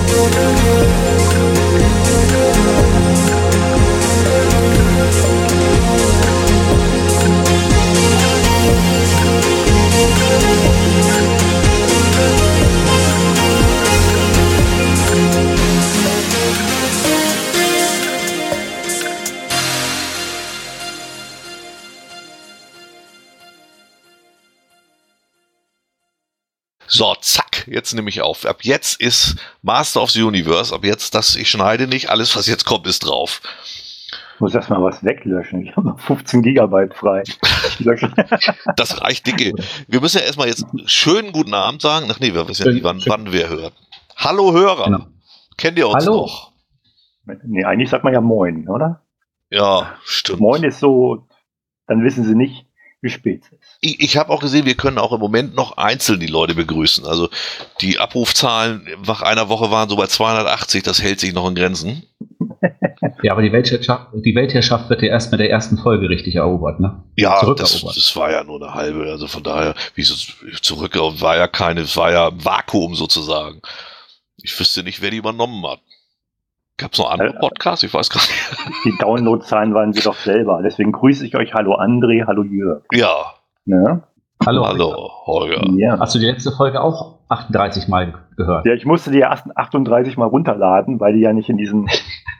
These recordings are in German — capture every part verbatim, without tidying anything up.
So, zack, jetzt nehme ich auf. Ab jetzt ist Master of the Universe, ab jetzt, das, ich schneide nicht, alles, was jetzt kommt, ist drauf. Ich muss erstmal was weglöschen. Ich habe noch fünfzehn Gigabyte frei. Das reicht dicke. Wir müssen ja erstmal jetzt schönen guten Abend sagen. Ach nee, wir wissen ja nicht, wann, wann wer hört. Hallo Hörer. Genau. Kennt ihr uns Hallo. noch? Nee, eigentlich sagt man ja Moin, oder? Ja, stimmt. Moin ist so, dann wissen sie nicht, wie spät es ist. Ich, ich habe auch gesehen, wir können auch im Moment noch einzeln die Leute begrüßen. Also die Abrufzahlen nach einer Woche waren so bei zweihundertachtzig, das hält sich noch in Grenzen. Ja, aber die Weltherrschaft, die Weltherrschaft wird ja erst mit der ersten Folge richtig erobert, ne? Ja, das, das war ja nur eine halbe, also von daher, wie so zurück, war ja keine, es war ja Vakuum sozusagen. Ich wüsste nicht, wer die übernommen hat. Gab es noch andere Podcasts? Ich weiß gar nicht. Die Downloadzahlen waren sie doch selber. Deswegen grüße ich euch. Hallo André, hallo Jörg. Ja. Ne? Hallo, hallo Holger. Ja. Hast du die letzte Folge auch achtunddreißig Mal gehört? Ja, ich musste die ersten achtunddreißig Mal runterladen, weil die ja nicht in diesen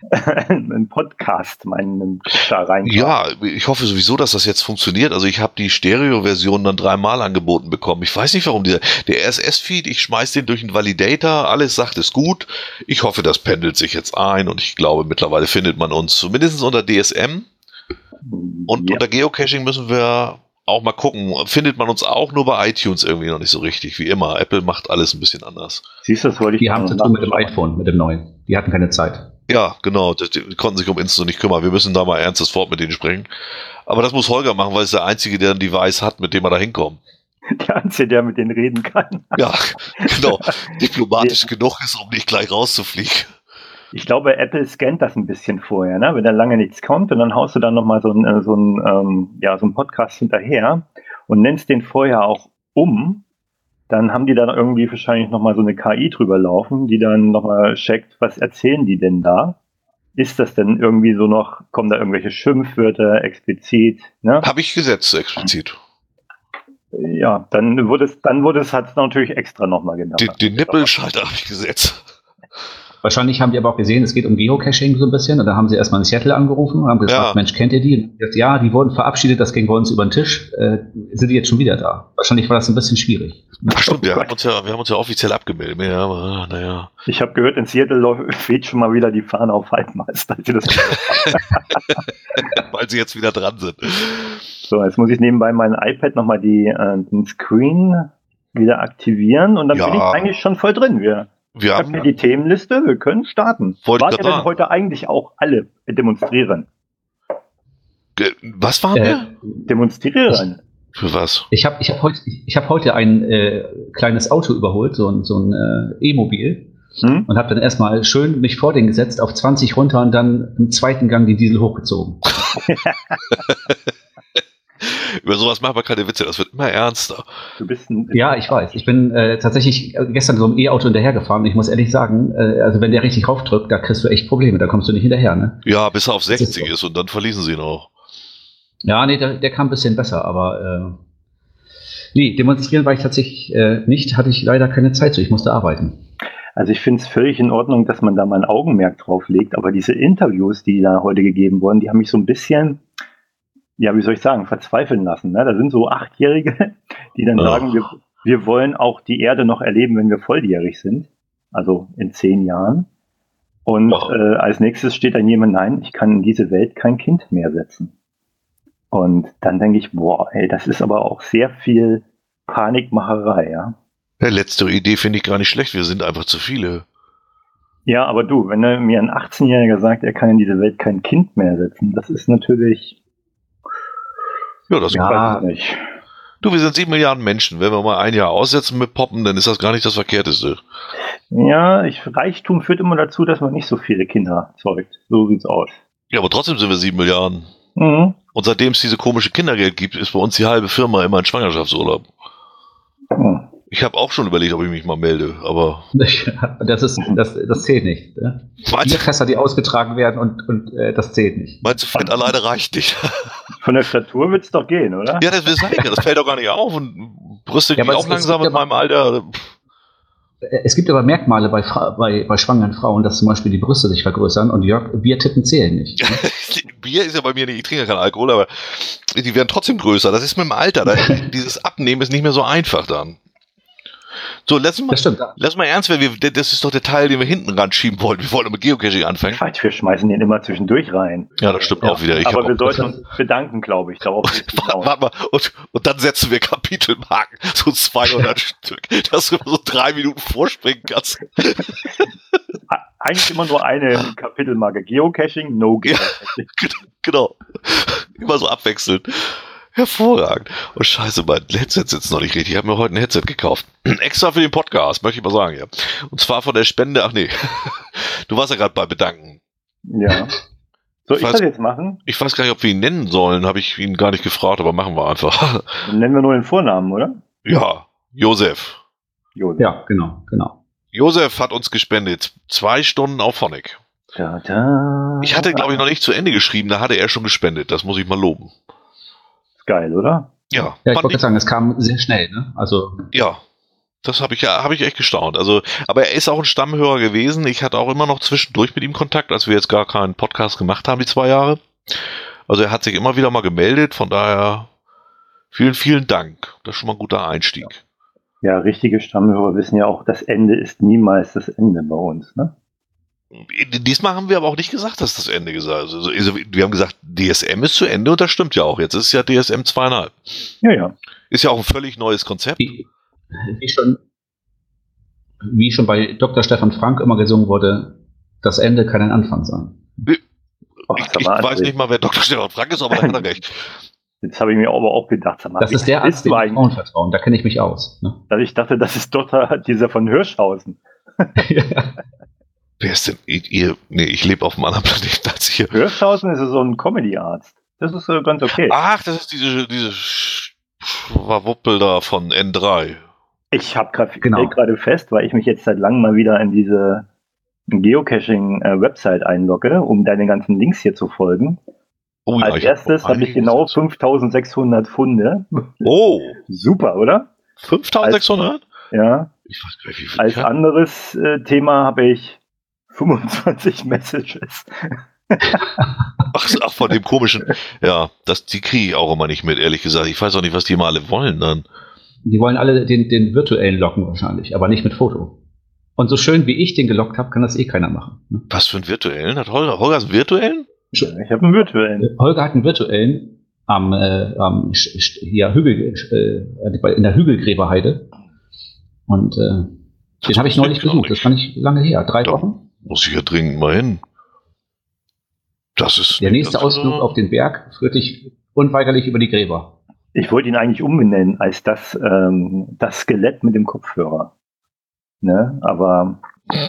Podcast meinen da rein. Ja, ich hoffe sowieso, dass das jetzt funktioniert. Also ich habe die Stereo-Version dann dreimal angeboten bekommen. Ich weiß nicht, warum dieser, der R S S-Feed, ich schmeiß den durch einen Validator, alles sagt es gut. Ich hoffe, das pendelt sich jetzt ein und ich glaube, mittlerweile findet man uns zumindest unter D S M und ja. Unter Geocaching müssen wir auch mal gucken. Findet man uns auch nur bei iTunes irgendwie noch nicht so richtig, wie immer. Apple macht alles ein bisschen anders. Siehst du, das wollte ich. Die haben zu tun mit dem iPhone, mit dem neuen. Die hatten keine Zeit. Ja, genau. Die, die konnten sich um Insta nicht kümmern. Wir müssen da mal ernstes Wort mit denen sprechen. Aber das muss Holger machen, weil es der Einzige, der ein Device hat, mit dem er da hinkommt. Der Einzige, der mit denen reden kann. Ja, genau. Diplomatisch genug ist, um nicht gleich rauszufliegen. Ich glaube, Apple scannt das ein bisschen vorher, ne? Wenn da lange nichts kommt und dann haust du dann nochmal so einen so ein, ähm, ja, so ein Podcast hinterher und nennst den vorher auch um, dann haben die dann irgendwie wahrscheinlich nochmal so eine K I drüber laufen, die dann nochmal checkt, was erzählen die denn da? Ist das denn irgendwie so noch, kommen da irgendwelche Schimpfwörter explizit? Ne? Habe ich gesetzt, explizit. Ja, dann wurde es, dann wurde es halt natürlich extra nochmal genannt. Den, den Nippelschalter habe ich gesetzt. Wahrscheinlich haben die aber auch gesehen, es geht um Geocaching so ein bisschen. Und da haben sie erstmal in Seattle angerufen und haben gesagt, ja. Mensch, kennt ihr die? Und gesagt, ja, die wurden verabschiedet, das ging bei uns über den Tisch. Äh, sind die jetzt schon wieder da? Wahrscheinlich war das ein bisschen schwierig. Ach stimmt, wir haben uns ja, wir haben uns ja offiziell abgemeldet. Ja, aber, naja. Ich habe gehört, in Seattle weht schon mal wieder die Fahne auf Waldmeister. Weil sie jetzt wieder dran sind. So, jetzt muss ich nebenbei mein iPad nochmal die, äh, den Screen wieder aktivieren und dann ja. bin ich eigentlich schon voll drin. Wir Wir ich haben habe hier die Themenliste, wir können starten. Wollt Wart ihr denn heute eigentlich auch alle demonstrieren? Ge- Was waren Äh, wir? Demonstrieren? Für was? Ich habe ich hab heute, ich hab heute ein äh, kleines Auto überholt, so ein, so ein äh, E-Mobil. Hm? Und habe dann erstmal schön mich vor den gesetzt, auf zwanzig runter und dann im zweiten Gang die Diesel hochgezogen. Über sowas machen wir keine Witze, das wird immer ernster. Du bist ein Ja, ich weiß. Ich bin äh, tatsächlich gestern so einem E-Auto hinterhergefahren. Ich muss ehrlich sagen, äh, also wenn der richtig raufdrückt, da kriegst du echt Probleme, da kommst du nicht hinterher, ne? Ja, bis er auf sechzig ist, ist ist und dann verließen sie ihn auch. Ja, nee, der, der kam ein bisschen besser, aber äh, nee, demonstrieren war ich tatsächlich äh, nicht, hatte ich leider keine Zeit zu, ich musste arbeiten. Also ich finde es völlig in Ordnung, dass man da mal ein Augenmerk drauf legt, aber diese Interviews, die da heute gegeben wurden, die haben mich so ein bisschen, ja, wie soll ich sagen, verzweifeln lassen. Ne? Da sind so Achtjährige, die dann Ja. sagen, wir, wir wollen auch die Erde noch erleben, wenn wir volljährig sind, also in zehn Jahren. Und Ja. äh, als nächstes steht dann jemand, nein, ich kann in diese Welt kein Kind mehr setzen. Und dann denke ich, boah, ey, das ist aber auch sehr viel Panikmacherei, ja. Ja, letztere Idee finde ich gar nicht schlecht, wir sind einfach zu viele. Ja, aber du, wenn mir ein achtzehnjähriger sagt, er kann in diese Welt kein Kind mehr setzen, das ist natürlich, Ja, das ich weiß es nicht. Du, wir sind sieben Milliarden Menschen. Wenn wir mal ein Jahr aussetzen mit Poppen, dann ist das gar nicht das Verkehrteste. Ja, ich, Reichtum führt immer dazu, dass man nicht so viele Kinder zeugt. So sieht's aus. Ja, aber trotzdem sind wir sieben Milliarden. Mhm. Und seitdem es diese komische Kindergeld gibt, ist bei uns die halbe Firma immer in Schwangerschaftsurlaub. Hm. Ich habe auch schon überlegt, ob ich mich mal melde, aber... Das, ist, das, das zählt nicht. Ne? Bierfässer, die ausgetragen werden und, und äh, das zählt nicht. Meinst du, Fett alleine reicht nicht? Von der Statur wird es doch gehen, oder? Ja, das will sagen, das fällt doch gar nicht auf und Brüste ja, gehen auch langsam in meinem Alter. Es gibt aber Merkmale bei, bei, bei schwangeren Frauen, dass zum Beispiel die Brüste sich vergrößern und Jörg, Biertippen zählen nicht. Ne? Bier ist ja bei mir nicht, ich trinke keinen Alkohol, aber die werden trotzdem größer. Das ist mit dem Alter. Da, dieses Abnehmen ist nicht mehr so einfach dann. So, lass mal, lass mal ernst werden. Wir, das ist doch der Teil, den wir hinten ran schieben wollten. Wir wollten mit Geocaching anfangen. Quatsch, wir schmeißen den immer zwischendurch rein. Ja, das stimmt ja. auch wieder. Ich aber wir sollten uns bedanken, glaube ich. Darauf Warte mal, und, und dann setzen wir Kapitelmarken, so zweihundert Stück, dass du so drei Minuten vorspringen kannst. Eigentlich immer nur eine Kapitelmarke. Geocaching, no Geocaching. Ja, genau. Immer so abwechselnd. Hervorragend. Oh scheiße, mein Headset sitzt noch nicht richtig. Ich habe mir heute ein Headset gekauft. Extra für den Podcast, möchte ich mal sagen. Ja. Und zwar von der Spende, ach nee, du warst ja gerade bei Bedanken. Ja. Soll ich, ich weiß, das jetzt machen? Ich weiß gar nicht, ob wir ihn nennen sollen, habe ich ihn gar nicht gefragt, aber machen wir einfach. Dann nennen wir nur den Vornamen, oder? Ja, Josef. Josef. Ja, genau, genau. Josef hat uns gespendet. Zwei Stunden auf Honeck. Da, da. Ich hatte, glaube ich, noch nicht zu Ende geschrieben, da hatte er schon gespendet. Das muss ich mal loben. Geil, oder? Ja. Ja, ich wollte sagen, es kam sehr schnell, ne? Also. Ja. Das habe ich ja, habe ich echt gestaunt. Also, aber er ist auch ein Stammhörer gewesen. Ich hatte auch immer noch zwischendurch mit ihm Kontakt, als wir jetzt gar keinen Podcast gemacht haben, die zwei Jahre. Also er hat sich immer wieder mal gemeldet, von daher vielen, vielen Dank. Das ist schon mal ein guter Einstieg. Ja, richtige Stammhörer wissen ja auch, das Ende ist niemals das Ende bei uns, ne? Diesmal haben wir aber auch nicht gesagt, dass das Ende gesagt ist. Also, wir haben gesagt, D S M ist zu Ende und das stimmt ja auch. Jetzt ist es ja D S M zwei Komma fünf. Ja, ja. Ist ja auch ein völlig neues Konzept. Wie, wie, schon, wie schon bei Doktor Stefan Frank immer gesungen wurde, das Ende kann ein Anfang sein. Ich, ich weiß nicht mal, wer Doktor Stefan Frank ist, aber da hat er recht. Jetzt habe ich mir aber auch gedacht, sag mal, das ist der Arzt, dem Frauen vertrauen, da kenne ich mich aus. Ne? Ich dachte, das ist Doktor dieser von Hirschhausen. Ja. Wer ist denn ihr? Nee, ich lebe auf einem anderen Planeten als hier. Hirschhausen ist so ein Comedy-Arzt. Das ist äh, ganz okay. Ach, das ist diese, diese Schwuppel da von N drei. Ich habe gerade genau. fest, weil ich mich jetzt seit langem mal wieder in diese Geocaching-Website einlogge, um deine ganzen Links hier zu folgen. Oh, ja, Als erstes habe ich genau fünftausendsechshundert Funde. Oh! Super, oder? fünftausendsechshundert? Als, ja. Ich weiß gar nicht, wie viel. Als anderes äh, Thema habe ich fünfundzwanzig Messages. Ach, ach, von dem komischen. Ja, das, die kriege ich auch immer nicht mit, ehrlich gesagt. Ich weiß auch nicht, was die mal alle wollen dann. Die wollen alle den, den virtuellen locken wahrscheinlich, aber nicht mit Foto. Und so schön wie ich den gelockt habe, kann das eh keiner machen. Ne? Was für einen virtuellen? Hat Holger, Holger einen virtuellen? Ich habe einen virtuellen. Holger hat einen virtuellen am, äh, am ja, Hügel, äh, in der Hügelgräberheide. Und äh, den habe ich neulich besucht. Das war nicht lange her. Drei da Wochen. Muss ich ja dringend mal hin. Das ist der nächste Ausflug so auf den Berg führt dich unweigerlich über die Gräber. Ich wollte ihn eigentlich umbenennen als das, ähm, das Skelett mit dem Kopfhörer. Ne? Aber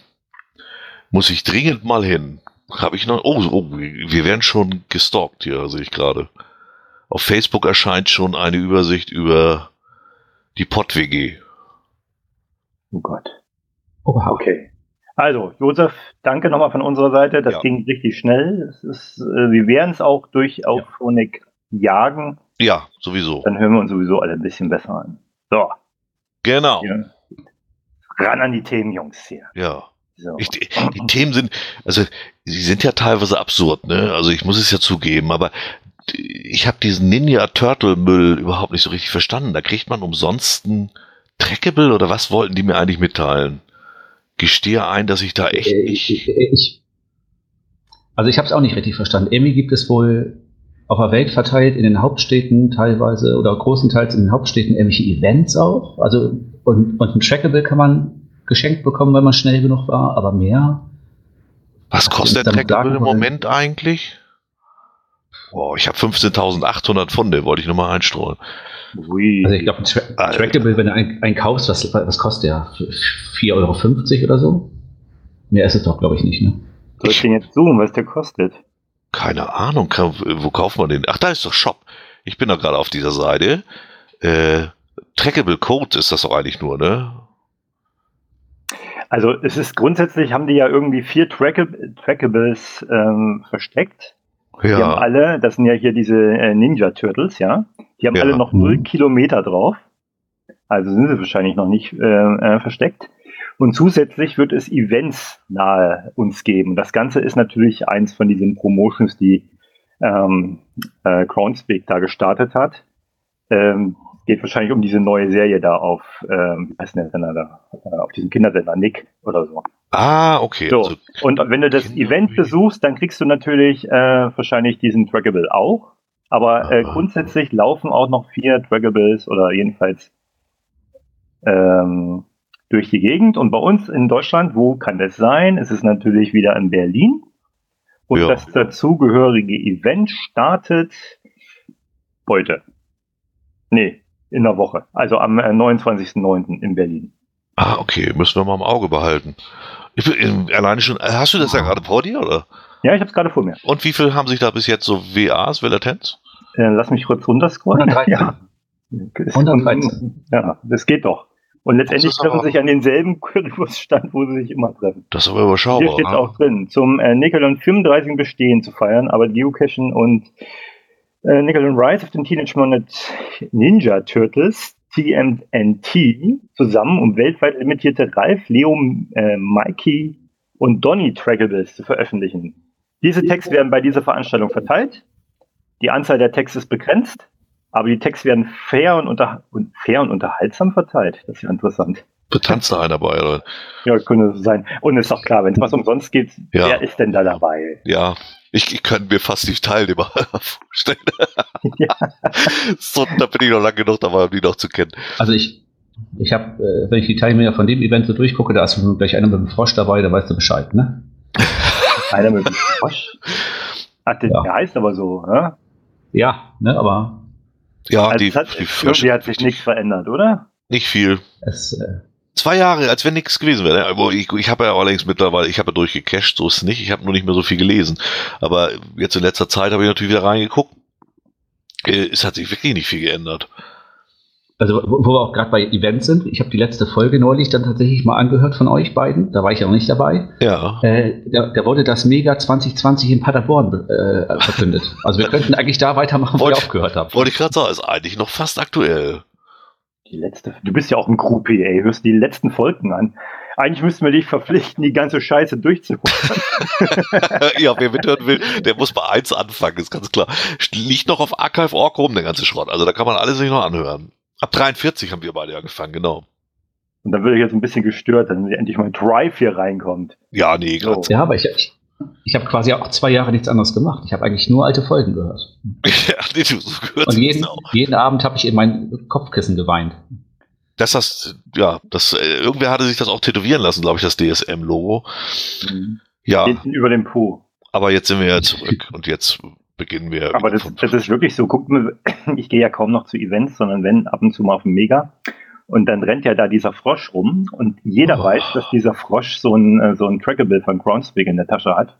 muss ich dringend mal hin. Habe ich noch. Oh, oh, wir werden schon gestalkt hier, sehe ich gerade. Auf Facebook erscheint schon eine Übersicht über die Pott-W G. Oh Gott. Oh, okay. Also, Josef, danke nochmal von unserer Seite. Das ja. ging richtig schnell. Es ist, äh, wir werden es auch durch auf ja. Honeck jagen. Ja, sowieso. Dann hören wir uns sowieso alle ein bisschen besser an. So. Genau. Hier. Ran an die Themen, Jungs, hier. Ja. So. Ich, die, die Themen sind, also, sie sind ja teilweise absurd, ne? Also, ich muss es ja zugeben, aber ich habe diesen Ninja-Turtle-Müll überhaupt nicht so richtig verstanden. Da kriegt man umsonst ein Trackable oder was wollten die mir eigentlich mitteilen? Gestehe ein, dass ich da echt nicht... Ich, ich, also ich habe es auch nicht richtig verstanden. Irgendwie gibt es wohl auf der Welt verteilt in den Hauptstädten teilweise oder großenteils in den Hauptstädten irgendwelche Events auch. Also und, und ein Trackable kann man geschenkt bekommen, wenn man schnell genug war, aber mehr. Was kostet der Trackable im Moment eigentlich? Boah, ich habe fünfzehntausendachthundert Pfunde, wollte ich nochmal einstreuen. Ui. Also ich glaube, ein Tra Trackable, wenn du einen, einen kaufst, was, was kostet der? vier Euro fünfzig oder so? Mehr ist es doch, glaube ich, nicht, ne? Soll ich den jetzt suchen, was der kostet? Keine Ahnung, kann, wo kauft man den? Ach, da ist doch Shop. Ich bin da gerade auf dieser Seite. Äh, Trackable Code ist das doch eigentlich nur, ne? Also es ist grundsätzlich, haben die ja irgendwie vier Trackab- Trackables ähm, versteckt. Ja. Die haben alle, das sind ja hier diese äh, Ninja Turtles, ja. Die haben Ja. alle noch null Kilometer drauf. Also sind sie wahrscheinlich noch nicht äh, äh, versteckt. Und zusätzlich wird es Events nahe uns geben. Das Ganze ist natürlich eins von diesen Promotions, die ähm, äh, Groundspeak da gestartet hat. Ähm, geht wahrscheinlich um diese neue Serie da auf, ähm, wie heißt denn der Sender da? Äh, auf diesem Kindersender Nick oder so. Ah, okay. So. Also, Und wenn du das Kinder- Event besuchst, dann kriegst du natürlich äh, wahrscheinlich diesen Trackable auch. Aber äh, Aha. grundsätzlich laufen auch noch vier Trackables oder jedenfalls ähm, durch die Gegend. Und bei uns in Deutschland, wo kann das sein? Es ist natürlich wieder in Berlin. Und Ja. das dazugehörige Event startet heute. Nee, in der Woche. Also am äh, neunundzwanzigsten neunten in Berlin. ah, okay, müssen wir mal im Auge behalten. Ich bin ähm, alleine schon, äh, hast du das ja gerade vor dir, oder? Ja, ich habe es gerade vor mir. Und wie viel haben sich da bis jetzt so W As, Velatenz? Äh, lass mich kurz runterscrollen. hundertdreizehn. Ja. Das- hundertdreizehn. Ja, das geht doch. Und letztendlich Das ist treffen aber- sich an denselben Currywurststand, wo sie sich immer treffen. Das ist aber Hier überschaubar. steht ne? auch drin, zum äh, Nickelodeon fünfunddreißig Bestehen zu feiern, aber Geocachen und äh, Nickelodeon Rise of the Teenage Mutant Ninja Turtles, T M N T, zusammen, um weltweit limitierte Ralph, Leo, äh, Mikey und Donny Trackables zu veröffentlichen. Diese Tags werden bei dieser Veranstaltung verteilt. Die Anzahl der Tags ist begrenzt, aber die Tags werden fair und, unter und fair und unterhaltsam verteilt. Das ist ja interessant. Betanzt da einer bei, oder? Ja, könnte so sein. Und ist doch klar, wenn es was umsonst gibt, Ja. wer ist denn da dabei? Ja, ich, ich könnte mir fast die Teilnehmer vorstellen. Ja. So, da bin ich noch lang genug dabei, um die noch zu kennen. Also ich, ich habe, äh, wenn ich die Teilnehmer von dem Event so durchgucke, da ist gleich einer mit dem Frosch dabei, da weißt du Bescheid, ne? Einer mit dem Frosch? Ach, der, Ja. der heißt aber so, ne? Ja, ne, aber Ja, Also die, es hat, die irgendwie Frösche, hat sich nichts verändert, oder? nicht viel. es, äh, Zwei Jahre, als wenn nichts gewesen wäre. Aber ich, ich habe ja allerdings mittlerweile, ich habe ja durchgecached, so ist es nicht. Ich habe nur nicht mehr so viel gelesen. Aber jetzt in letzter Zeit habe ich natürlich wieder reingeguckt. Äh, Es hat sich wirklich nicht viel geändert. also wo wo wir auch gerade bei Events sind, ich habe die letzte Folge neulich dann tatsächlich mal angehört von euch beiden, da war ich ja noch nicht dabei. Ja. Äh, da, da wurde das Mega zwanzig zwanzig in Paderborn äh, verkündet. Also wir könnten eigentlich da weitermachen, wo ihr Wollte- aufgehört habt. Wollte ich gerade sagen, ist eigentlich noch fast aktuell. Die letzte. Du bist ja auch ein Groupie, ey. Hörst die letzten Folgen an. Eigentlich müssten wir dich verpflichten, die ganze Scheiße durchzuholen. Ja, wer mithören will, der muss bei eins anfangen, ist ganz klar. Liegt noch auf archive punkt org rum, der ganze Schrott. Also da kann man alles sich noch anhören. Ab dreiundvierzig haben wir beide angefangen, genau. Und dann würde ich jetzt ein bisschen gestört, wenn endlich mal Drive hier reinkommt. Ja, nee, So. gerade. Ja, aber ich, ich, ich habe quasi auch zwei Jahre nichts anderes gemacht. Ich habe eigentlich nur alte Folgen gehört. Ja, nee, du, so gehört Und sich jeden, das auch. jeden Abend habe ich in mein Kopfkissen geweint. Das hast, ja, das, äh, irgendwer hatte sich das auch tätowieren lassen, glaube ich, das D S M-Logo. Ja, Hinten über dem Po. aber jetzt sind wir ja zurück und jetzt beginnen wir. Aber wieder das, von- das ist wirklich so. Guck mal, ich gehe ja kaum noch zu Events, sondern wenn ab und zu mal auf dem Mega. Und dann rennt ja da dieser Frosch rum und jeder Oh. weiß, dass dieser Frosch so ein, äh, so ein Trackable von Groundspeak in der Tasche hat.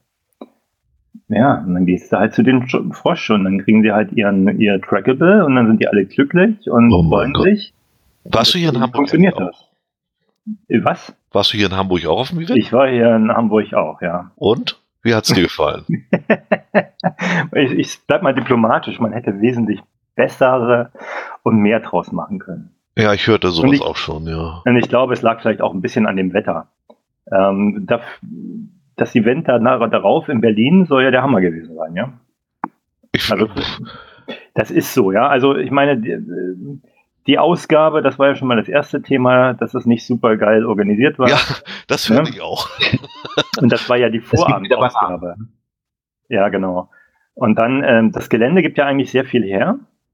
Ja, und dann gehst du halt zu dem Sch- Frosch und dann kriegen sie halt ihren, ihr Trackable und dann sind die alle glücklich und Oh mein freuen Gott. sich. Warst du hier in Wie Hamburg? funktioniert auch? das? Äh, Was? Warst du hier in Hamburg auch auf dem Event? Ich war hier in Hamburg auch, ja. Und? Wie hat's dir gefallen? ich, ich bleib mal diplomatisch, man hätte wesentlich bessere und mehr draus machen können. Ja, ich hörte Und sowas ich- auch schon, ja. Und ich glaube, es lag vielleicht auch ein bisschen an dem Wetter. Ähm, das, das Event danach, darauf in Berlin soll ja der Hammer gewesen sein, ja. Ich, Also, das ist so, ja. Also, ich meine, die, die Ausgabe, das war ja schon mal das erste Thema, dass es nicht super geil organisiert war. ja, das Ja. finde ich auch. Und das war ja die geht wieder bei Vorabendausgabe. Ja, genau. Und dann, ähm, das Gelände gibt ja eigentlich sehr viel her.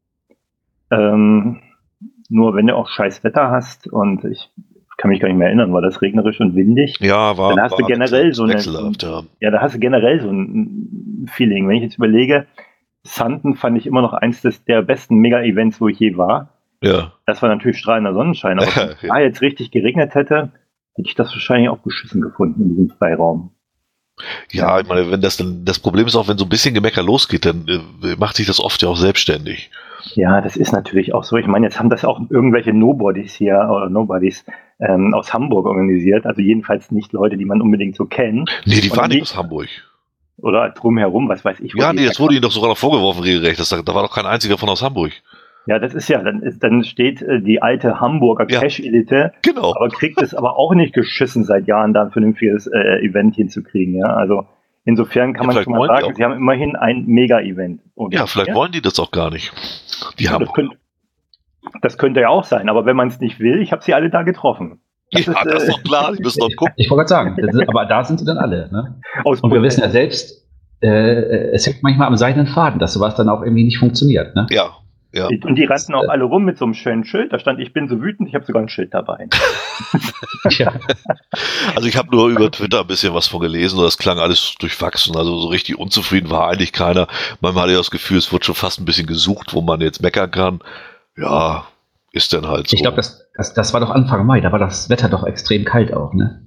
Ähm, nur wenn du auch scheiß Wetter hast und ich kann mich gar nicht mehr erinnern, war das regnerisch und windig? Ja, war, Dann hast du war generell so eine- wechselhaft, ja. Ja, da hast du generell so ein Feeling. Wenn ich jetzt überlege, Sanden fand ich immer noch eins des, der besten Mega-Events, wo ich je war. Ja. Das war natürlich strahlender Sonnenschein, aber wenn es Ja. da jetzt richtig geregnet hätte, hätte ich das wahrscheinlich auch beschissen gefunden in diesem Freiraum. Ja, ich meine, wenn das dann, das Problem ist auch, wenn so ein bisschen Gemecker losgeht, dann äh, macht sich das oft ja auch selbstständig. Ja, das ist natürlich auch so. Ich meine, jetzt haben das auch irgendwelche Nobodies hier oder Nobodies ähm, aus Hamburg organisiert. Also jedenfalls nicht Leute, die man unbedingt so kennt. Nee, die Und waren nicht die- aus Hamburg. Oder drumherum, was weiß ich. wo Ja, die nee, das herkommen. wurde ihnen doch sogar noch vorgeworfen, regelrecht. Das, da war doch kein einziger von aus Hamburg. Ja, das ist ja, dann, ist, dann steht äh, die alte Hamburger Ja. Cash-Elite, Genau. aber kriegt es aber auch nicht geschissen, seit Jahren da ein vernünftiges äh, Event hinzukriegen. Ja, also insofern kann Ja, man vielleicht schon mal wollen die sagen, auch. sie haben immerhin ein Mega-Event. Ja, vielleicht wollen die das auch gar nicht. Die Ja, das, Hamburger. könnte, das könnte ja auch sein, aber wenn man es nicht will, ich habe sie alle da getroffen. Das Ja, ist, das ist äh, doch klar. Die müssen doch gucken. Ich wollte gerade sagen, das ist, aber da sind sie dann alle. Ne? Aus Und wir wissen ja Protest. selbst, äh, es hängt manchmal am seidenen Faden, dass sowas dann auch irgendwie nicht funktioniert. Ne? Ja, ja. Und die rannten auch alle rum mit so einem schönen Schild. Da stand, ich bin so wütend, ich habe sogar ein Schild dabei. Ja. Also ich habe nur über Twitter ein bisschen was von gelesen und das klang alles durchwachsen. Also so richtig unzufrieden war eigentlich keiner. Manchmal hatte ich das Gefühl, es wird schon fast ein bisschen gesucht, wo man jetzt meckern kann. Ja, ist dann halt so. Ich glaube, das, das, das war doch Anfang Mai, da war das Wetter doch extrem kalt auch. Ne?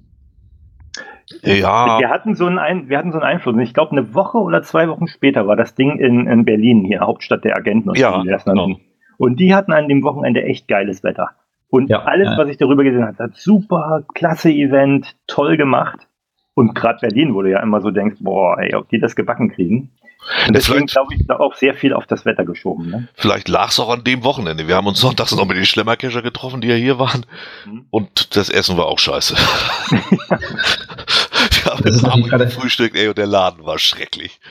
ja, Wir hatten so einen, Ein wir hatten so einen Einfluss. Und ich glaube, eine Woche oder zwei Wochen später war das Ding in, in Berlin, hier Hauptstadt der Agenten. Und Ja, wie die das nannten. genau. Und die hatten an dem Wochenende echt geiles Wetter. Und Ja, alles, ja. was ich darüber gesehen habe, hat super, klasse Event, toll gemacht. Und gerade Berlin, wo du ja immer so denkst, boah, ey, ob die das gebacken kriegen. Und deswegen vielleicht- glaube ich, da auch sehr viel auf das Wetter geschoben. Ne? vielleicht lag es auch an dem Wochenende. Wir haben uns sonntags noch mit den Schlemmerkescher getroffen, die ja hier waren. Mhm. Und das Essen war auch scheiße. Wir haben Das ist in natürlich Hamburg gerade- gefrühstückt, ey, und der Laden war schrecklich.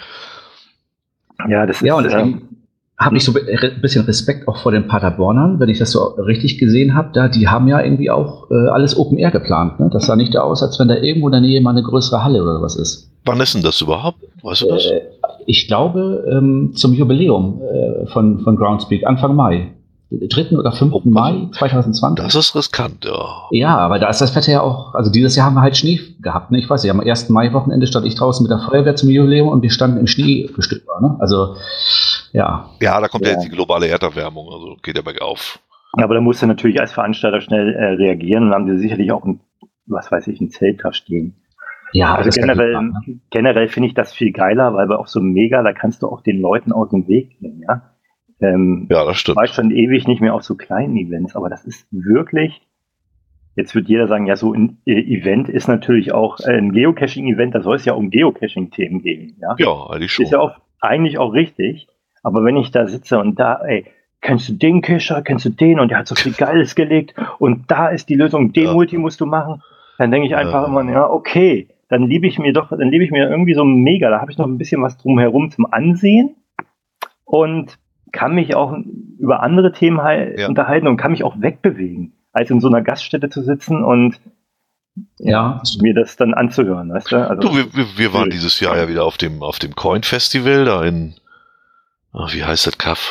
Ja, das Ja, und ist, ähm, deswegen habe ich so ein bisschen Respekt auch vor den Paderbornern, wenn ich das so richtig gesehen habe. Da, die haben ja irgendwie auch äh, alles Open Air geplant. Ne? Das sah nicht aus, als wenn da irgendwo in der Nähe mal eine größere Halle oder was ist. Wann ist denn das überhaupt? Weißt du das? Äh, ich glaube, ähm, zum Jubiläum äh, von, von Groundspeak, Anfang Mai. dritten oder fünften Mai zwanzig zwanzig. Das ist riskant, ja. Ja, aber da ist das Wetter ja auch, also dieses Jahr haben wir halt Schnee gehabt. Ne? Ich weiß nicht, am ersten Mai-Wochenende stand ich draußen mit der Feuerwehr zum Jubiläum und wir standen im Schnee gestückt. Ne? Also, ja. Ja, da kommt ja Ja. jetzt die globale Erderwärmung, also geht ja bergauf. aber da musst du natürlich als Veranstalter schnell äh, reagieren und haben sie sicherlich auch ein, was weiß ich, ein Zelt da stehen. Ja, Also das kann generell, ich machen, ne? generell finde ich das viel geiler, weil bei auch so Mega, da kannst du auch den Leuten aus dem Weg gehen, ja. Ähm, Ja, das Ich stimmt. war schon ewig nicht mehr auf so kleinen Events, aber das ist wirklich, jetzt wird jeder sagen, ja, so ein äh, Event ist natürlich auch äh, ein Geocaching-Event, da soll es ja um Geocaching-Themen gehen, ja. Ja, eigentlich schon. Ist ja auch eigentlich auch richtig, aber wenn ich da sitze und da, ey, kennst du den Cacher, kennst du den und der hat so viel Geiles gelegt und da ist die Lösung, den Ja. Multi musst du machen, dann denke ich einfach Ja. immer, ja, okay, dann liebe ich mir doch, dann liebe ich mir irgendwie so ein Mega, da habe ich noch ein bisschen was drumherum zum Ansehen und kann mich auch über andere Themen halt Ja. unterhalten und kann mich auch wegbewegen, als in so einer Gaststätte zu sitzen und Ja, mir das dann anzuhören, weißt du? Also, Du, wir, wir, wir waren schwierig. dieses Jahr ja wieder auf dem, auf dem Coin-Festival da in, ach, wie heißt das Kaff?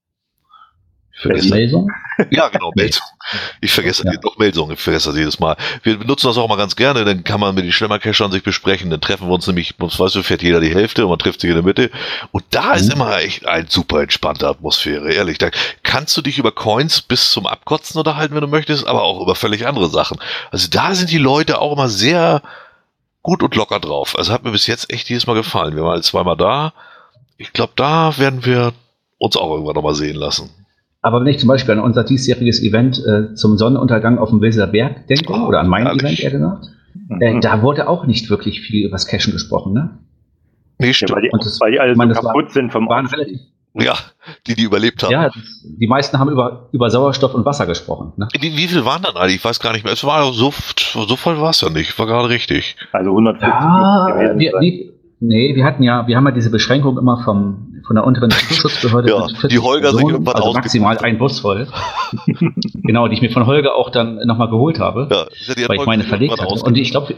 Ich vergesse das. Melsung? Ja, genau, Melsung. Ich vergesse Ja. ja. doch Melsung, ich vergesse das jedes Mal. Wir benutzen das auch mal ganz gerne, dann kann man mit den Schlemmercachern sich besprechen, dann treffen wir uns nämlich, weißt du, fährt jeder die Hälfte und man trifft sich in der Mitte. Und da ist Mhm. immer echt eine super entspannte Atmosphäre, ehrlich. Da kannst du dich über Coins bis zum Abkotzen unterhalten, wenn du möchtest, aber auch über völlig andere Sachen. Also da sind die Leute auch immer sehr gut und locker drauf. Also hat mir bis jetzt echt jedes Mal gefallen. Wir waren jetzt zweimal da. Ich glaube, da werden wir uns auch irgendwann nochmal sehen lassen. Aber wenn ich zum Beispiel an unser diesjähriges Event äh, zum Sonnenuntergang auf dem Weser Berg denke, Oh, oder an mein herrlich. Event eher gesagt, mhm. äh, da wurde auch nicht wirklich viel über das Cashen gesprochen. Ne? Nee, ja, stimmt. weil, die, Und das- weil die alle ich meine, so das war- kaputt sind vom Waren Aufstieg. relativ, Ja, die, die überlebt haben. ja, das, die meisten haben über, über Sauerstoff und Wasser gesprochen. Ne? Wie, wie viel waren dann eigentlich? Ich weiß gar nicht mehr. Es war so, so voll war es ja nicht. War gerade richtig. Also hundertfünfzig Ja, gewesen wir, sein. wir, nee, wir hatten ja, wir haben ja diese Beschränkung immer vom, von der unteren Naturschutzbehörde. Ja, mit vierzig die Holger sich Personen, irgendwann also ausgesucht maximal hat. ein Bus voll. Genau, die ich mir von Holger auch dann nochmal geholt habe, Ja, ist ja die weil ich meine verlegt irgendwann hatte. Und ich glaube,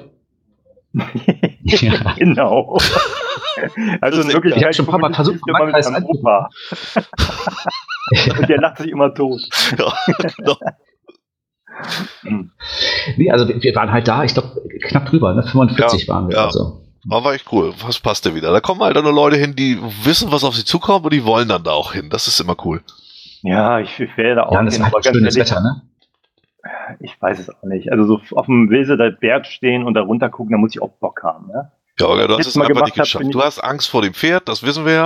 ja, Genau. Also Das in ist Wirklichkeit ich hab schon ein paar Mal versucht, immer mit Landkreis meinem Opa. Und der lacht sich immer tot. Ja, genau. nee, also wir, wir waren halt da, ich glaube, knapp drüber, ne? fünfundvierzig waren wir. ja. Also. Aber war echt cool. Was passte wieder? Da kommen halt dann nur Leute hin, die wissen, was auf sie zukommt und die wollen dann da auch hin. Das ist immer cool. Ja, ich, ich wäre da auch Ja, und das hin, war aber halt ganz schönes ehrlich, Wetter, ne? ich weiß es auch nicht. Also so auf dem Wilseter Berg stehen und da runter gucken, da muss ich auch Bock haben. Ne? Ja, Olga, du hast Jetzt es mal einfach gemacht nicht hab, geschafft. bin ich- Du hast Angst vor dem Pferd, das wissen wir ja.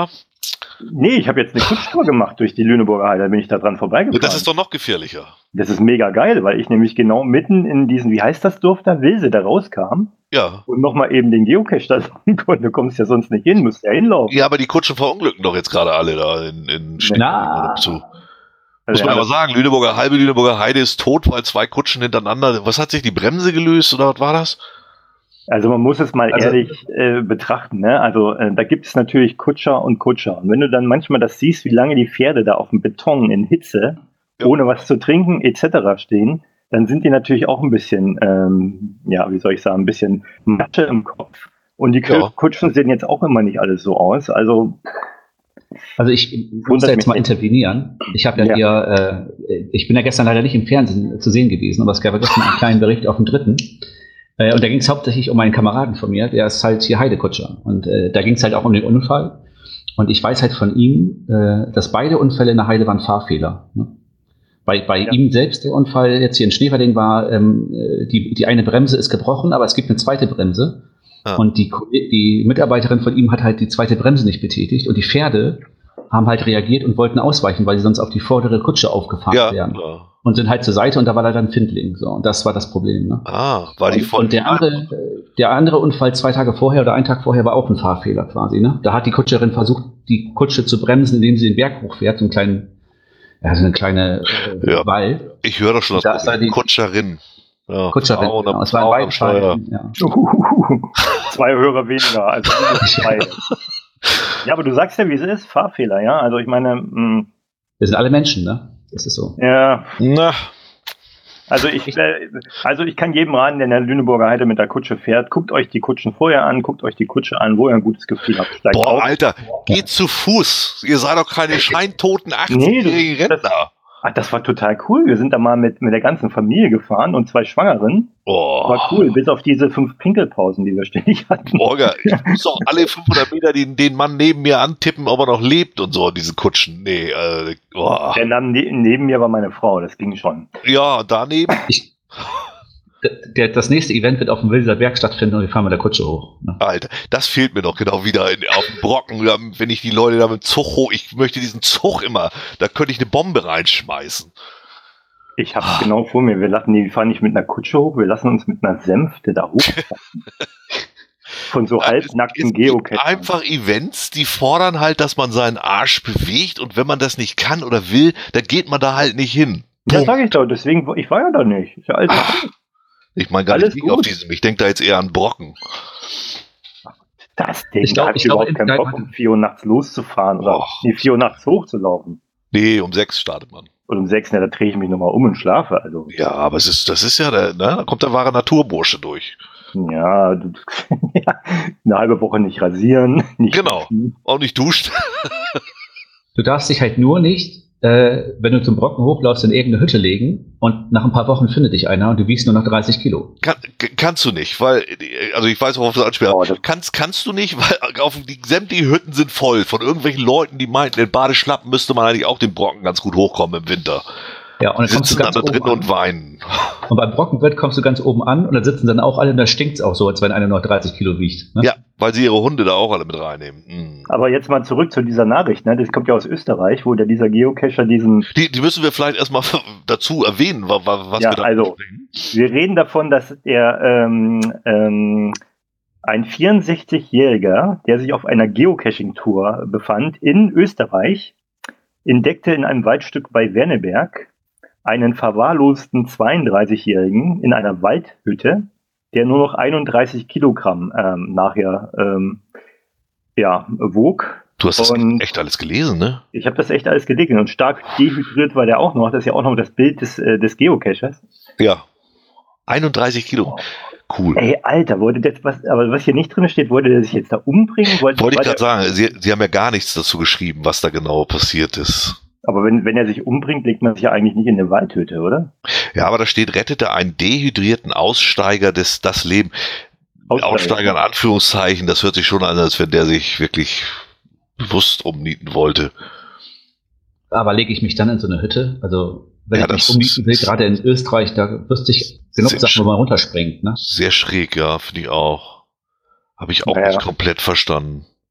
Nee, ich habe jetzt eine Kutschtour gemacht durch die Lüneburger Heide, da bin ich da dran vorbeigefahren. Das ist doch noch gefährlicher. Das ist mega geil, weil ich nämlich genau mitten in diesen, wie heißt das Dorf da, Wilse, da rauskam. Ja. Und nochmal eben den Geocache da suchen konnte. Du kommst ja sonst nicht hin, musst ja hinlaufen. Ja, aber die Kutschen verunglücken doch jetzt gerade alle da in, in Na. zu. Also Muss man ja, aber sagen, Lüneburger, halbe Lüneburger Heide ist tot, weil zwei Kutschen hintereinander. Was hat sich die Bremse gelöst oder was war das? Also man muss es mal Also, ehrlich äh, betrachten, ne? Also äh, da gibt es natürlich Kutscher und Kutscher. Und wenn du dann manchmal das siehst, wie lange die Pferde da auf dem Beton in Hitze, Ja. ohne was zu trinken et cetera stehen, dann sind die natürlich auch ein bisschen, ähm, ja, wie soll ich sagen, ein bisschen Matsche im Kopf. Und die Ja. Kutschen sehen jetzt auch immer nicht alles so aus. Also Also ich muss Wundert da jetzt mich mal nicht. intervenieren. Ich habe ja, Ja. hier, äh, ich bin ja gestern leider nicht im Fernsehen zu sehen gewesen, aber es gab ja gestern einen kleinen Bericht auf dem Dritten. Äh, und da ging es hauptsächlich um einen Kameraden von mir, der ist halt hier Heidekutscher. Und äh, da ging es halt auch um den Unfall. Und ich weiß halt von ihm, äh, dass beide Unfälle in der Heide waren Fahrfehler. Ne? Bei, bei Ja. ihm selbst der Unfall jetzt hier in Schneverding war, ähm, die, die eine Bremse ist gebrochen, aber es gibt eine zweite Bremse. Ja. Und die, die Mitarbeiterin von ihm hat halt die zweite Bremse nicht betätigt. Und die Pferde haben halt reagiert und wollten ausweichen, weil sie sonst auf die vordere Kutsche aufgefahren Ja, wären. klar. Und sind halt zur Seite und da war leider ein Findling. So. Und das war das Problem. Ne? Ah, war die Und, von. und der andere, äh, der andere Unfall zwei Tage vorher oder einen Tag vorher war auch ein Fahrfehler quasi. Ne? Da hat die Kutscherin versucht, die Kutsche zu bremsen, indem sie den Berg hochfährt, so einen kleinen, ja, so eine kleine äh, Ja. Wald. Ich höre doch schon das Da ist Problem. da die- Kutscherin. Ja, Kutscherin. Frau, Genau. Es war Frau ein am Steuer. Waldfall. Ja. zwei Hörer weniger, also minus zwei. Ja, aber du sagst ja, wie es ist, Fahrfehler, ja. Also ich meine, mh, Wir sind alle Menschen, ne? Das ist so. ja, Na, also ich, äh, also ich kann jedem raten, der in der Lüneburger Heide mit der Kutsche fährt, guckt euch die Kutschen vorher an, guckt euch die Kutsche an, wo ihr ein gutes Gefühl habt. Steigt boah, auf. Alter, geht zu Fuß. Ihr seid doch keine scheintoten Nee, achtzigjährigen das- Rentner. Ach, das war total cool. Wir sind da mal mit, mit der ganzen Familie gefahren und zwei Schwangeren. Oh. War cool, bis auf diese fünf Pinkelpausen, die wir ständig hatten. Orga, ich muss auch alle fünfhundert Meter den, den Mann neben mir antippen, ob er noch lebt und so, diese Kutschen. Nee, äh, oh. Der Mann ne neben mir war meine Frau, das ging schon. Ja, daneben. Ich, der, der, das nächste Event wird auf dem Wilser Berg stattfinden und wir fahren mit der Kutsche hoch. Ne? Alter, das fehlt mir doch genau wieder in, auf dem Brocken, da, wenn ich die Leute da mit dem Zug hoch, ich möchte diesen Zug immer, da könnte ich eine Bombe reinschmeißen. Ich hab's genau vor mir. Wir lassen, nee, wir fahren nicht mit einer Kutsche hoch, wir lassen uns mit einer Sänfte da hoch. Von so halbnackten Es gibt Geocachern. einfach Events, die fordern halt, dass man seinen Arsch bewegt und wenn man das nicht kann oder will, dann geht man da halt nicht hin. Ja, Punkt. sag ich doch, deswegen, ich war ja da nicht. Ist ja alles okay. Ich meine gar Alles nicht auf gut. diesem, ich denke da jetzt eher an Brocken. Das Ding, Ich glaub- da hab ich ich glaube, überhaupt keinen in- Bock, um vier Uhr nachts loszufahren oder Och. nee, vier Uhr nachts hochzulaufen. Nee, um sechs startet man. Und um sechs, ne, da drehe ich mich nochmal um und schlafe. Also, Ja, aber es ist, das ist ja, der, ne, da kommt der wahre Naturbursche durch. ja, du, ja, eine halbe Woche nicht rasieren. Nicht Genau. duschen. Auch nicht duscht. Du darfst dich halt nur nicht, äh, wenn du zum Brocken hochläufst, in irgendeine Hütte legen und nach ein paar Wochen findet dich einer und du wiegst nur noch dreißig Kilo. Kann, k- kannst du nicht, weil, also ich weiß, worauf du anspielst. Oh, das- kannst, kannst du nicht, weil auf die sämtliche Hütten sind voll von irgendwelchen Leuten, die meinten, in Badeschlappen müsste man eigentlich auch den Brocken ganz gut hochkommen im Winter. Ja, und dann Die kommst du sitzen dann ganz da oben drin an. und weinen. Und beim Brockenwirt kommst du ganz oben an und dann sitzen dann auch alle und da stinkt's auch so, als wenn einer noch dreißig Kilo wiegt. Ne? Ja, weil sie ihre Hunde da auch alle mit reinnehmen. Hm. Aber jetzt mal zurück zu dieser Nachricht, ne? Das kommt ja aus Österreich, wo der dieser Geocacher diesen, Die, die müssen wir vielleicht erstmal dazu erwähnen, wa- wa- was Ja, wir da also- sprechen. wir reden davon, dass er ähm, ähm, ein vierundsechzigjähriger, der sich auf einer Geocaching-Tour befand in Österreich, entdeckte in einem Waldstück bei Werneberg einen verwahrlosten zweiunddreißigjährigen in einer Waldhütte, der nur noch einunddreißig Kilogramm ähm, nachher ähm, ja, wog. Du hast das und- echt alles gelesen, ne? Ich habe das echt alles gelesen und stark dehydriert war der auch noch. Das ist ja auch noch das Bild des, äh, des Geocachers. Ja. einunddreißig Kilo. Cool. Ey, Alter, wollte der was, aber was hier nicht drin steht, wollte der sich jetzt da umbringen? Wollte, Wollte ich war gerade sagen, sie, sie haben ja gar nichts dazu geschrieben, was da genau passiert ist. Aber wenn, wenn er sich umbringt, legt man sich ja eigentlich nicht in eine Waldhütte, oder? Ja, aber da steht, rettete einen dehydrierten Aussteiger des, das Leben. Aussteiger in Anführungszeichen, das hört sich schon an, als wenn der sich wirklich bewusst umnieten wollte. Aber lege ich mich dann in so eine Hütte? Also, wenn Ja, ich mich das ummieten will, ist- gerade in Österreich, da wüsste ich genug Sehr Sachen, wo man runterspringt. Ne? Sehr schräg, ja, finde ich auch. Habe ich auch Naja. nicht komplett verstanden.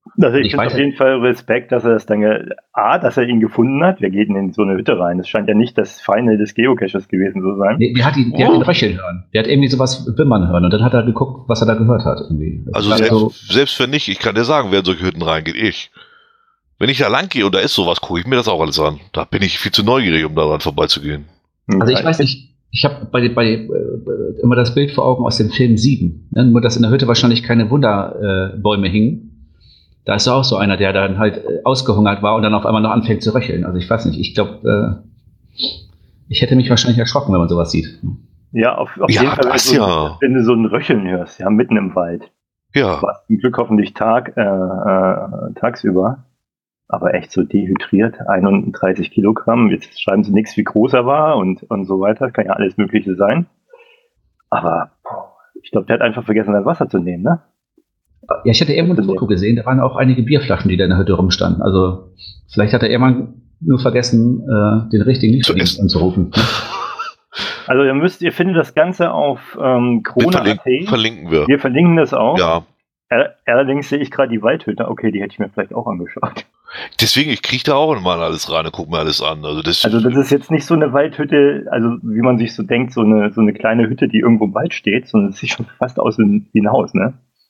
Also ich, ich finde auf jeden Fall Respekt, dass er das dann, A, dass er ihn gefunden hat. Wir gehen in so eine Hütte rein. Das scheint ja nicht das Final des Geocaches gewesen zu sein. Nee, der hat ihn, der oh. hat ihn röcheln hören. Der hat irgendwie sowas wimmern hören und dann hat er geguckt, was er da gehört hat. Irgendwie. Also selbst, so selbst wenn nicht, ich kann dir sagen, wer in solche Hütten reingeht, ich. Wenn ich da lang gehe und da ist sowas, gucke ich mir das auch alles an. Da bin ich viel zu neugierig, um daran vorbeizugehen. Also ich weiß nicht, ich habe bei, bei äh, immer das Bild vor Augen aus dem Film Sieben. Ne? Nur, dass in der Hütte wahrscheinlich keine Wunderbäume äh, hingen. Da ist auch so einer, der dann halt äh, ausgehungert war und dann auf einmal noch anfängt zu röcheln. Also ich weiß nicht, ich glaube, äh, ich hätte mich wahrscheinlich erschrocken, wenn man sowas sieht. Ja, auf, auf ja, jeden Fall, wenn, das du, ja. wenn du so ein Röcheln hörst, ja, mitten im Wald. Ja. War zum Glück hoffentlich Tag, äh, äh, tagsüber. Aber echt so dehydriert, einunddreißig Kilogramm. Jetzt schreiben sie nichts, wie groß er war und, und so weiter. Kann ja alles Mögliche sein. Aber boah, ich glaube, der hat einfach vergessen, das Wasser zu nehmen, ne? Ja, ich hatte irgendwann ein Foto gesehen, da waren auch einige Bierflaschen, die da in der Hütte rumstanden. Also vielleicht hat er irgendwann nur vergessen, äh, den richtigen Lieferdienst anzurufen. Ne? Also ihr müsst, ihr findet das Ganze auf ähm, Krone Punkt at. Verlinken, verlinken wir. Wir verlinken das auch. Ja. Allerdings sehe ich gerade die Waldhütte. Okay, die hätte ich mir vielleicht auch angeschaut. Deswegen, ich kriege da auch mal alles rein und gucke mir alles an. Also das, also das ist jetzt nicht so eine Waldhütte, also wie man sich so denkt, so eine, so eine kleine Hütte, die irgendwo im Wald steht, sondern es sieht schon fast aus wie ein Haus, ne?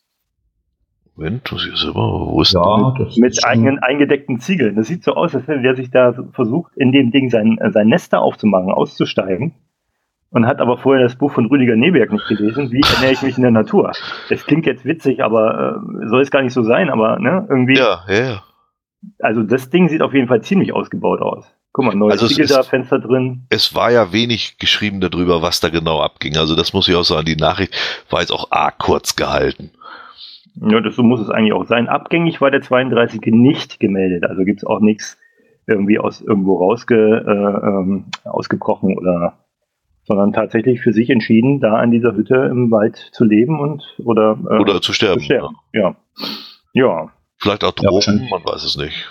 Moment, das ist immer, wo ist ja, das? Mit eigenen eingedeckten Ziegeln. Das sieht so aus, als hätte der sich da versucht, in dem Ding sein, sein Nest da aufzumachen, auszusteigen. Und hat aber vorher das Buch von Rüdiger Neberg nicht gelesen. Wie ernähre ich mich in der Natur? Es klingt jetzt witzig, aber äh, soll es gar nicht so sein, aber ne, irgendwie. Ja, ja, ja. Also das Ding sieht auf jeden Fall ziemlich ausgebaut aus. Guck mal, neues also Ziegel da, Fenster drin. Es war ja wenig geschrieben darüber, was da genau abging. Also das muss ich auch sagen, die Nachricht war jetzt auch arg kurz gehalten. Ja, das so muss es eigentlich auch sein. Abgängig war der zweiunddreißige nicht gemeldet. Also gibt es auch nichts irgendwie aus irgendwo rausge, äh, ähm, ausgebrochen oder, sondern tatsächlich für sich entschieden, da an dieser Hütte im Wald zu leben und oder, äh, oder zu sterben. Zu sterben. Ja. Ja. Vielleicht auch Drogen, ja, man weiß es nicht.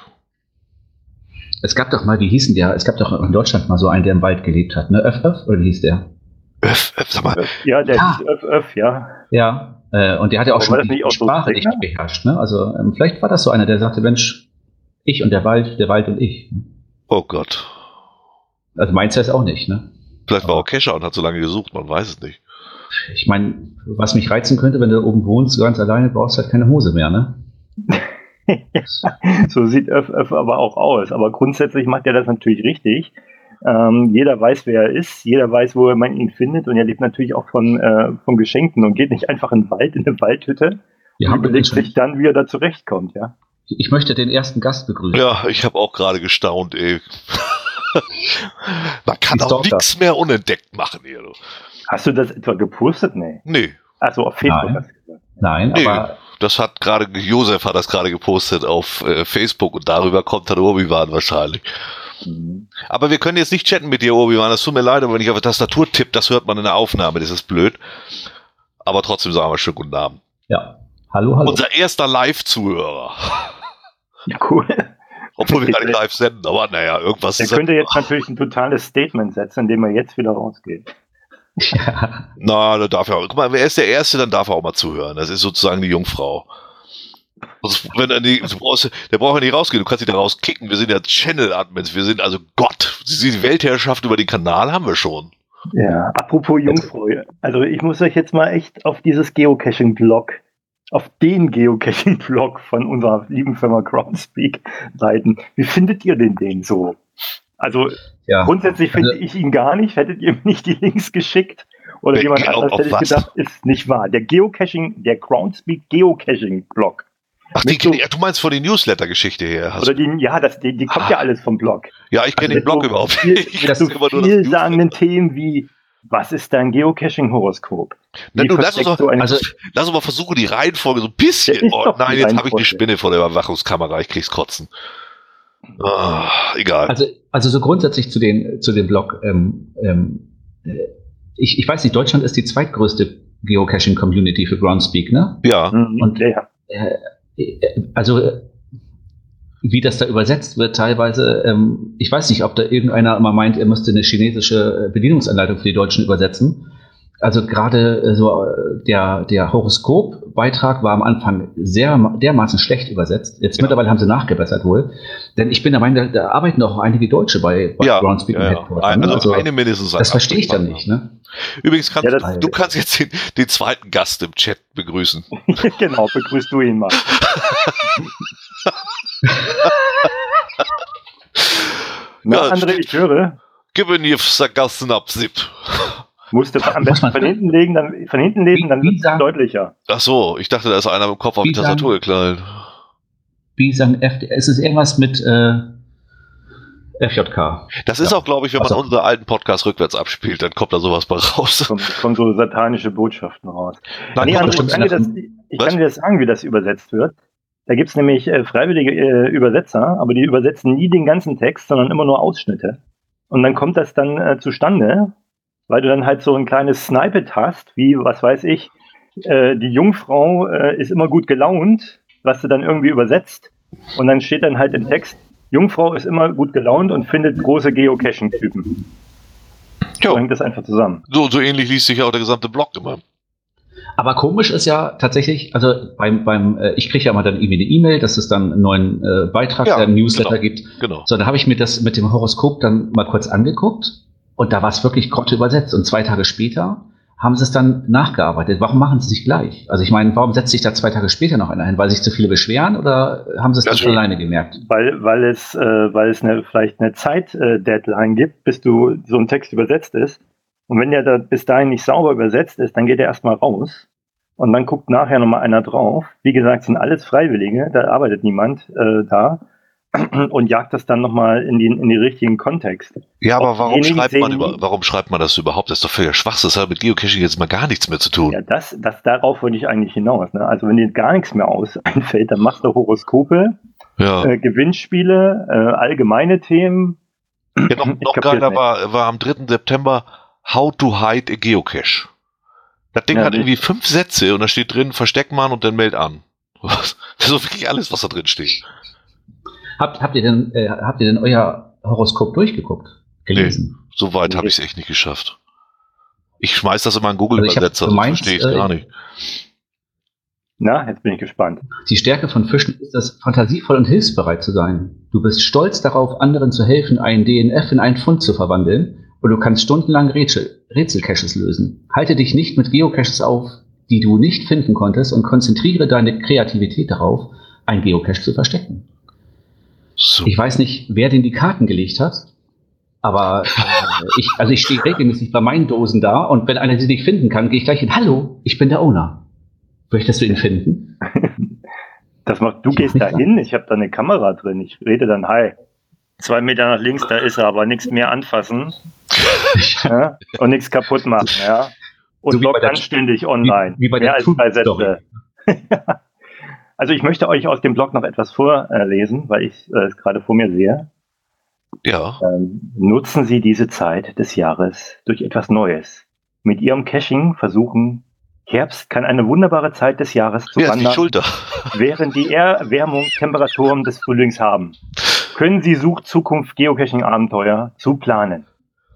Es gab doch mal, wie hießen der? Es gab doch in Deutschland mal so einen, der im Wald gelebt hat, ne? Öff, Öff, oder wie hieß der? Öff, Öff, sag mal. Ja, der ja. hieß Öff, Öff, ja. Ja, äh, und der hat ja auch aber schon die die Sprache nicht so beherrscht, ne? Also ähm, vielleicht war das so einer, der sagte, Mensch, ich und der Wald, der Wald und ich. Oh Gott. Also meins ist auch nicht, ne? Vielleicht war auch Kescher und hat so lange gesucht, man weiß es nicht. Ich meine, was mich reizen könnte, wenn du oben wohnst, ganz alleine, brauchst du halt keine Hose mehr, ne? So sieht Öff, Öff aber auch aus. Aber grundsätzlich macht er das natürlich richtig. Ähm, jeder weiß, wer er ist, jeder weiß, wo man ihn findet und er lebt natürlich auch von, äh, von Geschenken und geht nicht einfach in den Wald, in eine Waldhütte ja, und überlegt sich dann, wie er da zurechtkommt, ja. Ich möchte den ersten Gast begrüßen. Ja, ich habe auch gerade gestaunt, ey. Man kann auch nichts mehr unentdeckt machen hier. Du. Hast du das etwa gepostet? Nee. Nee. Achso, auf Facebook Nein. hast du gesagt. Nein, nee, aber... Das hat gerade, Josef hat das gerade gepostet auf äh, Facebook und darüber kommt dann Obi-Wan wahrscheinlich. Mhm. Aber wir können jetzt nicht chatten mit dir, Obi-Wan, das tut mir leid, aber wenn ich auf die Tastatur tippe, das hört man in der Aufnahme, das ist blöd. Aber trotzdem sagen wir schönen guten Abend. Ja, hallo, hallo. Unser erster Live-Zuhörer. Ja, cool. Obwohl wir gar nicht live senden, aber naja, irgendwas. Der könnte jetzt natürlich ein totales Statement setzen, indem er jetzt wieder rausgeht. Ja. Na, da darf er auch. Guck mal, wer ist der Erste, dann darf er auch mal zuhören. Das ist sozusagen die Jungfrau. Also, wenn er nicht, du brauchst, der braucht ja nicht rausgehen, du kannst ihn da rauskicken. Wir sind ja Channel-Admins, wir sind also Gott. Die Weltherrschaft über den Kanal haben wir schon. Ja, apropos Jungfrau. Also ich muss euch jetzt mal echt auf dieses Geocaching-Blog, auf den Geocaching-Blog von unserer lieben Firma Groundspeak leiten. Wie findet ihr den Ding so? Also ja. Grundsätzlich finde also, ich ihn gar nicht. Hättet ihr mir nicht die Links geschickt? Oder jemand anderes hätte ich gedacht, ist nicht wahr. Der Geocaching, der Groundspeak Geocaching-Blog. Ach, die, so, du meinst von der Newsletter-Geschichte her? Oder die, ja, das, die, die kommt ah. ja alles vom Blog. Ja, ich kenne also den Blog so überhaupt nicht. Ich das so vielsagenden Themen wie, was ist dein Geocaching-Horoskop? Lass uns, doch, so also, lass uns mal versuchen, die Reihenfolge so ein bisschen... Oh, nein, jetzt habe ich die Spinne vor der Überwachungskamera, ich krieg's kotzen. Ah, egal. Also, also so grundsätzlich zu den, zu dem Blog. Ähm, ähm, ich, ich weiß nicht, Deutschland ist die zweitgrößte Geocaching-Community für Groundspeak, ne? Ja. Und ja. Äh, also wie das da übersetzt wird teilweise, ähm, ich weiß nicht, ob da irgendeiner immer meint, er müsste eine chinesische Bedienungsanleitung für die Deutschen übersetzen. also gerade äh, so äh, der, der Horoskop-Beitrag war am Anfang sehr dermaßen schlecht übersetzt. Jetzt ja. mittlerweile haben sie nachgebessert wohl. Denn ich bin der Meinung, da, da arbeiten auch einige Deutsche bei, bei ja, Groundspeak ja, ja. Headquarter. Ein, ne? also, also eine mindestens. Das verstehe ich dann nicht. Ne? Übrigens, kannst, ja, das, du kannst jetzt den, den zweiten Gast im Chat begrüßen. Genau, begrüßt du ihn mal. Na, ja, André, ich höre. Gib mir Gassen ab, Sip. Musst du am besten von hinten legen, dann von hinten lesen, dann wird es deutlicher. Ach so, ich dachte, da ist einer im Kopf auf die Tastatur geknallt. Wie sagen F D, es ist irgendwas mit äh, F J K. Das ist ja. auch, glaube ich, wenn man also, unseren alten Podcast rückwärts abspielt, dann kommt da sowas bei raus. Kommen, kommen so satanische Botschaften raus. Nein, nee, André, ich kann, dir das, ich kann dir das sagen, wie das übersetzt wird. Da gibt es nämlich äh, freiwillige äh, Übersetzer, aber die übersetzen nie den ganzen Text, sondern immer nur Ausschnitte. Und dann kommt das dann äh, zustande, weil du dann halt so ein kleines Snippet hast, wie, was weiß ich, äh, die Jungfrau äh, ist immer gut gelaunt, was du dann irgendwie übersetzt. Und dann steht dann halt im Text, Jungfrau ist immer gut gelaunt und findet große Geocaching-Typen. So hängt das einfach zusammen. So, so ähnlich liest sich ja auch der gesamte Blog immer. Aber komisch ist ja tatsächlich, also beim, beim äh, ich kriege ja mal dann irgendwie eine E-Mail, dass es dann einen neuen äh, Beitrag, ja, der im Newsletter genau, gibt. Genau. So, da habe ich mir das mit dem Horoskop dann mal kurz angeguckt und da war es wirklich Konto übersetzt. Und zwei Tage später haben sie es dann nachgearbeitet. Warum machen sie sich gleich? Also ich meine, warum setzt sich da zwei Tage später noch einer hin? Weil sich zu viele beschweren oder haben sie es dann schon alleine gemerkt? Weil, weil es, äh, weil es eine, vielleicht eine Zeit-Deadline gibt, bis du so ein Text übersetzt ist. Und wenn der da bis dahin nicht sauber übersetzt ist, dann geht er erstmal raus und dann guckt nachher nochmal einer drauf. Wie gesagt, sind alles Freiwillige, da arbeitet niemand äh, da und jagt das dann nochmal in den in den richtigen Kontext. Ja, aber warum schreibt, man über, warum schreibt man das überhaupt? Das ist doch völlig Schwachsinn. Das hat mit Geocaching jetzt mal gar nichts mehr zu tun. Ja, das, das darauf wollte ich eigentlich hinaus. Ne? Also wenn dir gar nichts mehr aus einfällt, dann machst du Horoskope, ja. äh, Gewinnspiele, äh, allgemeine Themen. Ja, noch noch geiler war, war am dritten September How to hide a Geocache. Das Ding ja, hat irgendwie fünf Sätze und da steht drin, versteck mal und dann meld an. Das ist so wirklich alles, was da drin steht. Habt, habt, ihr denn, äh, habt ihr denn euer Horoskop durchgeguckt? Gelesen? Nee, so weit habe ich es echt nicht geschafft. Ich schmeiß das immer in Google-Übersetzer, also das verstehe ich äh, gar nicht. Na, jetzt bin ich gespannt. Die Stärke von Fischen ist es, fantasievoll und hilfsbereit zu sein. Du bist stolz darauf, anderen zu helfen, einen D N F in einen Pfund zu verwandeln. Und du kannst stundenlang Rätsel, Rätselcaches lösen. Halte dich nicht mit Geocaches auf, die du nicht finden konntest, und konzentriere deine Kreativität darauf, ein Geocache zu verstecken. So. Ich weiß nicht, wer den die Karten gelegt hat, aber äh, ich, also ich stehe regelmäßig bei meinen Dosen da und wenn einer sie nicht finden kann, gehe ich gleich hin. Hallo, ich bin der Owner. Möchtest du ihn finden? Das macht, du ich gehst da hin, ich habe da eine Kamera drin, ich rede dann, hi. Zwei Meter nach links, da ist er, aber nichts mehr anfassen ja, und nichts kaputt machen. Ja. Und so bloggt anständig online. Wie, wie bei mehr der als drei Sätze. Also ich möchte euch aus dem Blog noch etwas vorlesen, weil ich es äh, gerade vor mir sehe. Ja. Ähm, nutzen Sie diese Zeit des Jahres durch etwas Neues. Mit Ihrem Caching versuchen, Herbst kann eine wunderbare Zeit des Jahres zu ja, wandern, die Schulter. während die Erwärmung Temperaturen des Frühlings haben. Können Sie Such-Zukunft Geocaching-Abenteuer zu planen?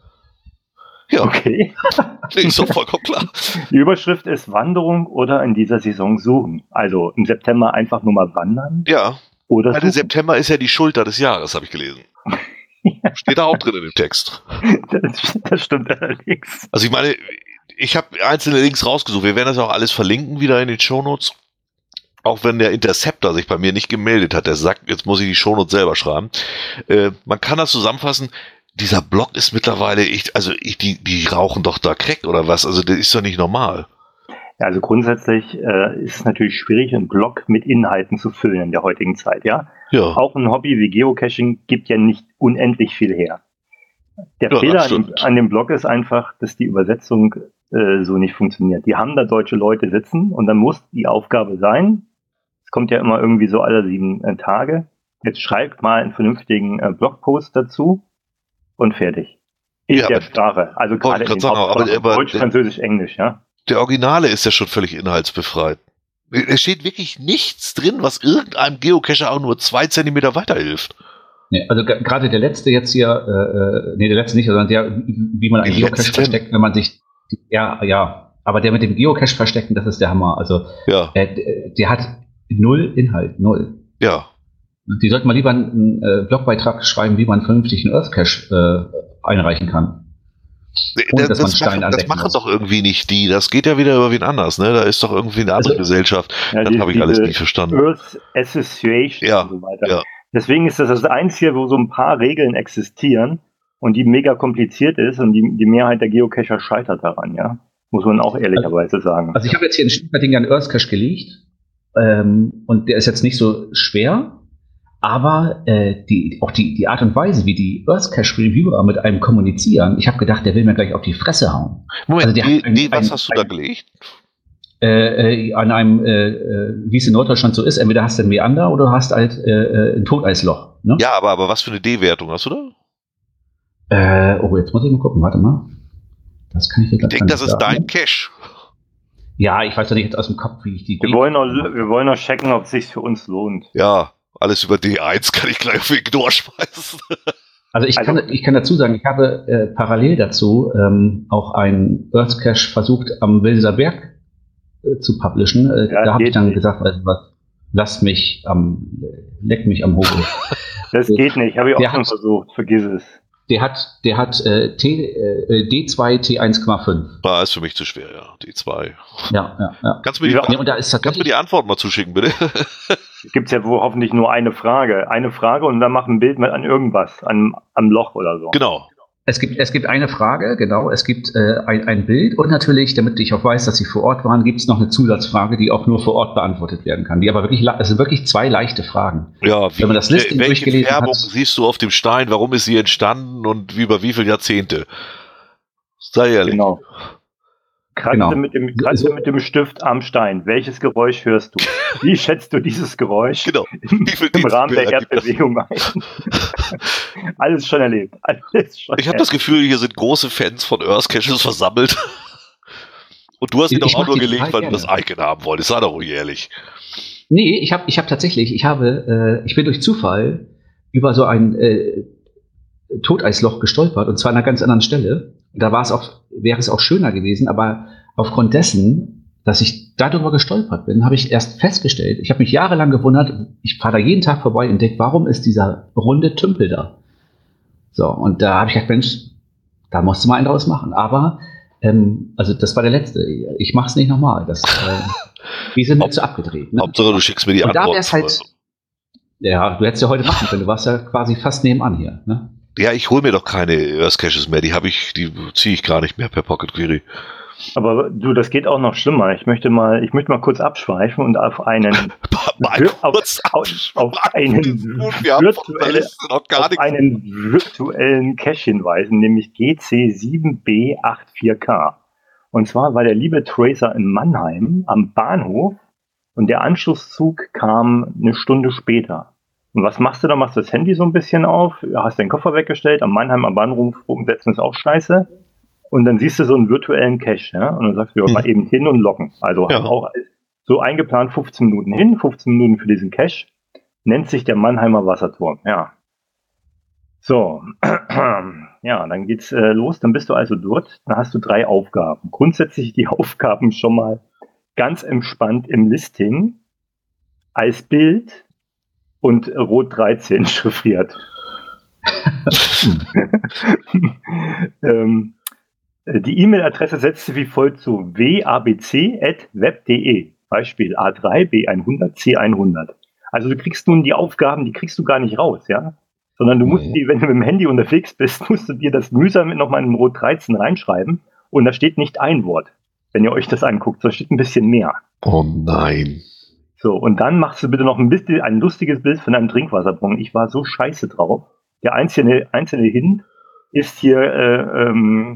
Ja, okay. Ist doch vollkommen klar. Die Überschrift ist Wanderung oder in dieser Saison suchen. Also im September einfach nur mal wandern. Ja, oder weil der September ist ja die Schulter des Jahres, habe ich gelesen. Ja. Steht da auch drin in dem Text. Das, das stimmt allerdings. Also ich meine, ich habe einzelne Links rausgesucht. Wir werden das auch alles verlinken wieder in den Shownotes. Auch wenn der Interceptor sich bei mir nicht gemeldet hat, der sagt, jetzt muss ich die Shownotes selber schreiben. Äh, man kann das zusammenfassen, dieser Blog ist mittlerweile, ich, also ich, die, die rauchen doch da Crack oder was, also das ist doch nicht normal. Ja, also grundsätzlich äh, ist es natürlich schwierig, einen Blog mit Inhalten zu füllen in der heutigen Zeit, ja. Ja. Auch ein Hobby wie Geocaching gibt ja nicht unendlich viel her. Der ja, Fehler an dem, an dem Blog ist einfach, dass die Übersetzung äh, so nicht funktioniert. Die haben da deutsche Leute sitzen und dann muss die Aufgabe sein, es kommt ja immer irgendwie so alle sieben äh, Tage, jetzt schreibt mal einen vernünftigen äh, Blogpost dazu und fertig. In ja, der Sprache, also gerade in den sagen, aber, aber Deutsch, der, Französisch, Englisch, ja. Der Originale ist ja schon völlig inhaltsbefreit. Es steht wirklich nichts drin, was irgendeinem Geocacher auch nur zwei Zentimeter weiterhilft. Nee, also g- gerade der letzte jetzt hier, äh, nee, der letzte nicht, sondern der, wie man einen Geocache versteckt, wenn man sich Ja, ja. Aber der mit dem Geocache verstecken, das ist der Hammer. Also, ja. äh, der hat null Inhalt, null. Ja. Die sollten mal lieber einen äh, Blogbeitrag schreiben, wie man vernünftig einen Earth Cache äh, einreichen kann. Ohne, das, das, machen, das machen doch irgendwie nicht die. Das geht ja wieder über wen anders. Ne? Da ist doch irgendwie eine andere also, Gesellschaft. Ja, das habe ich alles nicht verstanden. Earth Association ja, und so weiter. Ja. Deswegen ist das das Einzige, wo so ein paar Regeln existieren und die mega kompliziert ist und die, die Mehrheit der Geocacher scheitert daran, ja. Muss man auch ehrlicherweise sagen. Also ich habe jetzt hier einen Stieferding an Earth Cache gelegt ähm, und der ist jetzt nicht so schwer. Aber äh, die, auch die, die Art und Weise, wie die Earth Cache Reviewer mit einem kommunizieren, ich habe gedacht, der will mir gleich auf die Fresse hauen. Moment, also der die, ein, die, was ein, hast du ein, da gelegt? Äh, äh, an einem, äh, wie es in Norddeutschland so ist, entweder hast du ein Meander oder du hast halt äh, ein Toteisloch. Ne? Ja, aber, aber was für eine D-Wertung hast du da? Äh, oh, jetzt muss ich mal gucken, warte mal. Das kann ich dir gleich Ich denke, das ist dein Cache. Ja, ich weiß doch nicht jetzt aus dem Kopf, wie ich die... Wir wollen noch, wir wollen noch checken, ob es sich für uns lohnt. Ja. Alles über D eins kann ich gleich auf Ignore schmeißen. Also ich, also, kann, ich kann dazu sagen, ich habe äh, parallel dazu ähm, auch einen Earth Cache versucht, am Wilser Berg äh, zu publishen. Äh, ja, da habe ich dann nicht. gesagt, also, was, lass mich am, leck mich am Hobel. Das geht nicht, habe ich auch schon versucht, vergiss es. Der hat, der hat äh, T, äh, D zwei T eins Komma fünf. Ah, ist für mich zu schwer, ja. D zwei. Ja, ja, ja. Kannst du mir die, ja, und da ist kannst mir die Antwort mal zuschicken, bitte? Gibt es ja wohl hoffentlich nur eine Frage. Eine Frage und dann mach ein Bild mit an irgendwas, an, am Loch oder so. Genau. Es gibt, es gibt eine Frage, genau. Es gibt äh, ein, ein Bild und natürlich, damit ich auch weiß, dass Sie vor Ort waren, gibt es noch eine Zusatzfrage, die auch nur vor Ort beantwortet werden kann. Die aber wirklich, es sind wirklich zwei leichte Fragen. Ja, wie, wenn man das Listing welche durchgelesen Färbung hat, siehst du auf dem Stein? Warum ist sie entstanden und wie, über wie viele Jahrzehnte? Sei ehrlich. Genau. Kratze, genau. mit dem, kratze mit dem Stift am Stein. Welches Geräusch hörst du? Wie schätzt du dieses Geräusch genau. im, im Rahmen der Erdbewegung ein? Alles schon erlebt. Alles schon ich habe das Gefühl, hier sind große Fans von Earth Caches versammelt. Und du hast ihn doch auch nur gelegt, weil du das Icon haben wolltest. Sei doch ruhig ehrlich. Nee, ich habe ich hab tatsächlich, ich habe, äh, ich bin durch Zufall über so ein äh, Toteisloch gestolpert und zwar an einer ganz anderen Stelle. Da war es auch, wäre es auch schöner gewesen, aber aufgrund dessen, dass ich darüber gestolpert bin, habe ich erst festgestellt, ich habe mich jahrelang gewundert, ich fahre da jeden Tag vorbei und denke, warum ist dieser runde Tümpel da? So, und da habe ich gedacht, Mensch, da musst du mal einen draus machen. Aber, ähm, also das war der letzte. Ich mache es nicht nochmal. Das, äh, die sind nicht so abgedreht. Ne? Hauptsache, du schickst mir die und Antwort. Da wär's halt, ja, du hättest ja heute machen können. Du warst ja quasi fast nebenan hier. Ne? Ja, ich hole mir doch keine Earth Caches mehr. Die habe ich, die ziehe ich gar nicht mehr per Pocket Query. Aber du, das geht auch noch schlimmer. Ich möchte mal, ich möchte mal kurz abschweifen und auf einen, auf, auf, auf einen, virtuelle, auf einen virtuellen Cache hinweisen, nämlich G C sieben B vierundachtzig K. Und zwar war der liebe Tracer in Mannheim am Bahnhof und der Anschlusszug kam eine Stunde später. Und was machst du da? Machst du das Handy so ein bisschen auf, hast deinen Koffer weggestellt, am Mannheim am Bahnhof umsetzen ist auch scheiße. Und dann siehst du so einen virtuellen Cache, ja, und dann sagst du, ja, mal eben hin und locken. Also ja. Auch so eingeplant fünfzehn Minuten hin, fünfzehn Minuten für diesen Cache, nennt sich der Mannheimer Wasserturm, ja. So, ja, dann geht's äh, los, dann bist du also dort, dann hast du drei Aufgaben. Grundsätzlich die Aufgaben schon mal ganz entspannt im Listing, als Bild und rot dreizehn chiffriert. ähm, Die E-Mail-Adresse setzt sie wie folgt zu: w a b c at web punkt de. Beispiel A drei, B hundert, C hundert. Also du kriegst nun die Aufgaben, die kriegst du gar nicht raus, ja? Sondern du musst die, wenn du mit dem Handy unterwegs bist, musst du dir das mühsam mit nochmal in Rot dreizehn reinschreiben und da steht nicht ein Wort. Wenn ihr euch das anguckt, da steht ein bisschen mehr. Oh nein. So, und dann machst du bitte noch ein bisschen ein lustiges Bild von einem Trinkwasserbrunnen. Ich war so scheiße drauf. Der einzelne, einzelne Hint ist hier äh, ähm,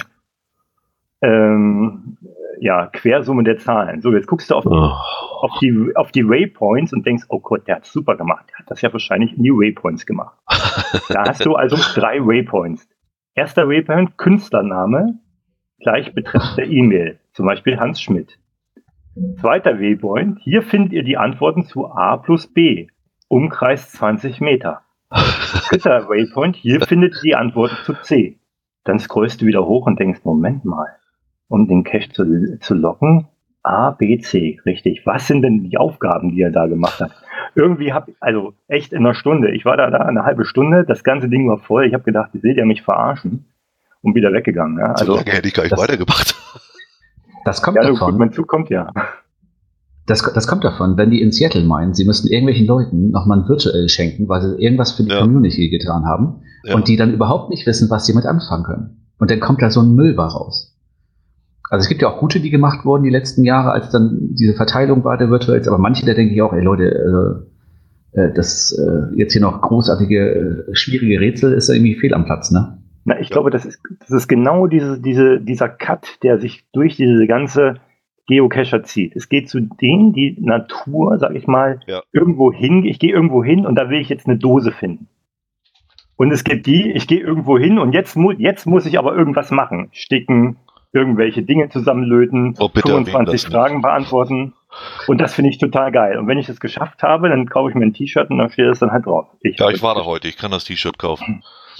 Ähm, ja, Quersumme der Zahlen. So, jetzt guckst du auf, oh. auf, die, auf die Waypoints und denkst, oh Gott, der hat super gemacht. Der hat das ja wahrscheinlich in die Waypoints gemacht. Da hast du also drei Waypoints. Erster Waypoint, Künstlername, gleich Betreff der E-Mail. Zum Beispiel Hans Schmidt. Zweiter Waypoint, hier findet ihr die Antworten zu A plus B. Umkreis zwanzig Meter. Dritter Waypoint, hier findet ihr die Antworten zu C. Dann scrollst du wieder hoch und denkst, Moment mal. um den Cache zu, zu locken. A, B, C, richtig. Was sind denn die Aufgaben, die er da gemacht hat? Irgendwie habe ich, also echt in einer Stunde, ich war da, da eine halbe Stunde, das ganze Ding war voll, ich habe gedacht, ihr seht ja mich verarschen und wieder weggegangen. Ja? Also, so lange hätte ich gar nicht das, weitergemacht. Das kommt ja, davon. Gut, mein Zug kommt ja. Das, das kommt davon, wenn die in Seattle meinen, sie müssten irgendwelchen Leuten nochmal ein virtuell schenken, weil sie irgendwas für die ja. Community getan haben ja. und die dann überhaupt nicht wissen, was sie mit anfangen können. Und dann kommt da so ein Müll raus. Also es gibt ja auch gute, die gemacht wurden die letzten Jahre, als dann diese Verteilung war der Virtuals, aber manche, da denke ich auch, ey Leute, äh, das äh, jetzt hier noch großartige, äh, schwierige Rätsel ist ja irgendwie fehl am Platz, ne? Na, ich ja. glaube, das ist, das ist genau diese, diese, dieser Cut, der sich durch diese ganze Geocacher zieht. Es geht zu denen, die Natur, sag ich mal, ja. irgendwo hin, ich gehe irgendwo hin und da will ich jetzt eine Dose finden. Und es gibt die, ich gehe irgendwo hin und jetzt, mu- jetzt muss ich aber irgendwas machen. Sticken, irgendwelche Dinge zusammenlöten, oh, bitte, fünfundzwanzig Fragen beantworten. Und das finde ich total geil. Und wenn ich das geschafft habe, dann kaufe ich mir ein T-Shirt und dann steht das dann halt drauf. Ich ja, ich war da heute, ich kann das T-Shirt kaufen.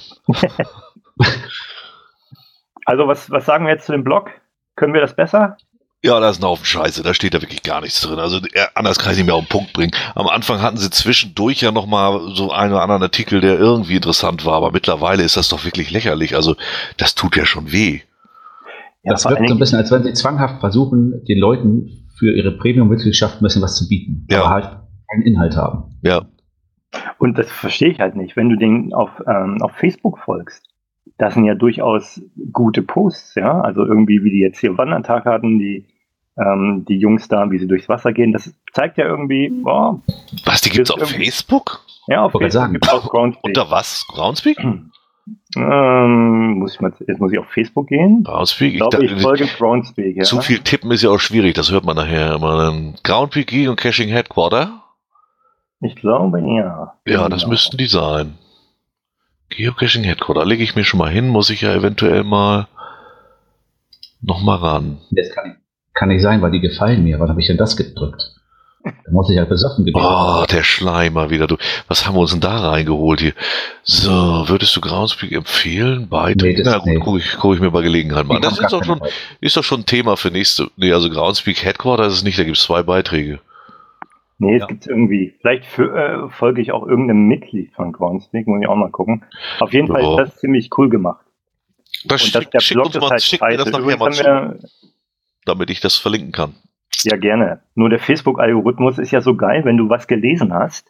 Also was, was sagen wir jetzt zu dem Blog? Können wir das besser? Ja, da ist ein Haufen Scheiße, da steht da wirklich gar nichts drin. Also anders kann ich nicht mehr auf den Punkt bringen. Am Anfang hatten sie zwischendurch ja nochmal so einen oder anderen Artikel, der irgendwie interessant war, aber mittlerweile ist das doch wirklich lächerlich. Also das tut ja schon weh. Ja, das wirkt so ein bisschen, als wenn sie zwanghaft versuchen, den Leuten für ihre Premium-Mitgliedschaft ein bisschen was zu bieten, ja. aber halt keinen Inhalt haben. Ja. Und das verstehe ich halt nicht, wenn du den auf, ähm, auf Facebook folgst. Das sind ja durchaus gute Posts, ja, also irgendwie, wie die jetzt hier am Wandertag hatten, die ähm, die Jungs da, wie sie durchs Wasser gehen, das zeigt ja irgendwie, boah. Was, die gibt's auf Facebook? Ja, auf Facebook sagen. gibt's auch Groundspeak. Unter was? Groundspeak? Ähm, muss ich mal, jetzt muss ich auf Facebook gehen. Groundspeak? Ich glaube, ich, ich folge Groundspeak, ja. Zu viel tippen ist ja auch schwierig, das hört man nachher immer. Groundspeak und Caching Headquarter? Ich glaube, ja. Ja, genau. Das müssten die sein. Geocaching Headquarter, lege ich mir schon mal hin, muss ich ja eventuell mal noch mal ran. Das kann, kann nicht sein, weil die gefallen mir. Wann habe ich denn das gedrückt? Da muss ich halt besoffen gewesen. Oh, der Schleimer wieder. Du, was haben wir uns denn da reingeholt hier? So, würdest du Groundspeak empfehlen? Beiträge? Nee, Na gut, nee. gucke ich, guck ich mir bei Gelegenheit mal. Das ist doch, schon, ist doch schon ein Thema für nächste. Nee, also Groundspeak Headquarter ist es nicht, da gibt es zwei Beiträge. Nee, es ja. gibt irgendwie, vielleicht für, äh, folge ich auch irgendeinem Mitglied von Groundspeak, muss ich auch mal gucken. Auf jeden ja. Fall ist das ziemlich cool gemacht. Das schick, das, der schick Blog uns mal, halt schick mir das nachher mal zu, wir, damit ich das verlinken kann. Ja, gerne. Nur der Facebook-Algorithmus ist ja so geil, wenn du was gelesen hast,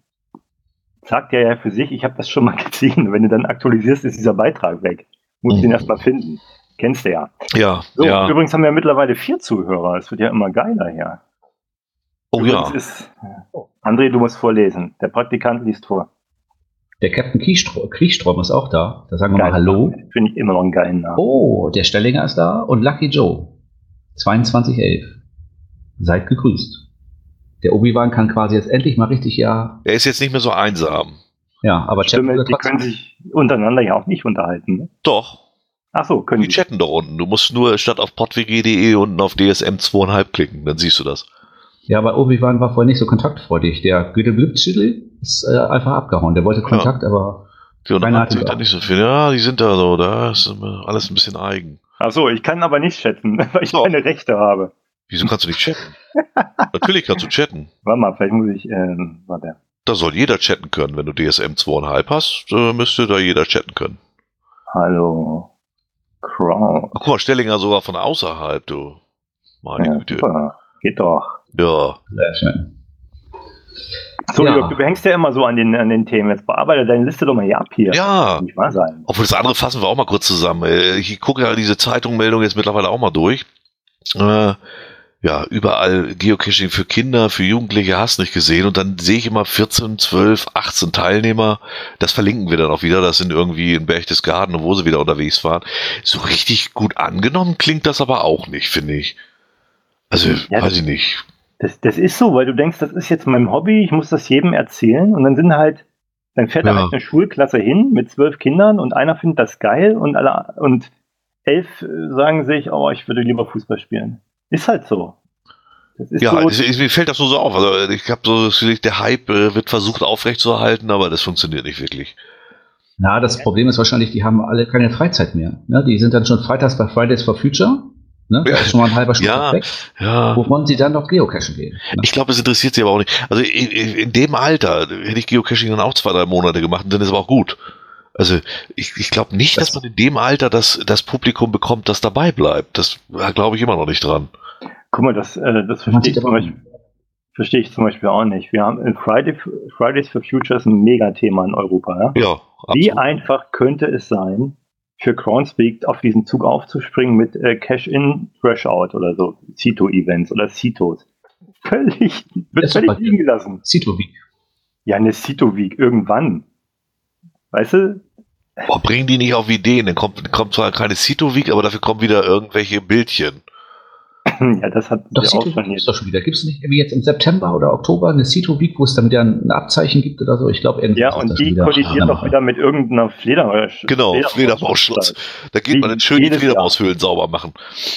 sagt er ja für sich, ich habe das schon mal gesehen. Wenn du dann aktualisierst, ist dieser Beitrag weg. Musst mhm. den erstmal finden. Kennst du ja. Ja, so, ja. Übrigens haben wir mittlerweile vier Zuhörer. Es wird ja immer geiler hier. Oh übrigens ja. Ist, André, du musst vorlesen. Der Praktikant liest vor. Der Captain Kriechstrom, Kriechstrom ist auch da. Da sagen wir Geil, mal Hallo. Finde ich immer noch einen geilen Namen. Oh, der Stellinger ist da und Lucky Joe. zweiundzwanzig elf. Seid gegrüßt. Der Obi-Wan kann quasi jetzt endlich mal richtig ja... Er ist jetzt nicht mehr so einsam. Ja, aber Stimme, chatten die können sich untereinander ja auch nicht unterhalten. Ne? Doch. Ach so, können die. Die chatten doch unten. Du musst nur statt auf podwg punkt de unten auf D S M zwei Komma fünf klicken. Dann siehst du das. Ja, aber Obi-Wan war vorher nicht so kontaktfreudig. Der Güteblübschüttel ist äh, einfach abgehauen. Der wollte Kontakt, ja. aber ja, keiner hat da nicht so viel. Ja, die sind da so. Da ist alles ein bisschen eigen. Ach so, ich kann aber nicht chatten, weil ich so. keine Rechte habe. Wieso kannst du nicht chatten? Natürlich kannst du chatten. Warte mal, vielleicht muss ich, ähm, warte. Da soll jeder chatten können. Wenn du D S M zwei Komma fünf hast, äh, müsste da jeder chatten können. Hallo. Crown. Ach, guck mal, Stellinger sogar von außerhalb, du. Meine ja, Güte. Super. Geht doch. Ja. Sehr schön. So, ja. Jörg, du hängst ja immer so an den, an den Themen. Jetzt bearbeite deine Liste doch mal hier ab hier. Ja. Nicht wahr sein. Obwohl das andere fassen wir auch mal kurz zusammen. Ich gucke ja diese Zeitungsmeldung jetzt mittlerweile auch mal durch. Äh, ja, überall Geocaching für Kinder, für Jugendliche hast nicht gesehen. Und dann sehe ich immer vierzehn, zwölf, achtzehn Teilnehmer. Das verlinken wir dann auch wieder. Das sind irgendwie in Berchtesgaden, wo sie wieder unterwegs waren. So richtig gut angenommen klingt das aber auch nicht, finde ich. Also, ja, weiß ich nicht. Das, das ist so, weil du denkst, das ist jetzt mein Hobby, ich muss das jedem erzählen. Und dann sind halt, dann fährt ja. da halt eine Schulklasse hin mit zwölf Kindern und einer findet das geil und alle und elf sagen sich, oh, ich würde lieber Fußball spielen. Ist halt so. Das ist ja, so, es, es, mir fällt das nur so auf. Also ich habe so, der Hype äh, wird versucht aufrechtzuerhalten, aber das funktioniert nicht wirklich. Na, das Problem ist wahrscheinlich, die haben alle keine Freizeit mehr. Ne? Die sind dann schon freitags bei Fridays for Future Ne? Das ist schon mal ein halber Schritt ja, weg. Ja. Wo wollen Sie dann noch geocachen gehen? Ne? Ich glaube, es interessiert Sie aber auch nicht. Also in, in dem Alter hätte ich Geocaching dann auch zwei, drei Monate gemacht und dann ist aber auch gut. Also ich, ich glaube nicht, das dass man in dem Alter das, das Publikum bekommt, das dabei bleibt. Das da glaube ich immer noch nicht dran. Guck mal, das, äh, das verstehe ich, zum Beispiel, verstehe ich zum Beispiel auch nicht. Wir haben in Friday, Fridays for Future ein Megathema in Europa. Ja? Ja, absolut. Wie einfach könnte es sein, für Groundspeak auf diesen Zug aufzuspringen mit äh, Cash-In, Threshout oder so, Cito-Events oder Citos. Völlig, wird völlig liegen gelassen. Cito-Week. Ja, eine Cito-Week, irgendwann. Weißt du? Boah, bringen die nicht auf Ideen, dann kommt, kommt zwar keine Cito-Week, aber dafür kommen wieder irgendwelche Bildchen. Ja, das hat doch Cito ist doch schon wieder. Gibt es nicht irgendwie jetzt im September oder Oktober eine Cito-Week, wo es dann wieder ein Abzeichen gibt oder so? Ich glaube, irgendwie. Ja, und die kollidiert doch wieder mit irgendeiner Fledermaus. Genau, Fledermausschutz. Da geht man dann schön die Fledermaushöhlen sauber machen.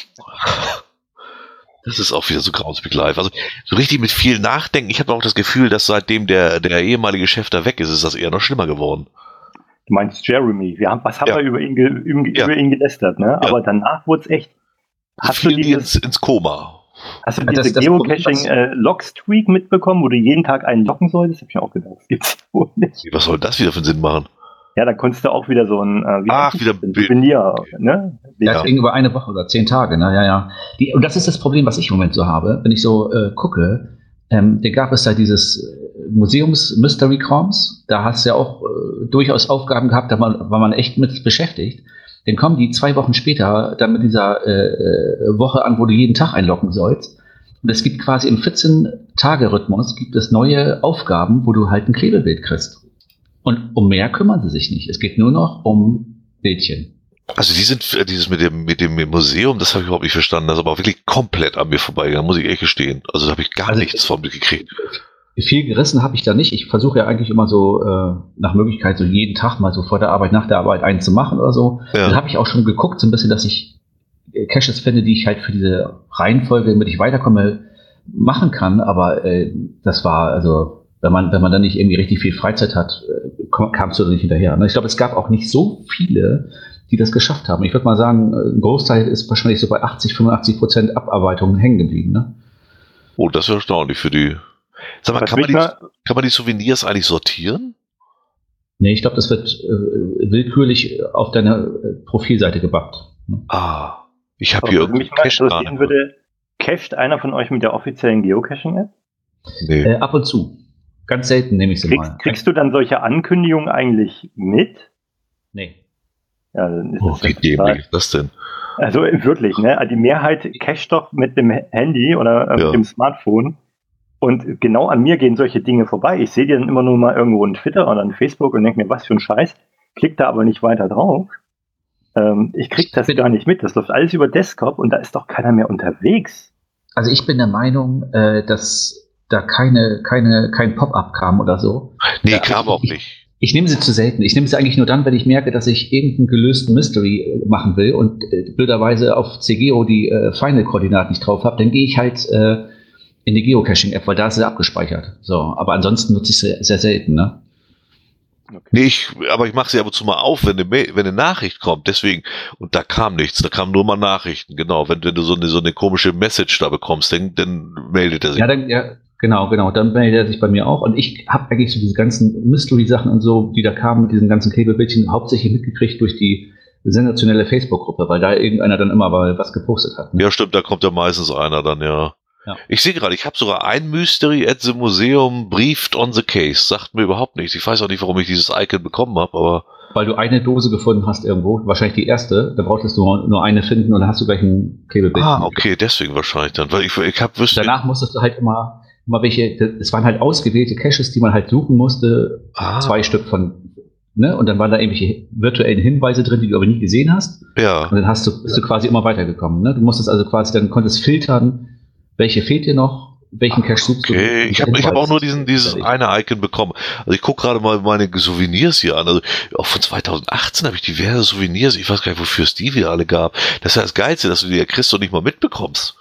Das ist auch wieder so Groundspeak Live. Also so richtig mit viel Nachdenken. Ich habe auch das Gefühl, dass seitdem der, der ehemalige Chef da weg ist, ist das eher noch schlimmer geworden. Du meinst Jeremy. Wir haben, was haben ja. wir über ihn, ge, über, ja. über ihn gelästert, ne? Ja. Aber danach wurde es echt. Hast du die ins, ins Koma? Hast du diese Geocaching-Log-Streak äh, mitbekommen, wo du jeden Tag einen locken solltest? Das hab ich auch gedacht. Das gibt's wohl nicht. Was soll das wieder für einen Sinn machen? Ja, da konntest du auch wieder so ein äh, wie Ach, wieder Souvenir, ne? Ja, das ging über eine Woche oder zehn Tage, ne? Ja, ja. Die, und das ist das Problem, was ich im Moment so habe, wenn ich so äh, gucke. Ähm, da gab es da dieses Museums-Mystery-Krams. Da hast du ja auch äh, durchaus Aufgaben gehabt, da war, war man echt mit beschäftigt. Dann kommen die zwei Wochen später dann mit dieser äh, Woche an, wo du jeden Tag einloggen sollst. Und es gibt quasi im vierzehn-Tage-Rhythmus gibt es neue Aufgaben, wo du halt ein Klebebild kriegst. Und um mehr kümmern sie sich nicht. Es geht nur noch um Bildchen. Also die sind dieses mit dem mit dem Museum, das habe ich überhaupt nicht verstanden. Das ist aber auch wirklich komplett an mir vorbeigegangen, muss ich echt gestehen. Also da habe ich gar also nichts von mitgekriegt. Viel gerissen habe ich da nicht. Ich versuche ja eigentlich immer so äh, nach Möglichkeit so jeden Tag mal so vor der Arbeit, nach der Arbeit einen zu machen oder so. Ja. Dann habe ich auch schon geguckt, so ein bisschen, dass ich äh, Caches finde, die ich halt für diese Reihenfolge, damit ich weiterkomme, machen kann. Aber äh, das war, also wenn man wenn man dann nicht irgendwie richtig viel Freizeit hat, äh, kamst du da nicht hinterher. Ne? Ich glaube, es gab auch nicht so viele, die das geschafft haben. Ich würde mal sagen, ein Großteil ist wahrscheinlich so bei achtzig, fünfundachtzig Prozent Abarbeitungen hängen geblieben. Ne? Oh, das ist erstaunlich für die. Sag mal, kann man, die, kann man die Souvenirs eigentlich sortieren? Nee, ich glaube, das wird äh, willkürlich auf deine äh, Profilseite gebackt. Ne? Ah, ich habe hier irgendwie Cache interessieren würde, cached einer von euch mit der offiziellen Geocaching-App? Nee. Äh, ab und zu. Ganz selten nehme ich sie kriegst, mal. Kriegst du dann solche Ankündigungen eigentlich mit? Nee. Ja, dann ist oh, wie dämlich ist das denn? Also wirklich, ne? Die Mehrheit cached doch mit dem Handy oder äh, ja. mit dem Smartphone. Und genau an mir gehen solche Dinge vorbei. Ich sehe die dann immer nur mal irgendwo in Twitter oder in Facebook und denke mir, was für ein Scheiß. Klick da aber nicht weiter drauf. Ähm, ich krieg das gar nicht mit. Das läuft alles über Desktop und da ist doch keiner mehr unterwegs. Also ich bin der Meinung, äh, dass da keine, keine, kein Pop-up kam oder so. Nee, da, kam ich, auch nicht. Ich, ich nehme sie zu selten. Ich nehme sie eigentlich nur dann, wenn ich merke, dass ich irgendeinen gelösten Mystery machen will und äh, blöderweise auf C G O die äh, Final-Koordinaten nicht drauf habe. Dann gehe ich halt äh, in die Geocaching-App, weil da ist sie abgespeichert. So, aber ansonsten nutze ich sie sehr selten, ne? Okay. Nee, ich, aber ich mache sie ab und zu mal auf, wenn eine, wenn eine Nachricht kommt, deswegen, und da kam nichts, da kamen nur mal Nachrichten, genau, wenn, wenn du so eine, so eine komische Message da bekommst, dann, dann meldet er sich. Ja, dann, ja, genau, genau, dann meldet er sich bei mir auch und ich habe eigentlich so diese ganzen Mystery-Sachen und so, die da kamen mit diesen ganzen Klebebildchen, hauptsächlich mitgekriegt durch die sensationelle Facebook-Gruppe, weil da irgendeiner dann immer mal was gepostet hat. Ne? Ja, stimmt, da kommt ja meistens einer dann, ja. Ja. Ich sehe gerade, ich habe sogar ein Mystery at the Museum briefed on the case. Sagt mir überhaupt nichts. Ich weiß auch nicht, warum ich dieses Icon bekommen habe, aber... Weil du eine Dose gefunden hast irgendwo, wahrscheinlich die erste, da brauchtest du nur eine finden und dann hast du gleich ein Klebebild. Ah, okay, deswegen wahrscheinlich dann. Weil ich, ich hab wüsste... Danach musstest du halt immer, immer welche, es waren halt ausgewählte Caches, die man halt suchen musste, ah. zwei Stück von... Ne? Und dann waren da irgendwelche virtuellen Hinweise drin, die du aber nie gesehen hast. Ja. Und dann hast du, bist du quasi immer weitergekommen. Ne? Du musstest also quasi, dann konntest filtern, welche fehlt dir noch? Welchen Cache suchst du? Okay, ich habe ich hab auch nur diesen, dieses eine Icon bekommen. Also ich gucke gerade mal meine Souvenirs hier an. Also auch von zweitausendachtzehn habe ich diverse Souvenirs. Ich weiß gar nicht, wofür es die wieder alle gab. Das ist ja das Geilste, dass du die ja kriegst und nicht mal mitbekommst.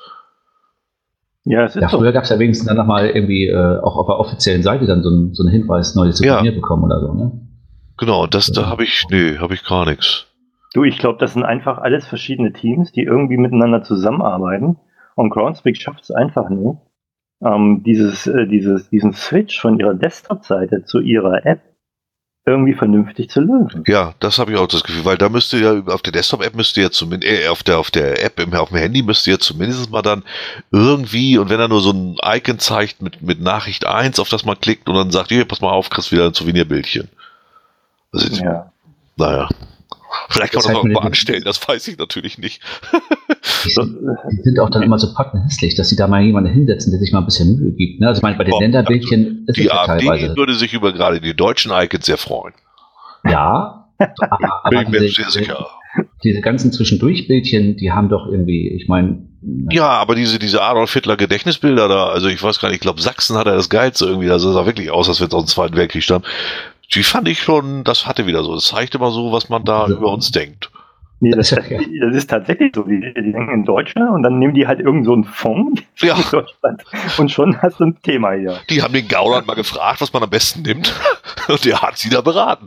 Ja, es ist ja, früher gab es ja wenigstens dann nochmal irgendwie äh, auch auf der offiziellen Seite dann so ein, so ein Hinweis, neues Souvenir ja. bekommen oder so, ne? Genau, und das, da habe ich, nee, habe ich gar nichts. Du, ich glaube, das sind einfach alles verschiedene Teams, die irgendwie miteinander zusammenarbeiten. Und Groundspeak schafft es einfach nicht, ähm, dieses, äh, dieses, diesen Switch von ihrer Desktop-Seite zu ihrer App irgendwie vernünftig zu lösen. Ja, das habe ich auch das Gefühl, weil da müsste ja auf der Desktop-App müsste ja zumindest, äh, auf der auf der App im, auf dem Handy müsste ja zumindest mal dann irgendwie, und wenn er nur so ein Icon zeigt mit mit Nachricht eins, auf das man klickt und dann sagt, hier, pass mal auf, kriegst wieder ein Souvenirbildchen. Also jetzt, Ja. Naja. Vielleicht kann Das man das heißt, auch mit mal den- anstellen, das weiß ich natürlich nicht. Die sind, die sind auch dann immer so hässlich, dass sie da mal jemanden hinsetzen, der sich mal ein bisschen Mühe gibt. Ne? Also ich meine, bei den Boah, Länderbildchen ist es Die ja A f D teilweise. würde sich über gerade die deutschen Icons sehr freuen. Ja, aber, Bin aber ich mir diese, sehr sicher. diese ganzen Zwischendurchbildchen, die haben doch irgendwie, ich meine, Ja, aber diese, diese Adolf Hitler Gedächtnisbilder da, also ich weiß gar nicht, ich glaube Sachsen hat er das geilste irgendwie, also sah wirklich aus, als wenn es aus dem Zweiten Weltkrieg stammt. Die fand ich schon, das hatte wieder so, das zeigte mal so, was man da Ja. über uns denkt. Nee, das, Das das, ist ja- das ist tatsächlich so. Die, die denken in Deutschland und dann nehmen die halt irgend so einen Fonds Ja. in Deutschland und schon hast du ein Thema hier. Die haben den Gauland mal gefragt, was man am besten nimmt, und der hat sie da beraten.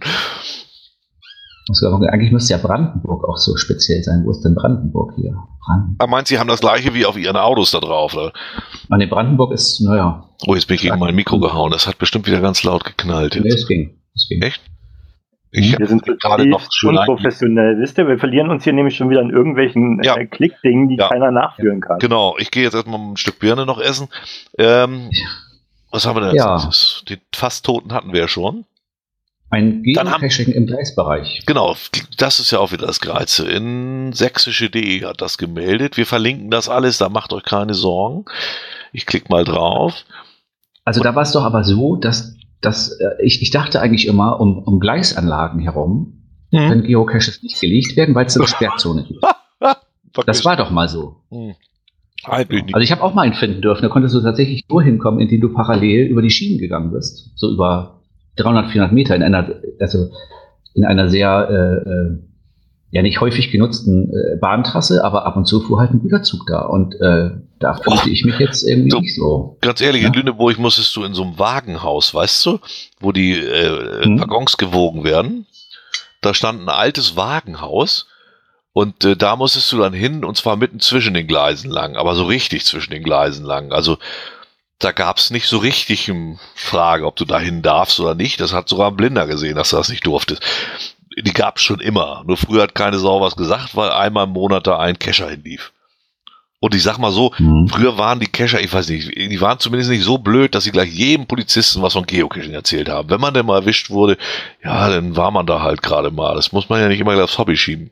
muss ich sagen, eigentlich müsste ja Brandenburg auch so speziell sein. Wo ist denn Brandenburg hier? Brandenburg. Er meint, sie haben das gleiche wie auf ihren Autos da drauf. Oder? Ah, nee, Brandenburg ist, naja, Oh, jetzt bin ich gegen mein Mikro gehauen, das hat bestimmt wieder ganz laut geknallt. nee, Jetzt. es ging. Es ging. Echt? Ich Wir sind hab gerade noch schön ein- unprofessionell. Wisst ihr, wir verlieren uns hier nämlich schon wieder in irgendwelchen Ja. äh, Klickdingen, die Ja. keiner nachführen kann. Genau, ich gehe jetzt erstmal ein Stück Birne noch essen. Ähm, was haben wir denn jetzt? Ja. Das ist- Den fast Toten hatten wir ja schon. Ein Dann haben- Geocaching im Gleisbereich. Genau, das ist ja auch wieder das Geilste. In sächsische punkt de hat das gemeldet. Wir verlinken das alles, da macht euch keine Sorgen. Ich klicke mal drauf. Also da war es doch aber so, dass, dass äh, ich, ich dachte eigentlich immer, um, um Gleisanlagen herum können Geocaches nicht gelegt werden, weil es eine Sperrzone gibt. Das war doch mal so. Hm. Eigentlich nicht. Also ich habe auch mal einen finden dürfen, da konntest du tatsächlich nur hinkommen, indem du parallel über die Schienen gegangen bist. So über dreihundert, vierhundert Meter in einer, also in einer sehr, äh, äh, ja nicht häufig genutzten äh, Bahntrasse, aber ab und zu fuhr halt ein Güterzug da. Und äh, da fühlte ich mich jetzt irgendwie So. nicht so. Ganz ehrlich, Ja? in Lüneburg musstest du in so einem Wagenhaus, weißt du, wo die äh, Hm. Waggons gewogen werden. Da stand ein altes Wagenhaus und äh, da musstest du dann hin, und zwar mitten zwischen den Gleisen lang, aber so richtig zwischen den Gleisen lang. Also da gab es nicht so richtig eine Frage, ob du da hin darfst oder nicht. Das hat sogar ein Blinder gesehen, dass du das nicht durftest. Die gab es schon immer. Nur früher hat keine Sau was gesagt, weil einmal im Monat da ein Kescher hinlief. Und ich sag mal so, Hm. früher waren die Kescher, ich weiß nicht, die waren zumindest nicht so blöd, dass sie gleich jedem Polizisten was von Geocaching erzählt haben. Wenn man denn mal erwischt wurde, ja, dann war man da halt gerade mal. Das muss man ja nicht immer gleich aufs Hobby schieben.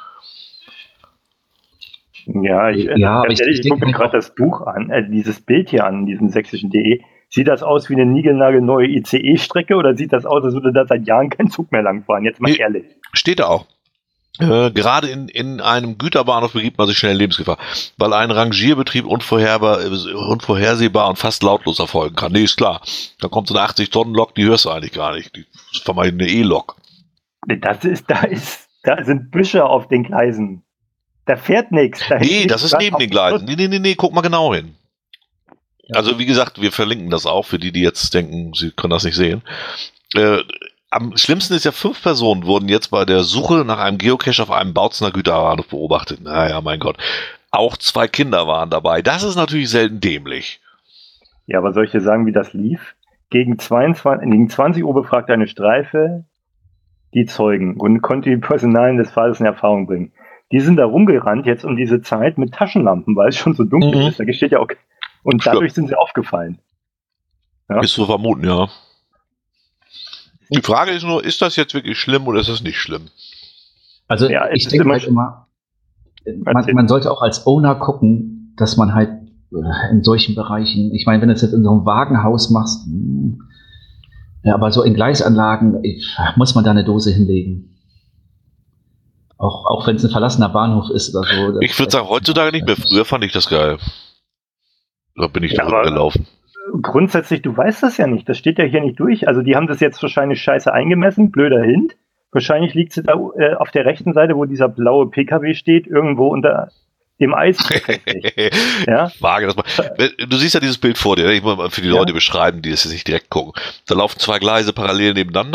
Ja, ich, Ja, äh, aber ganz ich- ehrlich, ich ich gucke mir denke gerade das Buch an, äh, dieses Bild hier an, diesem sächsischen punkt de. Sieht das aus wie eine niegelnagelneue I C E-Strecke oder sieht das aus, als würde da seit Jahren kein Zug mehr langfahren? Jetzt mal Nee. ehrlich. Steht da auch. Äh, gerade in, in einem Güterbahnhof begibt man sich schnell in Lebensgefahr, weil ein Rangierbetrieb unvorherbar, äh, unvorhersehbar und fast lautlos erfolgen kann. Nee, ist klar. Da kommt so eine achtzig-Tonnen-Lok, die hörst du eigentlich gar nicht. Die ist vermeintlich eine E-Lok. Das ist, da ist, da sind Büsche auf den Gleisen. Da fährt nichts. Da Nee, hinten das ist dran neben auf den dem Schluss. Gleisen. Nee, nee, nee, nee, guck mal genau hin. Ja. Also wie gesagt, wir verlinken das auch für die, die jetzt denken, sie können das nicht sehen. Äh, am schlimmsten ist ja, fünf Personen wurden jetzt bei der Suche nach einem Geocache auf einem Bautzener Güterbahnhof beobachtet. Naja, mein Gott. Auch zwei Kinder waren dabei. Das ist natürlich selten dämlich. Ja, aber soll ich dir sagen, wie das lief? Gegen, zweiundzwanzig, gegen zwanzig Uhr befragte eine Streife die Zeugen und konnte die Personalien des Falles in Erfahrung bringen. Die sind da rumgerannt jetzt um diese Zeit mit Taschenlampen, weil es schon so dunkel Mhm. ist. Da steht ja auch. Und Stimmt. dadurch sind sie aufgefallen. Ja. Ist zu vermuten, ja. Die Frage ist nur, ist das jetzt wirklich schlimm oder ist das nicht schlimm? Also Ja, es ich ist denke immer halt sch- immer, man, man sollte auch als Owner gucken, dass man halt äh, in solchen Bereichen, ich meine, wenn du es jetzt in so einem Wagenhaus machst, hm, ja, aber so in Gleisanlagen ich, muss man da eine Dose hinlegen. Auch, auch wenn es ein verlassener Bahnhof ist oder so. Ich würde sagen, heutzutage nicht mehr. Früher fand ich das geil. Da bin ich Ja, drüber aber- gelaufen. Grundsätzlich, du weißt das ja nicht. Das steht ja hier nicht durch. Also die haben das jetzt wahrscheinlich scheiße eingemessen. Blöder Hint. Wahrscheinlich liegt sie da äh, auf der rechten Seite, wo dieser blaue P K W steht, irgendwo unter dem Eis befestigt. Ja? Wage das mal. Du siehst ja dieses Bild vor dir. Ich muss mal für die Ja. Leute beschreiben, die das jetzt nicht direkt gucken. Da laufen zwei Gleise parallel nebeneinander.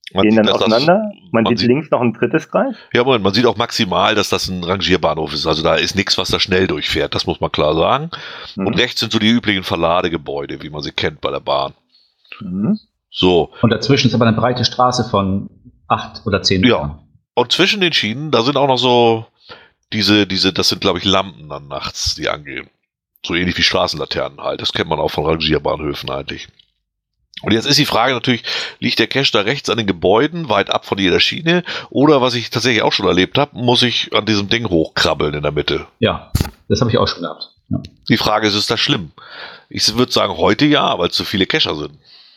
Man gehen dann auseinander. Das, man, man sieht links noch ein drittes Gleis. Ja, Moment, man sieht auch maximal, dass das ein Rangierbahnhof ist. Also da ist nichts, was da schnell durchfährt. Das muss man klar sagen. Mhm. Und rechts sind so die üblichen Verladegebäude, wie man sie kennt bei der Bahn. Mhm. So. Und dazwischen ist aber eine breite Straße von acht oder zehn Metern. Ja. Und zwischen den Schienen, da sind auch noch so diese, diese, das sind, glaube ich, Lampen dann nachts, die angehen. So ähnlich wie Straßenlaternen halt. Das kennt man auch von Rangierbahnhöfen eigentlich. Und jetzt ist die Frage natürlich, liegt der Cache da rechts an den Gebäuden, weit ab von jeder Schiene, oder was ich tatsächlich auch schon erlebt habe, muss ich an diesem Ding hochkrabbeln in der Mitte? Ja, das habe ich auch schon gehabt. Ja. Die Frage ist, ist das schlimm? Ich würde sagen, heute ja, weil es zu viele Cacher sind.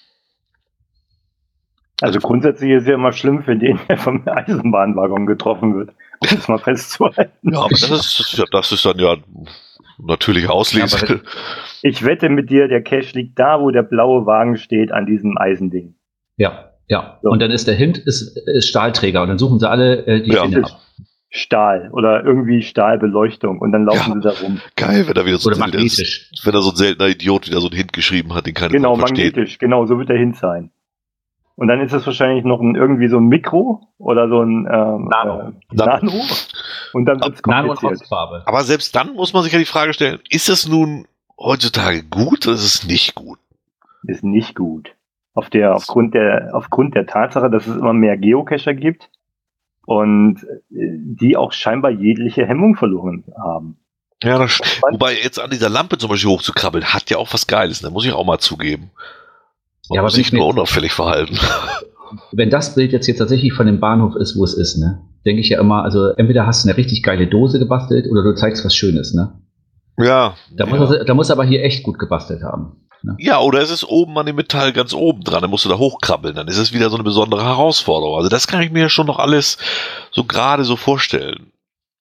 Also grundsätzlich ist es ja immer schlimm für den, der vom Eisenbahnwaggon getroffen wird, um es mal festzuhalten. Ja, aber das ist, das ist dann ja natürlich Auslese. Ja, ich wette mit dir, der Cache liegt da, wo der blaue Wagen steht, an diesem Eisending. Ja, ja. So. Und dann ist der Hint ist, ist Stahlträger und dann suchen sie alle äh, die ja. Schiene ab. Stahl oder irgendwie Stahlbeleuchtung und dann laufen ja. sie da rum. Geil, wenn da wieder so oder ein magnetisch. Ist, wenn da so ein seltener Idiot wieder so einen Hint geschrieben hat, den keiner genau, versteht. Magnetisch, genau, so wird der Hint sein. Und dann ist es wahrscheinlich noch ein, irgendwie so ein Mikro oder so ein ähm, Nano. Äh, Nano. Und dann wird es kompliziert. Nano Aber selbst dann muss man sich ja die Frage stellen, ist es nun heutzutage gut oder ist es nicht gut? Ist nicht gut. Auf der, aufgrund, der, aufgrund der Tatsache, dass es immer mehr Geocacher gibt und die auch scheinbar jegliche Hemmung verloren haben. Ja, das, wobei jetzt an dieser Lampe zum Beispiel hochzukrabbeln, hat ja auch was Geiles, ne? Muss ich auch mal zugeben. Man ja, muss sich nur unauffällig verhalten. Wenn das Bild jetzt hier tatsächlich von dem Bahnhof ist, wo es ist, ne, denke ich ja immer, also entweder hast du eine richtig geile Dose gebastelt oder du zeigst was Schönes, ne? Ja. Da, ja. Muss, da muss aber hier echt gut gebastelt haben. Ne? Ja, oder es ist oben an dem Metall ganz oben dran, dann musst du da hochkrabbeln, dann ist es wieder so eine besondere Herausforderung. Also das kann ich mir schon noch alles so gerade so vorstellen.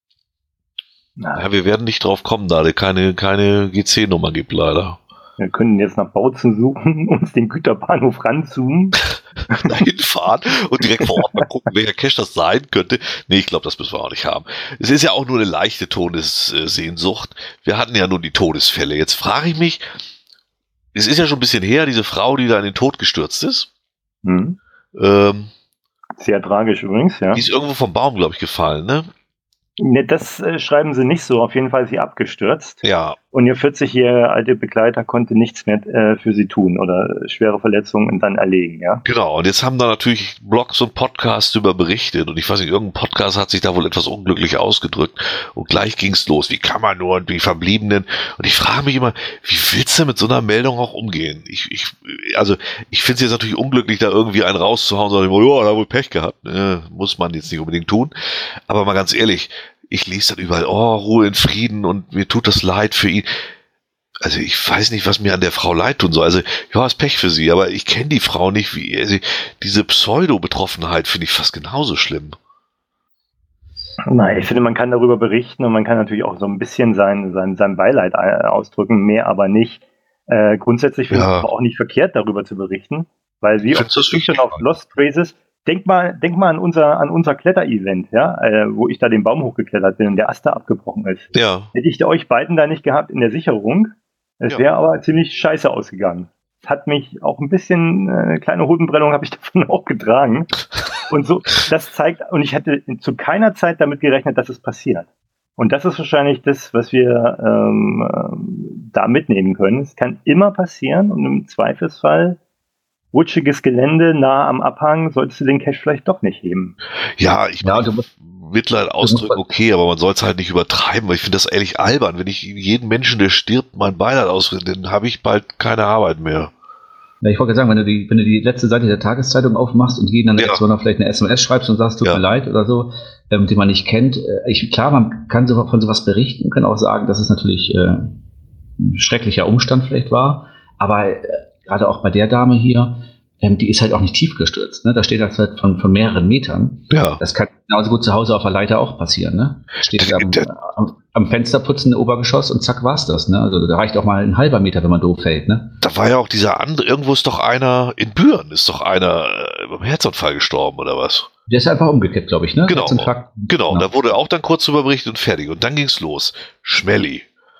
Na. Ja, wir werden nicht drauf kommen, da es keine, keine G C-Nummer gibt, leider. Wir können jetzt nach Bautzen suchen, uns den Güterbahnhof ranzoomen. Dahin fahren und direkt vor Ort mal gucken, welcher Cache das sein könnte. Nee, ich glaube, das müssen wir auch nicht haben. Es ist ja auch nur eine leichte Todessehnsucht. Wir hatten ja nun die Todesfälle. Jetzt frage ich mich, es ist ja schon ein bisschen her, diese Frau, die da in den Tod gestürzt ist. Hm. Ähm, Sehr tragisch übrigens, ja. Die ist irgendwo vom Baum, glaube ich, gefallen, ne? Ne, das äh, schreiben sie nicht so. Auf jeden Fall ist sie abgestürzt. Ja. Und ihr vierzigjähriger alte Begleiter konnte nichts mehr äh, für sie tun oder schwere Verletzungen dann erlegen, ja. Genau. Und jetzt haben da natürlich Blogs und Podcasts über berichtet. Und ich weiß nicht, irgendein Podcast hat sich da wohl etwas unglücklich ausgedrückt. Und gleich ging's los. Wie kann man nur und die Verbliebenen? Und ich frage mich immer, wie willst du mit so einer Meldung auch umgehen? Ich, ich, also, ich finde es jetzt natürlich unglücklich, da irgendwie einen rauszuhauen und sagen, ja, da wohl Pech gehabt. Äh, muss man jetzt nicht unbedingt tun. Aber mal ganz ehrlich, ich lese dann überall, oh, Ruhe in Frieden und mir tut das leid für ihn. Also ich weiß nicht, was mir an der Frau leid tun soll. Also ja, ist Pech für sie, aber ich kenne die Frau nicht. Wie also, diese Pseudo-Betroffenheit finde ich fast genauso schlimm. Nein, ich finde, man kann darüber berichten und man kann natürlich auch so ein bisschen sein, sein, sein Beileid ausdrücken, mehr aber nicht. Äh, grundsätzlich finde ich es aber auch nicht verkehrt, darüber zu berichten, weil wie oft ich schon auf Lost Traces. Denk mal, denk mal an unser, an unser Kletter-Event, ja, äh, wo ich da den Baum hochgeklettert bin und der Ast da abgebrochen ist. Ja. Hätte ich euch beiden da nicht gehabt in der Sicherung, es ja. wäre aber ziemlich scheiße ausgegangen. Es hat mich auch ein bisschen, äh, eine kleine Hodenprellung habe ich davon auch getragen. Und so, das zeigt, und ich hätte zu keiner Zeit damit gerechnet, dass es passiert. Und das ist wahrscheinlich das, was wir ähm, da mitnehmen können. Es kann immer passieren und im Zweifelsfall rutschiges Gelände nah am Abhang, solltest du den Cache vielleicht doch nicht heben. Ja, ich ja, meine, Mitleid ausdrücken, okay, aber man soll es halt nicht übertreiben, weil ich finde das ehrlich albern. Wenn ich jeden Menschen, der stirbt, mein Beileid ausdrücke, dann habe ich bald keine Arbeit mehr. Ja, ich wollte sagen, wenn du die, wenn du die letzte Seite der Tageszeitung aufmachst und jeden dann ja. noch vielleicht eine S M S schreibst und sagst, tut ja. mir leid oder so, ähm, den man nicht kennt, äh, ich, klar, man kann so, von sowas berichten, kann auch sagen, dass es natürlich äh, ein schrecklicher Umstand vielleicht war, aber äh, gerade auch bei der Dame hier, ähm, die ist halt auch nicht tief gestürzt. Ne? Da steht das halt von, von mehreren Metern. Ja. Das kann genauso gut zu Hause auf der Leiter auch passieren. Ne? Steht am, am, am Fensterputzen Obergeschoss und zack war's das. Ne? Also da reicht auch mal ein halber Meter, wenn man doof fällt. Ne? Da war ja auch dieser andere, irgendwo ist doch einer, in Büren ist doch einer äh, beim Herzanfall gestorben oder was? Der ist einfach umgekippt, glaube ich. Ne? Genau, genau, genau. Da wurde auch dann kurz drüber berichtet und fertig. Und dann ging's los. Schmelly.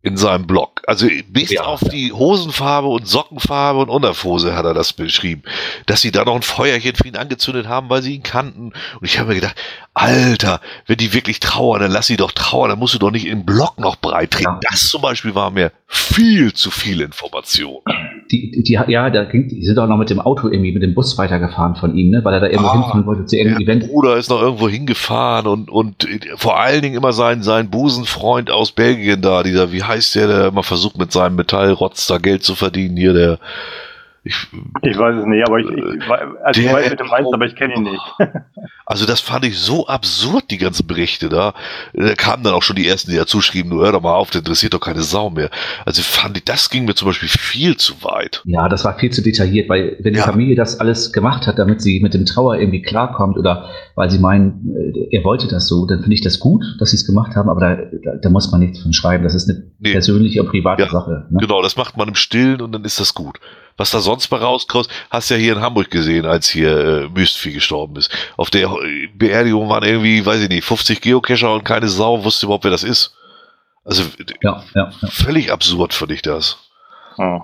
in seinem Blog. Also bis ja, auf ja. die Hosenfarbe und Sockenfarbe und Unterhose hat er das beschrieben, dass sie da noch ein Feuerchen für ihn angezündet haben, weil sie ihn kannten. Und ich habe mir gedacht, Alter, wenn die wirklich trauern, dann lass sie doch trauern, dann musst du doch nicht im Blog noch breit treten. Ja. Das zum Beispiel war mir viel zu viel Information. Die, die, die, ja, da ging, die sind auch noch mit dem Auto irgendwie, mit dem Bus weitergefahren von ihm, ne? Weil er da irgendwo ah, hinfahren wollte zu irgendeinem Event. Der Bruder ist noch irgendwo hingefahren und, und vor allen Dingen immer sein, sein Busenfreund aus Belgien da, dieser, wie heißt der, der immer versucht mit seinem Metallrotz da Geld zu verdienen, hier der Ich, ich weiß es nicht, aber ich, ich, also ich weiß, was du meinst, aber ich kenne ihn nicht. Also das fand ich so absurd, die ganzen Berichte da. Da kamen dann auch schon die ersten, die dazu schrieben, du hör doch mal auf, das interessiert doch keine Sau mehr. Also fand ich, das ging mir zum Beispiel viel zu weit. Ja, das war viel zu detailliert, weil wenn die ja. Familie das alles gemacht hat, damit sie mit dem Trauer irgendwie klarkommt oder weil sie meinen, er wollte das so, dann finde ich das gut, dass sie es gemacht haben, aber da, da, da muss man nichts von schreiben. Das ist eine nee. persönliche und private ja, Sache. Ne? Genau, das macht man im Stillen und dann ist das gut. Was da sonst mal rauskommt, hast du ja hier in Hamburg gesehen, als hier äh, Müstvieh gestorben ist. Auf der Beerdigung waren irgendwie, weiß ich nicht, fünfzig Geocacher und keine Sau wusste überhaupt, wer das ist. Also ja, ja, ja. völlig absurd finde ich das. Hm.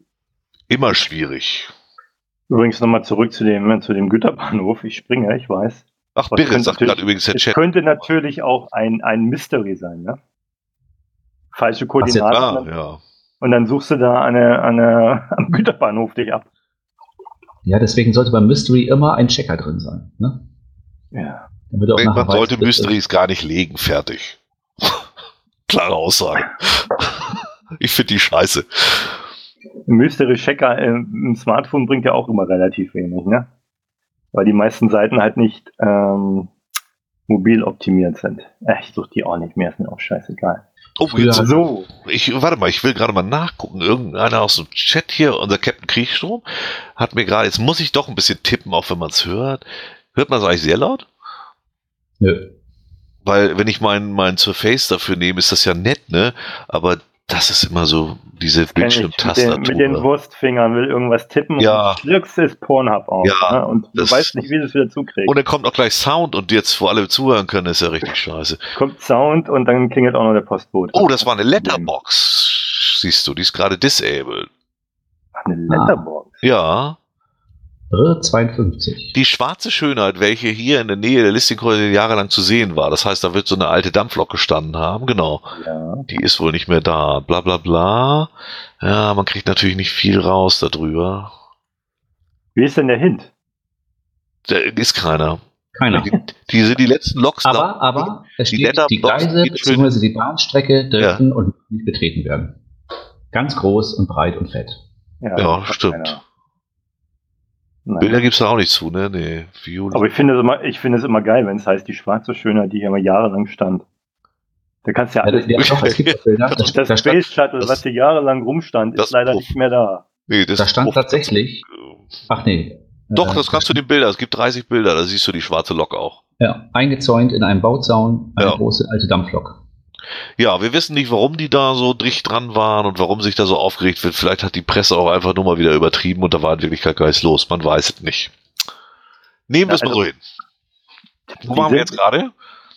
Immer schwierig. Übrigens nochmal zurück zu dem, zu dem Güterbahnhof. Ich springe, ich weiß. Ach, Birre sagt gerade übrigens der Chat. Es könnte natürlich auch ein, ein Mystery sein, ne? Falsche Koordinaten. Ah, ja. Und dann suchst du da eine, eine, am Güterbahnhof dich ab. Ja, deswegen sollte beim Mystery immer ein Checker drin sein. Ne? Ja. Man sollte Mysteries gar nicht legen, fertig. Klare Aussage. Ich finde die scheiße. Mystery-Checker im Smartphone bringt ja auch immer relativ wenig, ne? Weil die meisten Seiten halt nicht ähm, mobil optimiert sind. Äh, ich suche die auch nicht mehr, ist mir auch scheißegal. Oh, jetzt, so. Ich, warte mal, ich will gerade mal nachgucken. Irgendeiner aus dem Chat hier, unser Captain Kriegstrom, hat mir gerade, jetzt muss ich doch ein bisschen tippen, auch wenn man es hört. Hört man es eigentlich sehr laut? Nö. Weil, wenn ich mein, mein Surface dafür nehme, ist das ja nett, ne? Aber das ist immer so, diese Bildschirmtastatur. Mit, mit den Wurstfingern will irgendwas tippen ja. und schluckst es Pornhub auf. Ja, ne? Und du weißt nicht, wie du es wieder zukriegst. Und dann kommt auch gleich Sound und jetzt, wo alle zuhören können, ist ja richtig scheiße. Kommt Sound und dann klingelt auch noch der Postbote. Oh, das war eine Letterbox. Siehst du, die ist gerade disabled. Eine Letterbox? Ah. Ja. zweiundfünfzig. Die schwarze Schönheit, welche hier in der Nähe der Listing-Korridore jahrelang zu sehen war. Das heißt, da wird so eine alte Dampflok gestanden haben. Genau. Ja. Die ist wohl nicht mehr da. Bla bla bla. Ja, man kriegt natürlich nicht viel raus darüber. Wie ist denn der Hint? Da ist keiner. Keiner. Die, die sind die letzten Loks. Aber, da, aber es die, steht, die Gleise bzw. die Bahnstrecke dürfen ja. und nicht betreten werden. Ganz groß und breit und fett. Ja, ja stimmt. Keiner. Bilder gibt es da auch nicht zu, ne? Nee, Viola. Aber ich finde es immer, ich finde es immer geil, wenn es heißt, die schwarze Schönheit, die hier mal jahrelang stand. Da kannst du ja alles. Ja, das, doch, es gibt Bilder. Das, das, das Space Shuttle, was hier jahrelang rumstand, ist leider nicht mehr da. Nee, das da stand tatsächlich. Ach nee. Doch, das kannst du den Bilder. Es gibt dreißig Bilder, da siehst du die schwarze Lok auch. Ja, eingezäunt in einem Bauzaun, eine ja. große alte Dampflok. Ja, wir wissen nicht, warum die da so dicht dran waren und warum sich da so aufgeregt wird. Vielleicht hat die Presse auch einfach nur mal wieder übertrieben und da war in Wirklichkeit gar nichts los. Man weiß es nicht. Nehmen wir es ja, also, mal so hin. Wo waren wir jetzt gerade?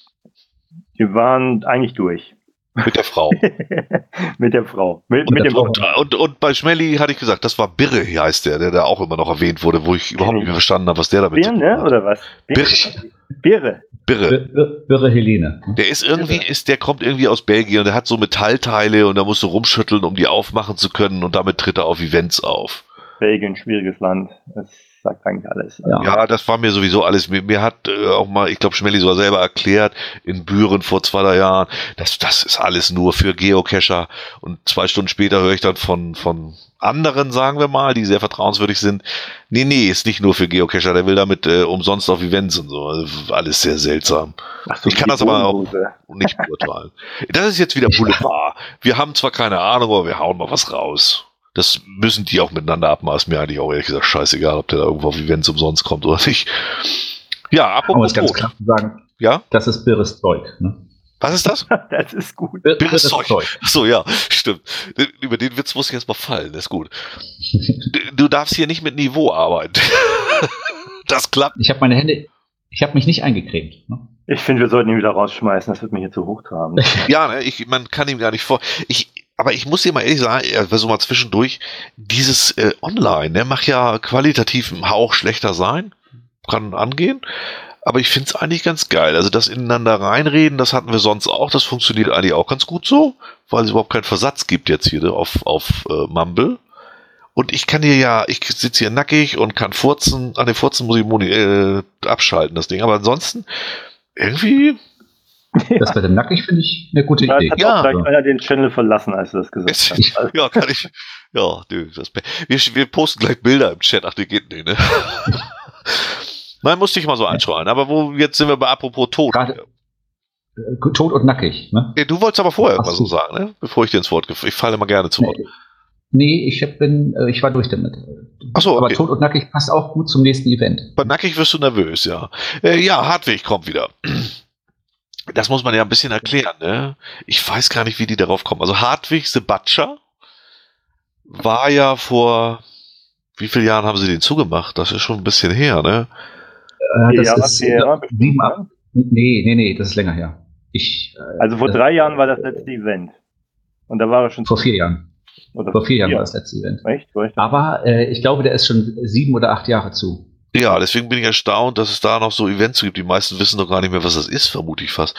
Wir waren eigentlich durch. Mit der Frau. mit der Frau. Mit, und, mit dem und, und, und bei Schmelly hatte ich gesagt, das war Birre, hier heißt der, der da auch immer noch erwähnt wurde, wo ich überhaupt nicht mehr verstanden habe, was der damit Birne, zu tun hat. Oder was? Birre. Birre. Birre. Birre Helene. Der ist irgendwie, ist, der kommt irgendwie aus Belgien und der hat so Metallteile und da musst du rumschütteln, um die aufmachen zu können und damit tritt er auf Events auf. Belgien, schwieriges Land. Das sagt eigentlich alles. Ja, ja das war mir sowieso alles. Mir, mir hat äh, auch mal, ich glaube, Schmelly sogar selber erklärt, in Büren vor zwei, drei Jahren, das, das ist alles nur für Geocacher. Und zwei Stunden später höre ich dann von, von anderen, sagen wir mal, die sehr vertrauenswürdig sind, nee, nee, ist nicht nur für Geocacher, der will damit äh, umsonst auf Events und so. Also alles sehr seltsam. Ach so, ich kann das aber auch nicht beurteilen. Das ist jetzt wieder Boulevard. Wir haben zwar keine Ahnung, aber wir hauen mal was raus. Das müssen die auch miteinander abmaßen. Mir eigentlich auch ehrlich gesagt scheißegal, ob der da irgendwo auf Events umsonst kommt oder nicht. Ja, apropos um ganz klar zu sagen, ja? Das ist Birres Zeug. Ne? Was ist das? Das ist gut. Birres Zeug. Zeug. Achso, ja, stimmt. Über den Witz muss ich jetzt mal fallen. Das ist gut. Du, du darfst hier nicht mit Niveau arbeiten. Das klappt. Ich habe meine Hände, ich habe mich nicht eingecremt. Ne? Ich finde, wir sollten ihn wieder rausschmeißen. Das wird mich hier zu hoch tragen. Ja, ne, ich, man kann ihm gar nicht vor. Ich aber ich muss dir mal ehrlich sagen, also mal zwischendurch, dieses äh, Online, ne, macht ja qualitativ einen Hauch schlechter sein, kann angehen, aber ich finde es eigentlich ganz geil. Also das ineinander reinreden, das hatten wir sonst auch, das funktioniert eigentlich auch ganz gut so, weil es überhaupt keinen Versatz gibt jetzt hier auf, auf äh, Mumble. Und ich kann hier ja, ich sitze hier nackig und kann furzen, an den Furzen muss ich moni- äh, abschalten, das Ding, aber ansonsten irgendwie... Das bei dem Nackig finde ich eine gute Ja, Idee. es hat Ja. auch gleich einer den Channel verlassen, als du das gesagt hast. Also, Ja, kann ich. Ja, nö, das, wir, wir posten gleich Bilder im Chat. Ach, die geht nicht, ne? Nein, musste ich mal so einschreien. Aber wo, jetzt sind wir bei apropos Tod. Gerade äh, tot und nackig, ne? Ja, du wolltest aber vorher Ach irgendwas so so. sagen, ne? Bevor ich dir ins Wort gefallen. Ich falle immer gerne zu Wort. Nee, nee ich, hab, bin, äh, ich war durch damit. Ach so, Aber okay. tot und nackig passt auch gut zum nächsten Event. Bei nackig wirst du nervös, ja. Äh, ja, Hartwig kommt wieder. Das muss man ja ein bisschen erklären, ne? Ich weiß gar nicht, wie die darauf kommen. Also Hartwig the Butcher war ja vor, wie vielen Jahren haben sie den zugemacht? Das ist schon ein bisschen her, ne? Äh, das ja, ist vier Jahre ja, bestimmt, sieben, ne? acht- Nee, nee, nee, das ist länger her. Ich, äh, Also vor äh, drei Jahren war das letzte Event. Und da war er schon Vor vier Jahren. Oder Vor vier Jahren war das letzte Event. Echt? War ich da? Aber äh, ich glaube, der ist schon sieben oder acht Jahre zu. Ja, deswegen bin ich erstaunt, dass es da noch so Events gibt. Die meisten wissen doch gar nicht mehr, was das ist, vermute ich fast.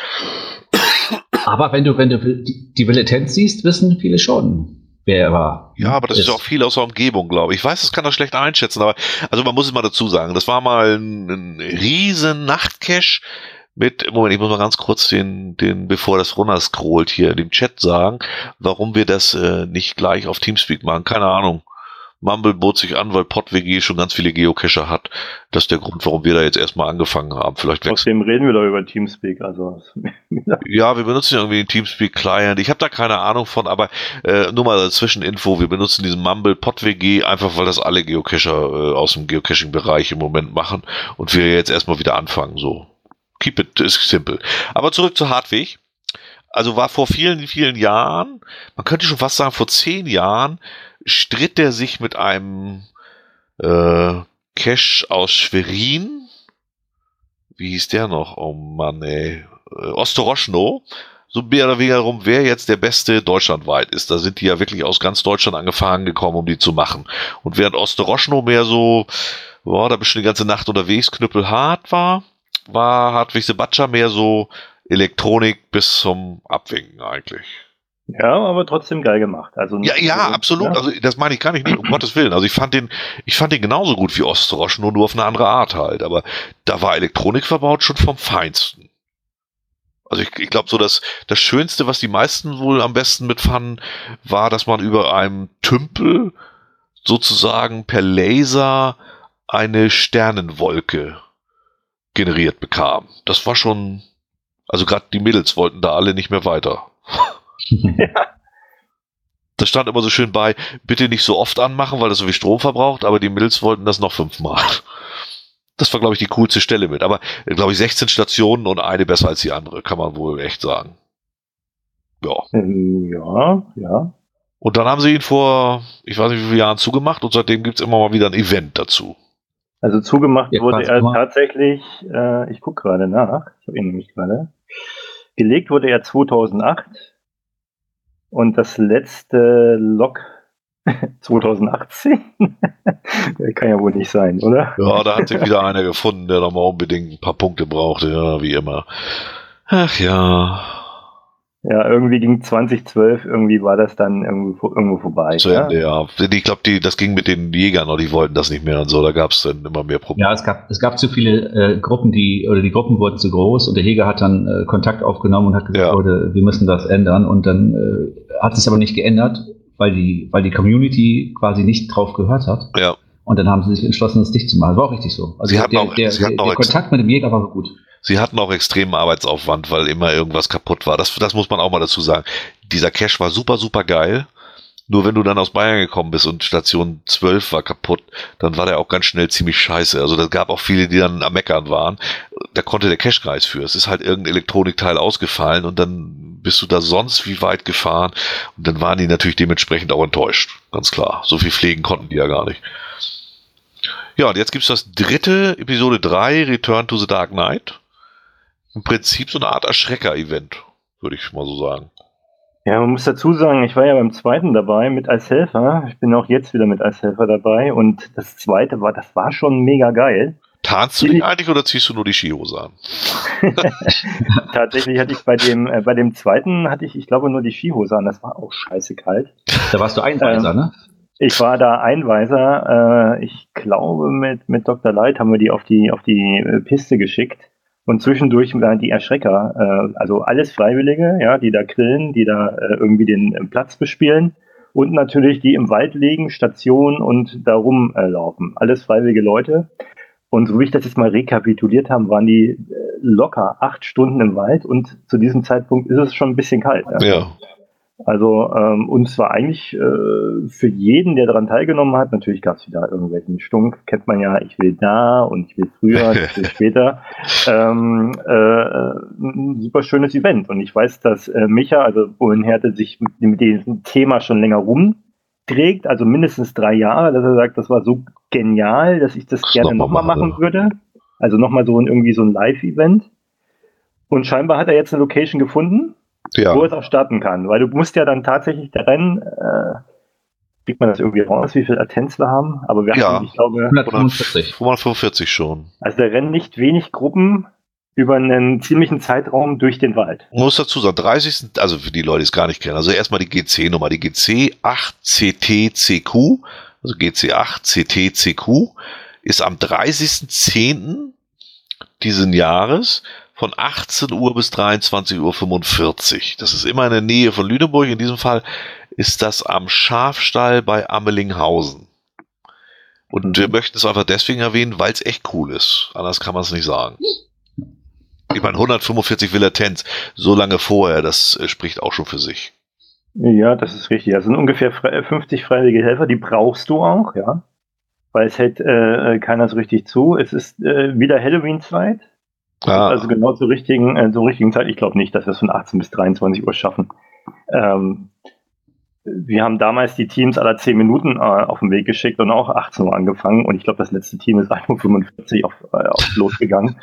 Aber wenn du, wenn du die, die Villetenz siehst, wissen viele schon, wer er war. Ja, aber das ist ja auch viel aus der Umgebung, glaube ich. Ich weiß, das kann das schlecht einschätzen, aber also man muss es mal dazu sagen, das war mal ein, ein riesen Nachtcache mit, Moment, ich muss mal ganz kurz den, den, bevor das runterscrollt hier in dem Chat sagen, warum wir das äh, nicht gleich auf Teamspeak machen. Keine Ahnung. Mumble bot sich an, weil PodWG schon ganz viele Geocacher hat. Das ist der Grund, warum wir da jetzt erstmal angefangen haben. Vielleicht Außerdem reden wir doch über Teamspeak. Also Ja, wir benutzen irgendwie den Teamspeak Client. Ich habe da keine Ahnung von, aber äh, nur mal als Zwischeninfo, wir benutzen diesen Mumble PodWG einfach, weil das alle Geocacher äh, aus dem Geocaching-Bereich im Moment machen und wir jetzt erstmal wieder anfangen. So, keep it is simple. Aber zurück zu Hartwig. Also war vor vielen, vielen Jahren, man könnte schon fast sagen vor zehn Jahren, stritt er sich mit einem äh, Cache aus Schwerin. Wie hieß der noch? Oh Mann, ey. Äh, Ostoroschno. So mehr oder weniger darum, wer jetzt der Beste deutschlandweit ist. Da sind die ja wirklich aus ganz Deutschland angefangen gekommen, um die zu machen. Und während Ostoroschno mehr so, boah, da bist du die ganze Nacht unterwegs, knüppelhart war, war Hartwig the Butcher mehr so Elektronik bis zum Abwinken eigentlich. ja, aber trotzdem geil gemacht. Also Ja, ja, also, absolut. Ja. Also das meine ich gar nicht, nicht, um Gottes Willen. Also ich fand den, ich fand den genauso gut wie Ostorosch, nur nur auf eine andere Art halt. Aber da war Elektronik verbaut schon vom Feinsten. Also ich, ich glaube so, dass das Schönste, was die meisten wohl am besten mitfanden, war, dass man über einem Tümpel sozusagen per Laser eine Sternenwolke generiert bekam. Das war schon, also gerade die Mädels wollten da alle nicht mehr weiter. Ja. Das stand immer so schön bei, bitte nicht so oft anmachen, weil das so viel Strom verbraucht, aber die Mädels wollten das noch fünfmal. Das war, glaube ich, die coolste Stelle mit. Aber, glaube ich, sechzehn Stationen und eine besser als die andere, kann man wohl echt sagen. Ja. Ähm, ja, ja. Und dann haben sie ihn vor, ich weiß nicht wie viele Jahren zugemacht und seitdem gibt es immer mal wieder ein Event dazu. Also zugemacht Ja, wurde quasi er immer. tatsächlich, äh, ich gucke gerade nach, ich habe ihn nämlich gerade, gelegt wurde er zweitausendacht und das letzte Log zweitausendachtzehn? Kann ja wohl nicht sein, oder? Ja, da hat sich wieder einer gefunden, der nochmal unbedingt ein paar Punkte brauchte, ja, wie immer. Ach ja. Ja, irgendwie ging zweitausendzwölf, irgendwie war das dann irgendwo, irgendwo vorbei. Zu ja? Ende, ja. Ich glaube, die, das ging mit den Jägern und die wollten das nicht mehr und so. Da gab es dann immer mehr Probleme. Ja, es gab, es gab zu viele äh, Gruppen, die, oder die Gruppen wurden zu groß und der Jäger hat dann äh, Kontakt aufgenommen und hat gesagt, Ja. Leute, wir müssen das ändern. Und dann äh, hat sich aber nicht geändert, weil die, weil die Community quasi nicht drauf gehört hat. Ja. Und dann haben sie sich entschlossen, das dicht zu machen. Das war auch richtig so. Also Sie hatten der, auch- der, sie der, hatten der auch Kontakt mit dem Jäger war gut. Sie hatten auch extremen Arbeitsaufwand, weil immer irgendwas kaputt war. Das, das muss man auch mal dazu sagen. Dieser Cache war super, super geil. Nur wenn du dann aus Bayern gekommen bist und Station zwölf war kaputt, dann war der auch ganz schnell ziemlich scheiße. Also da gab auch viele, die dann am Meckern waren. Da konnte der Cache gar nichts für. Es ist halt irgendein Elektronikteil ausgefallen und dann bist du da sonst wie weit gefahren. Und dann waren die natürlich dementsprechend auch enttäuscht. Ganz klar. So viel pflegen konnten die ja gar nicht. Ja, und jetzt gibt's das dritte, Episode drei, Return to the Dark Knight. Im Prinzip so eine Art Erschrecker-Event, würde ich mal so sagen. Ja, man muss dazu sagen, ich war ja beim zweiten dabei mit als Helfer. Ich bin auch jetzt wieder mit als Helfer dabei. Und das zweite war, das war schon mega geil. Tarnst du dich eigentlich oder ziehst du nur die Skihose an? Tatsächlich hatte ich bei dem, äh, bei dem zweiten hatte ich, ich glaube, nur die Skihose an. Das war auch scheiße kalt. Da warst du Einweiser, ähm, ne? Ich war da Einweiser. Äh, ich glaube, mit, mit Doktor Light haben wir die auf die, auf die Piste geschickt. Und zwischendurch die Erschrecker, äh, also alles Freiwillige, ja, die da grillen, die da äh, irgendwie den äh, Platz bespielen. Und natürlich die im Wald liegen, Station und da rumlaufen. Äh, alles freiwillige Leute. Und so wie ich das jetzt mal rekapituliert habe, waren die äh, locker acht Stunden im Wald und zu diesem Zeitpunkt ist es schon ein bisschen kalt. Ja. ja. Also ähm, und zwar eigentlich äh, für jeden, der daran teilgenommen hat, natürlich gab es wieder irgendwelchen Stunk, kennt man ja, ich will da und ich will früher, ich will später. Ähm, äh, ein super schönes Event und ich weiß, dass äh, Micha, also Bullenhärte, sich mit, mit diesem Thema schon länger rumträgt, also mindestens drei Jahre, dass er sagt, das war so genial, dass ich das, das gerne nochmal noch machen würde. Also nochmal so ein irgendwie so ein Live-Event. Und scheinbar hat er jetzt eine Location gefunden, ja, wo es auch starten kann. Weil du musst ja dann tatsächlich der Rennen, äh, kriegt man das irgendwie raus, wie viel Latenz wir haben? Aber wir ja, haben, ich glaube, hundertfünfundvierzig. hundertfünfundvierzig schon. Also der Rennen nicht wenig Gruppen über einen ziemlichen Zeitraum durch den Wald. Ich muss dazu sagen, dreißigsten Also für die Leute, die es gar nicht kennen, also erstmal die G C-Nummer, die G C acht C T C Q, also G C acht C T C Q, ist am dreißigsten zehnten diesen Jahres von achtzehn Uhr bis dreiundzwanzig Uhr fünfundvierzig. Das ist immer in der Nähe von Lüneburg. In diesem Fall ist das am Schafstall bei Ammelinghausen. Und mhm. wir möchten es einfach deswegen erwähnen, weil es echt cool ist. Anders kann man es nicht sagen. Ich meine, hundertfünfundvierzig Latenz, so lange vorher, das äh, spricht auch schon für sich. Ja, das ist richtig. Das sind ungefähr fünfzig freiwillige Helfer, die brauchst du auch, ja. Weil es hält äh, keiner so richtig zu. Es ist äh, wieder Halloween-Zeit. Ah. Also genau zur richtigen, äh, zur richtigen Zeit. Ich glaube nicht, dass wir es von achtzehn bis dreiundzwanzig Uhr schaffen. Ähm, wir haben damals die Teams aller zehn Minuten äh, auf den Weg geschickt und auch achtzehn Uhr angefangen. Und ich glaube, das letzte Team ist ein Uhr fünfundvierzig auf, äh, auf losgegangen.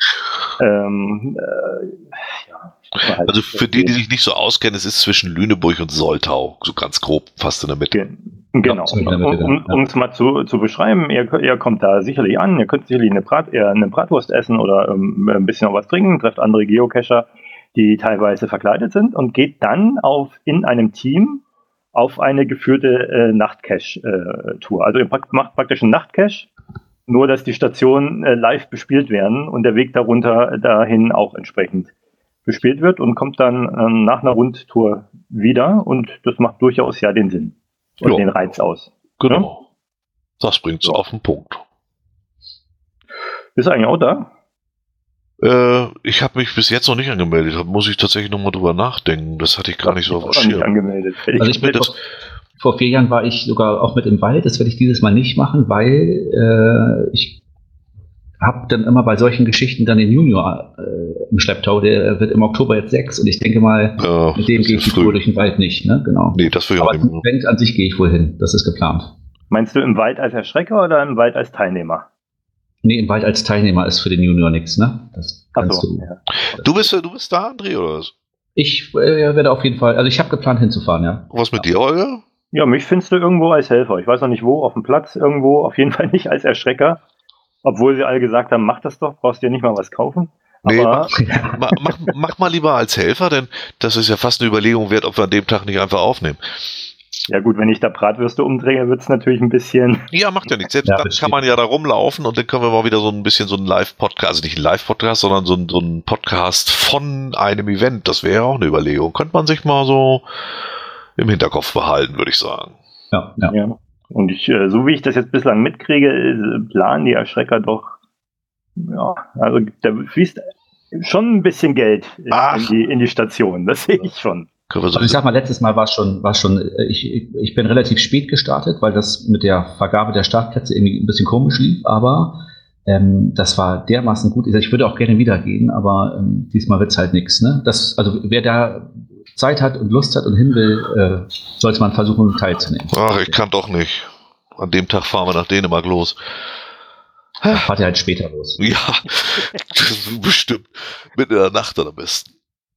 ähm, äh, ja, halt also für die, die sich nicht so auskennen, es ist zwischen Lüneburg und Soltau, so ganz grob, fast in der Mitte. Genau, um, um es mal zu, zu beschreiben, ihr, ihr kommt da sicherlich an, ihr könnt sicherlich eine, Brat, eine Bratwurst essen oder ähm, ein bisschen noch was trinken, trefft andere Geocacher, die teilweise verkleidet sind und geht dann auf in einem Team auf eine geführte äh, Nachtcache-Tour. Also ihr macht praktisch einen Nachtcache, nur dass die Stationen äh, live bespielt werden und der Weg darunter dahin auch entsprechend bespielt wird und kommt dann ähm, nach einer Rundtour wieder und das macht durchaus ja den Sinn. Und jo. den Reiz aus. Genau. Ja? Das bringt es ja. auf den Punkt. Bist du eigentlich auch da? Äh, ich habe mich bis jetzt noch nicht angemeldet. Da muss ich tatsächlich nochmal drüber nachdenken. Das hatte ich gar nicht so auf dem Schirm. Nicht angemeldet. Also ich bin vor, vor vier Jahren war ich sogar auch mit im Wald. Das werde ich dieses Mal nicht machen, weil äh, ich habe dann immer bei solchen Geschichten dann den Junior äh, im Schlepptau, der wird im Oktober jetzt sechs und ich denke mal, ja, mit dem gehe ich die Tour durch den Wald nicht, ne? Genau. Nee, das will ich Aber auch nicht. Aber Event an sich gehe ich wohl hin, das ist geplant. Meinst du im Wald als Erschrecker oder im Wald als Teilnehmer? Nee, im Wald als Teilnehmer ist für den Junior nichts, ne? Das kannst so, du. Ja. Du bist, du bist da, André, oder was? Ich äh, werde auf jeden Fall, also ich habe geplant hinzufahren, ja. Und was mit dir, Olga? Ja, mich findest du irgendwo als Helfer. Ich weiß noch nicht wo, auf dem Platz irgendwo, auf jeden Fall nicht als Erschrecker. Obwohl sie alle gesagt haben, mach das doch, brauchst dir nicht mal was kaufen. Nee, aber mach, mach, mach mal lieber als Helfer, denn das ist ja fast eine Überlegung wert, ob wir an dem Tag nicht einfach aufnehmen. Ja gut, wenn ich da Bratwürste umdrehe, wird es natürlich ein bisschen... Ja, macht ja nichts. Selbst ja, dann kann man ja da rumlaufen und dann können wir mal wieder so ein bisschen so ein Live-Podcast, also nicht ein Live-Podcast, sondern so ein, so ein Podcast von einem Event. Das wäre ja auch eine Überlegung. Könnte man sich mal so im Hinterkopf behalten, würde ich sagen. Ja, ja. ja. Und ich, so wie ich das jetzt bislang mitkriege, planen die Erschrecker doch, ja, also da fließt schon ein bisschen Geld in, in, die, in die Station, das sehe ich schon. Also ich sag mal, letztes Mal war es schon, war schon, ich, ich bin relativ spät gestartet, weil das mit der Vergabe der Startplätze irgendwie ein bisschen komisch lief, aber ähm, das war dermaßen gut. Ich würde auch gerne wieder gehen, aber ähm, diesmal wird es halt nichts. Ne? Das, also wer da Zeit hat und Lust hat und hin will, äh, sollte man versuchen, teilzunehmen. Ach, ich kann doch nicht. An dem Tag fahren wir nach Dänemark los. Dann fahrt ihr halt später los. Ja, bestimmt. Mitten in der Nacht dann am besten.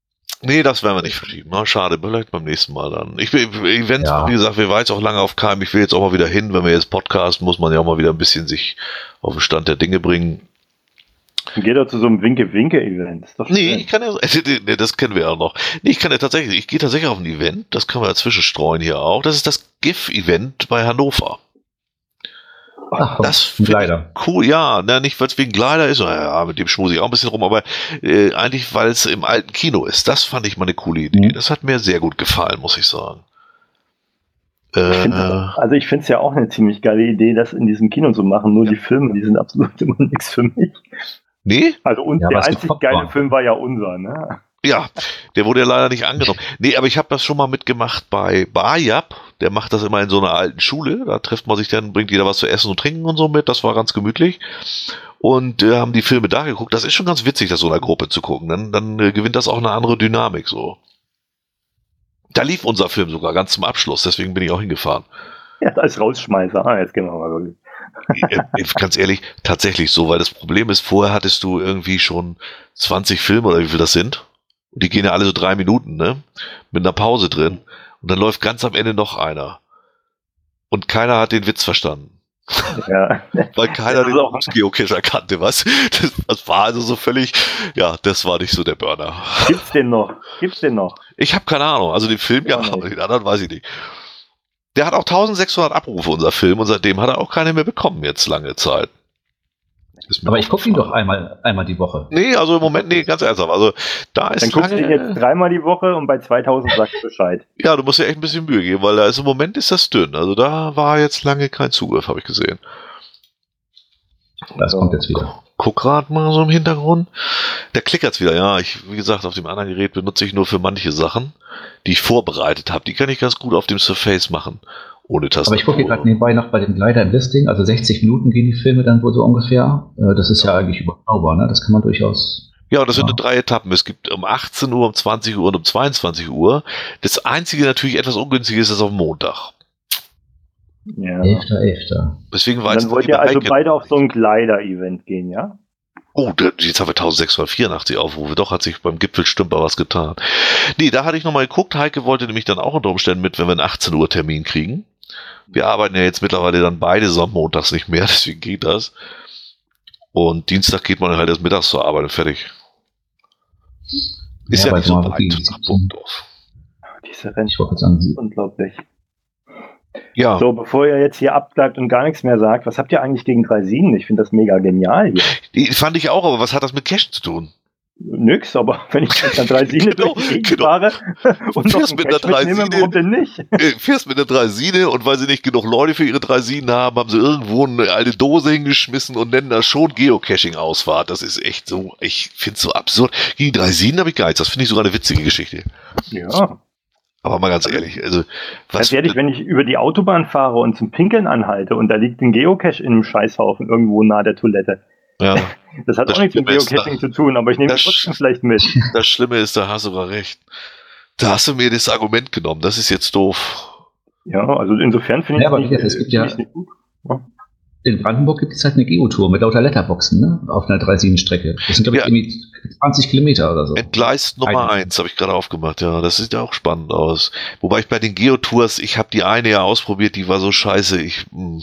Nee, das werden wir nicht verschieben. Na, schade, vielleicht beim nächsten Mal dann. Ich will, Events, Ja. wie gesagt, wir waren jetzt auch lange auf Keim. Ich will jetzt auch mal wieder hin. Wenn wir jetzt podcasten, muss man ja auch mal wieder ein bisschen sich auf den Stand der Dinge bringen. Geht doch zu so einem Winke-Winke-Event. Ist doch Nee, schön. ich kann ja, nee, das kennen wir ja noch. Nee, ich kann ja tatsächlich, ich gehe tatsächlich auf ein Event, das können wir dazwischen streuen hier auch. Das ist das GIF-Event bei Hannover. Ach, Das finde finde ich cool, ja, ne, nicht weil es wegen Kleider ist, ja, mit dem schmuse ich auch ein bisschen rum, aber äh, eigentlich, weil es im alten Kino ist. Das fand ich mal eine coole Idee. Mhm. Das hat mir sehr gut gefallen, muss ich sagen. Ich Äh, find, also ich finde es ja auch eine ziemlich geile Idee, das in diesem Kino zu machen. Nur die Filme, die sind absolut immer nichts für mich. nee? Also und Ja, der aber es gibt einzig Popcorn. geile Film war ja unser, ne? Ja, der wurde ja leider nicht angenommen. Nee, aber ich habe das schon mal mitgemacht bei Barjab. Der macht das immer in so einer alten Schule. Da trifft man sich dann, bringt jeder was zu essen und trinken und so mit. Das war ganz gemütlich. Und äh, haben die Filme da geguckt. Das ist schon ganz witzig, das so einer Gruppe zu gucken. Dann, dann äh, gewinnt das auch eine andere Dynamik so. Da lief unser Film sogar ganz zum Abschluss. Deswegen bin ich auch hingefahren. Ja, als Rausschmeißer. Ah, jetzt gehen wir mal wirklich. Äh, Ganz ehrlich, tatsächlich so. Weil das Problem ist, vorher hattest du irgendwie schon zwanzig Filme oder wie viel das sind. Und die gehen ja alle so drei Minuten, ne? Mit einer Pause drin. Und dann läuft ganz am Ende noch einer. Und keiner hat den Witz verstanden. Ja. Weil keiner Das ist den auch- Geocacher kannte, was? Das, das war also so völlig, ja, das war nicht so der Burner. Gibt's den noch? Gibt's den noch? Ich habe keine Ahnung, also den Film ja, Ja, aber nee. den anderen weiß ich nicht. Der hat auch tausendsechshundert Abrufe, unser Film, und seitdem hat er auch keine mehr bekommen, jetzt lange Zeit. Ist mir Aber ich gucke ihn doch aufgefallen. einmal, einmal die Woche. Nee, also im Moment, nee, ganz ernsthaft. Also da ist Dann guckst du ihn lange, jetzt dreimal die Woche und bei zweitausend sagst du Bescheid. ja, du musst dir echt ein bisschen Mühe geben, weil da ist im Moment ist das dünn. Also da war jetzt lange kein Zugriff, habe ich gesehen. Das So. kommt jetzt wieder. Guck grad mal so im Hintergrund. Der klickert's wieder, ja. Ich, wie gesagt, auf dem anderen Gerät benutze ich nur für manche Sachen, die ich vorbereitet habe. Die kann ich ganz gut auf dem Surface machen. Ohne Tastatur. Aber ich gucke hier gerade nebenbei noch bei dem Glider im Listing, also sechzig Minuten gehen die Filme dann wohl so ungefähr. Äh, Das ist ja eigentlich überschaubar, ne? Das kann man durchaus. Ja, und das sind Ja. drei Etappen. Es gibt um achtzehn Uhr, um zwanzig Uhr und um zweiundzwanzig Uhr. Das einzige natürlich etwas ungünstige ist, ist auf Montag. Ja. Elfter, Elfter. Deswegen Und weiß dann wollt ihr also beide auf so ein Glider-Event gehen, ja? Oh, da- jetzt haben wir eintausendsechshundertvierundachtzig Aufrufe. Doch, hat sich beim Gipfelstümper was getan. Nee, da hatte ich nochmal geguckt. Heike wollte nämlich dann auch unter Umständen mit, wenn wir einen achtzehn Uhr Termin kriegen. Wir arbeiten ja jetzt mittlerweile dann beide sonnmontags nicht mehr, deswegen geht das. Und Dienstag geht man halt erst mittags zur Arbeit und fertig. Ist Ja, ja, bei nicht so Marburg weit ging's. nach Burgdorf. Diese Rennen. Ich wollte jetzt sagen, sie- Unglaublich. Ja, So, bevor ihr jetzt hier abbleibt und gar nichts mehr sagt, was habt ihr eigentlich gegen Draisinen? Ich finde das mega genial hier. die fand ich auch, aber was hat das mit Cash zu tun? Nix, aber wenn ich mit einer Draisine Genau, durch die Gegend genau. fahre und noch Fährst einen mit einer Cash mitnehme, Draisine. warum denn nicht? Äh, fährst mit einer Draisine und weil sie nicht genug Leute für ihre Draisinen haben, haben sie irgendwo eine alte Dose hingeschmissen und nennen das schon Geocaching-Ausfahrt. Das ist echt so, ich finde es so absurd. Gegen Draisinen habe ich gar nichts. Das finde ich sogar eine witzige Geschichte. Ja, Aber mal ganz ehrlich, also was ganz ehrlich, wenn ich über die Autobahn fahre und zum Pinkeln anhalte und da liegt ein Geocache in einem Scheißhaufen irgendwo nahe der Toilette. ja, Das hat Das auch nichts mit Schlimme ist, Geocaching zu tun, aber ich nehme das- es trotzdem vielleicht mit. das Schlimme ist, da hast du sogar recht. Da hast du mir das Argument genommen. Das ist jetzt doof. Ja, also insofern finde Ja, ich aber es wie gesagt, es gibt ja- finde ich's nicht gut. Ja. In Brandenburg gibt es halt eine Geotour mit lauter Letterboxen, ne? Auf einer Draisinen-Strecke. Das sind, glaube ich, Ja. irgendwie zwanzig Kilometer oder so. Entgleist Nummer Ein- eins habe ich gerade aufgemacht. Ja, das sieht ja auch spannend aus. Wobei ich bei den Geotours, ich habe die eine ja ausprobiert, die war so scheiße. Ich, hm.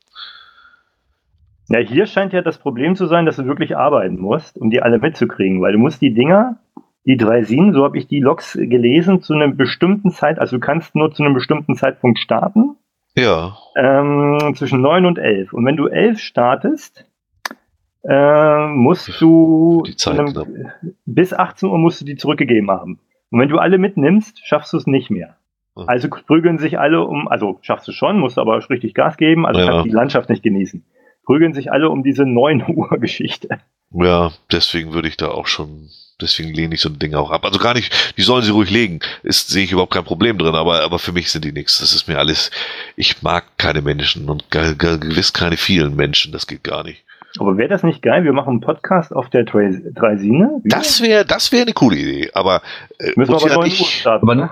Ja, hier scheint ja das Problem zu sein, dass du wirklich arbeiten musst, um die alle mitzukriegen, weil du musst die Dinger, die Draisinen, so habe ich die Logs gelesen, zu einer bestimmten Zeit, also du kannst nur zu einem bestimmten Zeitpunkt starten, Ja, ähm, zwischen neun und elf. Und wenn du elf startest, äh, musst du Die zu Zeit einem, knapp. bis achtzehn Uhr musst du die zurückgegeben haben. Und wenn du alle mitnimmst, schaffst du es nicht mehr. Hm. Also prügeln sich alle um, also schaffst du schon, musst aber richtig Gas geben, also Ja. kannst die Landschaft nicht genießen. Prügeln sich alle um diese neun Uhr Geschichte. ja, deswegen würde ich da auch schon, deswegen lehne ich so ein Ding auch ab. Also gar nicht, die sollen sie ruhig legen. Ist, sehe ich überhaupt kein Problem drin, aber, aber für mich sind die nichts. Das ist mir alles, ich mag keine Menschen und ge- ge- gewiss keine vielen Menschen. Das geht gar nicht. Aber wäre das nicht geil? Wir machen einen Podcast auf der Drais- Draisine. Wie? Das wäre, das wäre eine coole Idee, aber, äh, müssen wir muss aber ja neun Uhr nicht, starten. Aber ne?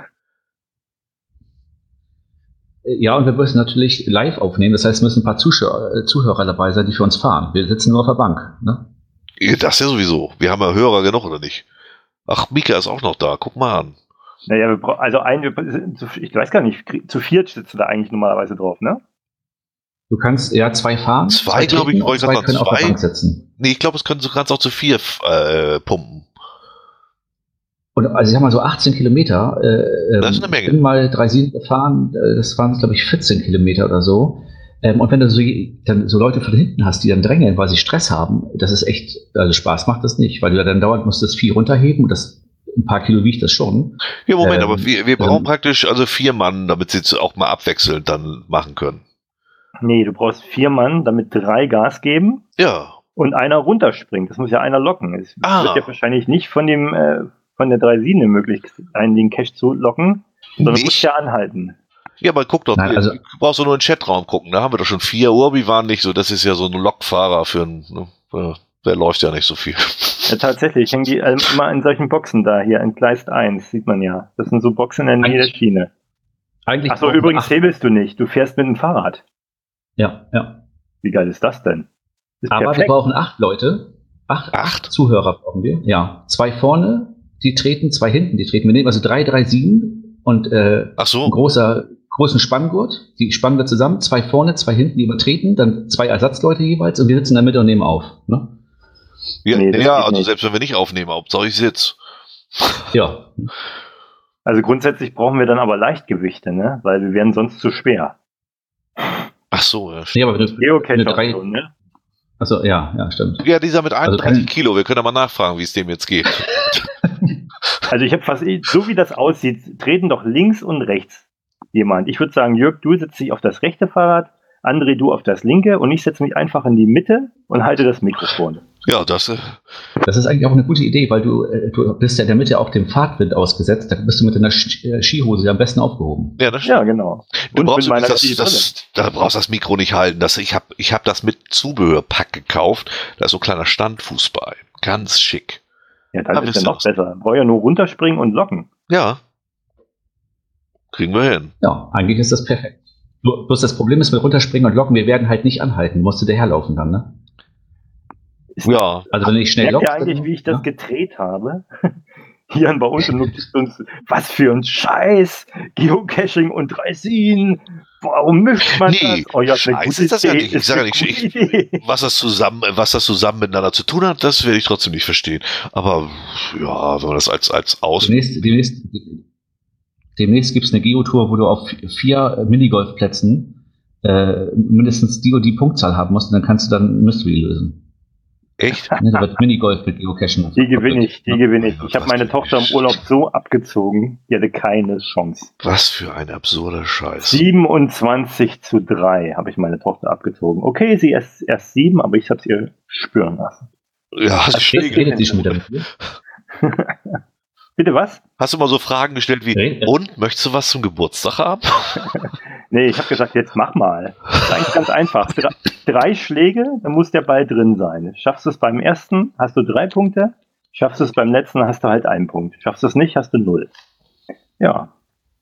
Ja, und wir müssen natürlich live aufnehmen. Das heißt, es müssen ein paar Zuschauer, äh, Zuhörer dabei sein, die für uns fahren. Wir sitzen nur auf der Bank. Ne? das ja sowieso. Wir haben ja Hörer genug, oder nicht? Ach, Mika ist auch noch da. Guck mal an. Naja, wir bra- also ein, wir- ich weiß gar nicht, zu viert sitzt du da eigentlich normalerweise drauf, ne? Du kannst ja zwei fahren, Zwei, glaube ich, treten und wollte ich zwei grad können sagen, auf der zwei? Bank sitzen. Nee, ich glaube, es können, du kannst auch zu vier äh, pumpen. Und also ich sag mal so achtzehn Kilometer. Äh, ähm, Das ist eine Menge. Ich bin mal drei Sieben gefahren, äh, das waren glaube ich vierzehn Kilometer oder so. Ähm, und wenn du so, dann so Leute von hinten hast, die dann drängeln, weil sie Stress haben, das ist echt, also Spaß macht das nicht, weil du ja dann dauernd musst das Vieh runterheben und das ein paar Kilo wiegt das schon. Ja, Moment, Ähm, aber wir, wir brauchen ähm, praktisch also vier Mann, damit sie es auch mal abwechselnd dann machen können. Nee, du brauchst vier Mann, damit drei Gas geben Ja. und einer runterspringt. Das muss ja einer locken. Es Ah. wird ja wahrscheinlich nicht von dem äh, von der drei Sieben möglich sein, den Cache zu locken, sondern Nicht? muss ja anhalten. Ja, aber guck doch, Nein, hier, also- du brauchst doch nur in den Chatraum gucken, da haben wir doch schon vier. Urbi waren nicht so, das ist ja so ein Lokfahrer für einen, ne? Ja, der läuft ja nicht so viel. Ja, tatsächlich, hängen die äh, immer in solchen Boxen da, hier in Gleis eins, sieht man ja. Das sind so Boxen in der Nähe der Eigentlich- Schiene. Eigentlich Achso, brauchen wir übrigens acht- hebelst du nicht, du fährst mit dem Fahrrad. Ja, ja. Wie geil ist das denn? Ist Aber wir perfekt. brauchen acht Leute. Acht, Acht? acht Zuhörer brauchen wir. Ja. Zwei vorne, die treten, zwei hinten, die treten. Wir nehmen also drei, drei, sieben und äh, Ach so. ein großer, großen Spanngurt. Die spannen wir zusammen. Zwei vorne, zwei hinten, die übertreten. Dann zwei Ersatzleute jeweils und wir sitzen in der Mitte und nehmen auf. Ne? Ja, Nee, das ja geht also nicht. selbst wenn wir nicht aufnehmen, Hauptsache ich sitz. Ja. Also grundsätzlich brauchen wir dann aber Leichtgewichte, ne? Weil wir wären sonst zu schwer. Ach so, ja. Nee, aber wenn du, wenn du drei, Geocache, ne? also ja, ja, stimmt. Ja, dieser mit Also einunddreißig kein- Kilo, wir können ja mal nachfragen, wie es dem jetzt geht. Also ich habe fast, so wie das aussieht, treten doch links und rechts jemand. Ich würde sagen, Jörg, du setzt dich auf das rechte Fahrrad, André, du auf das linke und ich setze mich einfach in die Mitte und halte das Mikrofon. Ja, das, äh, Das ist eigentlich auch eine gute Idee, weil du, äh, du bist ja in der Mitte auch dem Fahrtwind ausgesetzt. Da bist du mit deiner Sch äh, Skihose ja am besten aufgehoben. ja, das Ja, stimmt. genau. Du Und brauchst mit meiner das, Zielbrille. das, da brauchst das Mikro nicht halten. Das, ich habe ich hab das mit Zubehörpack gekauft. Da ist so ein kleiner Standfuß bei. Ganz schick. Ja, dann Ja, ist wisst ja ihr noch was? besser. Brauche ja nur runterspringen und locken. Ja. Kriegen wir hin. Ja, eigentlich ist das perfekt. Nur, bloß das Problem ist mit runterspringen und locken, wir werden halt nicht anhalten. Musst du daherlaufen dann, ne? Ist Ja. Also wenn du nicht schnell Merkt lockst. ihr eigentlich, dann- wie ich das ja? gedreht habe? Hier bei uns und notiert uns, was für ein Scheiß, Geocaching und Dreisin. Warum mischt man Nee, das? Oh ja, ist eine Scheiß gute ist das ja Idee, nicht. Ich ist sag ja eine nicht, gute ich- Idee. Was das zusammen, was das zusammen miteinander zu tun hat, das werde ich trotzdem nicht verstehen. Aber ja, wenn man das als, als Aus. Demnächst, demnächst, demnächst gibt es eine Geotour, wo du auf vier Minigolfplätzen äh, mindestens die und die Punktzahl haben musst und dann kannst du dann ein Mystery lösen. Echt? Ne, da wird Minigolf mit Geocachen. Die gewinne ich, die Ja. gewinne ich. Mein Ich Gott, habe meine was für Tochter im eine Urlaub so abgezogen, die hatte keine Chance. Was für ein absurder Scheiß. siebenundzwanzig zu drei habe ich meine Tochter abgezogen. Okay, sie ist erst sieben, aber ich habe es ihr spüren lassen. Ja, hast du, Jetzt Schläge, redet sie schon wieder mit dir. Bitte was? hast du mal so Fragen gestellt wie, Red- und, möchtest du was zum Geburtstag haben? Nee, ich habe gesagt, jetzt mach mal. Das ist eigentlich ganz einfach. Drei, drei Schläge, dann muss der Ball drin sein. Schaffst du es beim ersten, hast du drei Punkte. Schaffst du es beim letzten, hast du halt einen Punkt. Schaffst du es nicht, hast du null. Ja.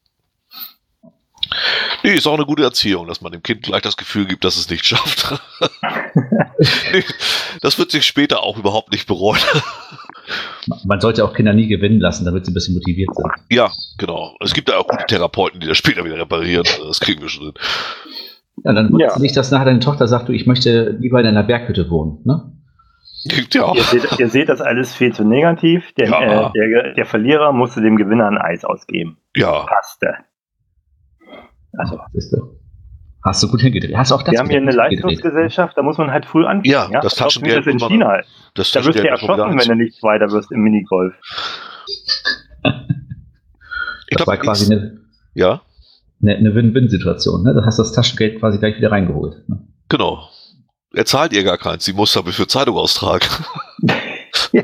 Nee, ist auch eine gute Erziehung, dass man dem Kind gleich das Gefühl gibt, dass es nicht schafft. Nee, das wird sich später auch überhaupt nicht bereuen. Man sollte auch Kinder nie gewinnen lassen, damit sie ein bisschen motiviert sind. Ja, genau. Es gibt da auch gute Therapeuten, die das später wieder reparieren. Das kriegen wir schon hin. Ja, dann wundert Ja. ja. nicht, dass nachher deine Tochter sagt, du, ich möchte lieber in einer Berghütte wohnen. Ne? Ja, Ihr seht, ihr seht das alles viel zu negativ. Der, Ja. äh, der, der Verlierer musste dem Gewinner ein Eis ausgeben. ja. Passte. Also, Siehst du? Hast du gut hingedreht. Hast auch das wir haben hier eine gut hingedreht. Leistungsgesellschaft, da muss man halt früh anfangen. Ja, das glaubst du, wie Taschengeld das in muss man- China ist. Das Da wirst du ja Taschengeld erschossen, kommt wenn du nicht Zweiter wirst im Minigolf. Ich Das war glaube, quasi eine, ja, eine, eine Win-Win-Situation. Ne? Da hast du das Taschengeld quasi gleich wieder reingeholt. Ne? genau. Er zahlt ihr gar keins. Sie muss aber für Zeitung austragen. Ja.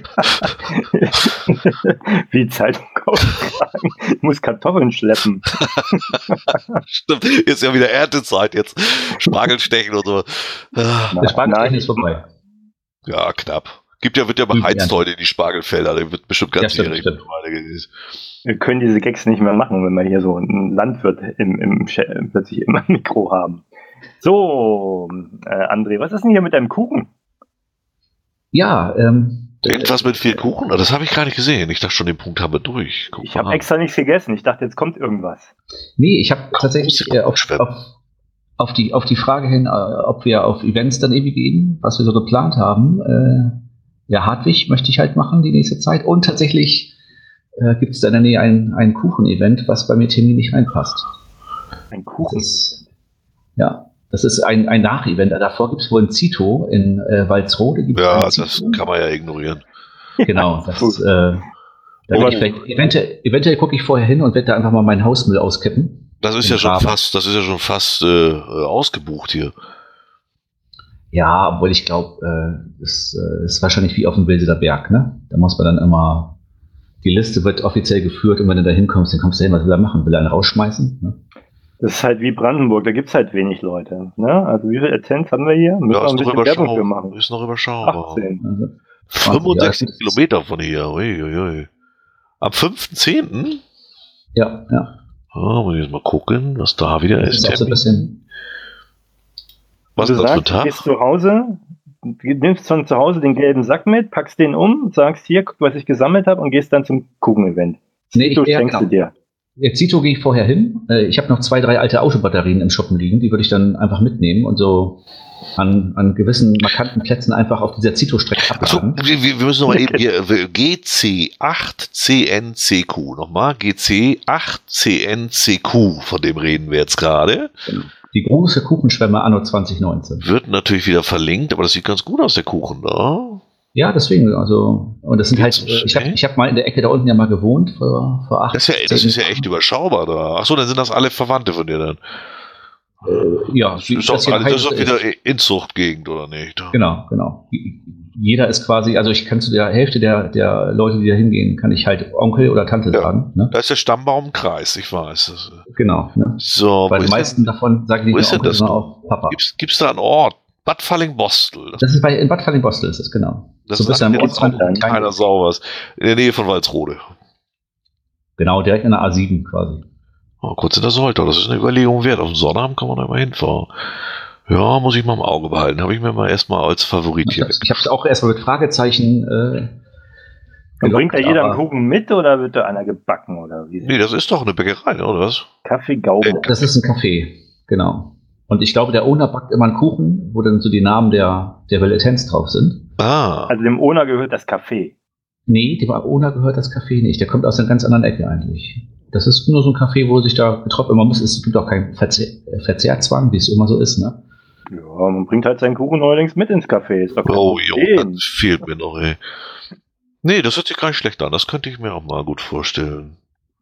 Wie Zeitung austragen. Ich muss Kartoffeln schleppen. Stimmt. Ist ja wieder Erntezeit jetzt. Spargel stechen und so. Ah, Der Spargelstechen Nein. ist vorbei. Ja, knapp. Gibt ja, wird ja beheizt heute in die Spargelfelder. Der wird bestimmt Ja, ganzjährig. stimmt, Wir können diese Gags nicht mehr machen, wenn wir hier so einen Landwirt im, im, Sch- plötzlich im Mikro haben. So, äh, André, was ist denn hier mit deinem Kuchen? Ja, ähm, Irgendwas mit viel Kuchen? Das habe ich gar nicht gesehen. Ich dachte schon, den Punkt haben wir durch. Guck ich habe extra nichts gegessen. Ich dachte, jetzt kommt irgendwas. Nee, ich habe tatsächlich äh, auf, auf, auf, die, auf die Frage hin, äh, ob wir auf Events dann irgendwie gehen, was wir so geplant haben. Äh, ja, Hartwig möchte ich halt machen die nächste Zeit. Und tatsächlich äh, gibt es da in der Nähe ein, ein Kuchen-Event, was bei mir terminlich reinpasst. Ein Kuchen? Das ist, ja. Das ist ein, ein Nach-Event. Davor gibt es wohl ein Zito in äh, Walsrode. Ja, das kann man ja ignorieren. Genau. Das, äh, da will ich vielleicht, eventuell, eventuell gucke ich vorher hin und werde da einfach mal meinen Hausmüll auskippen. Das ist ja schon Graben. fast, das ist ja schon fast äh, ausgebucht hier. Ja, obwohl ich glaube, äh, das äh, ist wahrscheinlich wie auf dem Wilseler Berg, ne? Da muss man dann immer, die Liste wird offiziell geführt und wenn du da hinkommst, dann kommst du hin, was will er machen? Will er einen rausschmeißen? Ne? Das ist halt wie Brandenburg, da gibt es halt wenig Leute. Ne? Also wie viel Adzenz haben wir hier? Müssen ja, wir ein bisschen Werbung für machen. Ist noch überschaubar. achtzehn. Also, fünfundsechzig ja, Kilometer von hier. Ui, ui, ui. Am fünften zehnten Ja, ja. Ah, muss ich jetzt mal gucken, was da wieder das ist. ist auch so ein bisschen was ist das für ein Tag? Du gehst zu Hause, du nimmst von zu Hause den gelben Sack mit, packst den um, sagst hier, guck, was ich gesammelt habe und gehst dann zum Kuchen-Event. Nee, ich denkst du dir. Jetzt Zito gehe ich vorher hin. Ich habe noch zwei, drei alte Autobatterien im Shoppen liegen, die würde ich dann einfach mitnehmen und so an, an gewissen markanten Plätzen einfach auf dieser Zito-Strecke abladen. Also, wir, wir müssen nochmal eben hier G C acht C N C Q, nochmal G C acht C N C Q, von dem reden wir jetzt gerade. Die große Kuchenschwemme anno zwanzig neunzehn. Wird natürlich wieder verlinkt, aber das sieht ganz gut aus, der Kuchen da. Ja, deswegen, also, und das sind halt, ich habe ich hab mal in der Ecke da unten ja mal gewohnt, vor, vor acht Das ist ja, das ist ja echt überschaubar da. Achso, dann sind das alle Verwandte von dir dann. Äh, ja, das ist, das, alle, das ist doch wieder Inzuchtgegend, oder nicht? Genau, genau. Jeder ist quasi, also ich kann zu der Hälfte der, der Leute, die da hingehen, kann ich halt Onkel oder Tante ja, sagen. Ne? Da ist der Stammbaumkreis, ich weiß. Das, genau. Ne? So, bei den meisten denn, davon sage ich nicht Onkel, sondern auch Papa. Gibt's, gibt's da einen Ort? Bad Fallingbostel. Das ist bei, in Bad Fallingbostel ist es, genau. Das so ist am Ortsrand keiner Sau was. In der Nähe von Walsrode. Genau, direkt in der A sieben quasi. Oh, kurz in der Soltau, das ist eine Überlegung wert. Auf den Sonnabend kann man da mal hinfahren. Ja, muss ich mal im Auge behalten. Habe ich mir mal erstmal als Favorit hier. Ich habe es auch erstmal mit Fragezeichen äh, gelockt, bringt da jeder einen Kuchen mit oder wird da einer gebacken? Oder wie? Nee, das ist doch eine Bäckerei, oder was? Kaffee Gauben. Das ist ein Café, genau. Und ich glaube, der Owner backt immer einen Kuchen, wo dann so die Namen der, der Velitenz drauf sind. Ah. Also dem Owner gehört das Café. Nee, dem Owner gehört das Café nicht. Der kommt aus einer ganz anderen Ecke eigentlich. Das ist nur so ein Café, wo sich da getroffen man muss. Es gibt auch keinen Verzehr, Verzehrzwang, wie es immer so ist, ne? Ja, man bringt halt seinen Kuchen neuerdings mit ins Café. Ist doch oh, jo, das fehlt mir noch, ey. Nee, das hört sich gar nicht schlecht an. Das könnte ich mir auch mal gut vorstellen.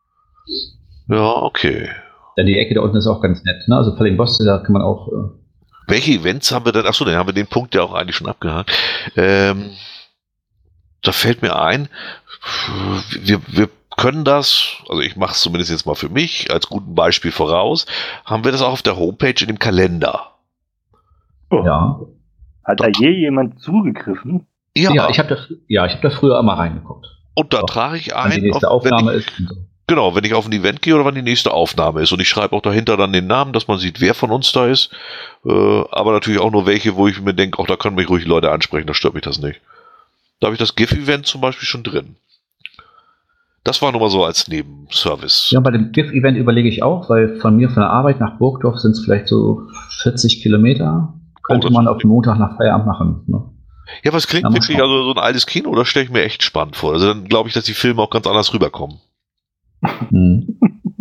Ja, okay. Dann die Ecke da unten ist auch ganz nett, ne? Also Fallingbostel, da kann man auch. Äh Welche Events haben wir denn? Achso, dann haben wir den Punkt ja auch eigentlich schon abgehakt. Ähm, da fällt mir ein, wir, wir können das, also ich mache es zumindest jetzt mal für mich, als guten Beispiel voraus, haben wir das auch auf der Homepage in dem Kalender. Oh. Ja. Hat da je jemand zugegriffen? Ja, ja ich habe da, ja, hab da früher immer reingeguckt. Und da Doch. trage ich ein, wenn die nächste auf, Aufnahme ich, ist. Und so. Genau, wenn ich auf ein Event gehe oder wann die nächste Aufnahme ist. Und ich schreibe auch dahinter dann den Namen, dass man sieht, wer von uns da ist. Äh, aber natürlich auch nur welche, wo ich mir denke, auch da können mich ruhig Leute ansprechen, da stört mich das nicht. Da habe ich das GIF-Event zum Beispiel schon drin. Das war nur mal so als Nebenservice. Ja, bei dem GIF-Event überlege ich auch, weil von mir von der Arbeit nach Burgdorf sind es vielleicht so vierzig Kilometer. Könnte oh, man auf Montag nach Feierabend machen. Ne? Ja, aber es klingt ja, wirklich, also so ein altes Kino, das stelle ich mir echt spannend vor. Also dann glaube ich, dass die Filme auch ganz anders rüberkommen. Hm.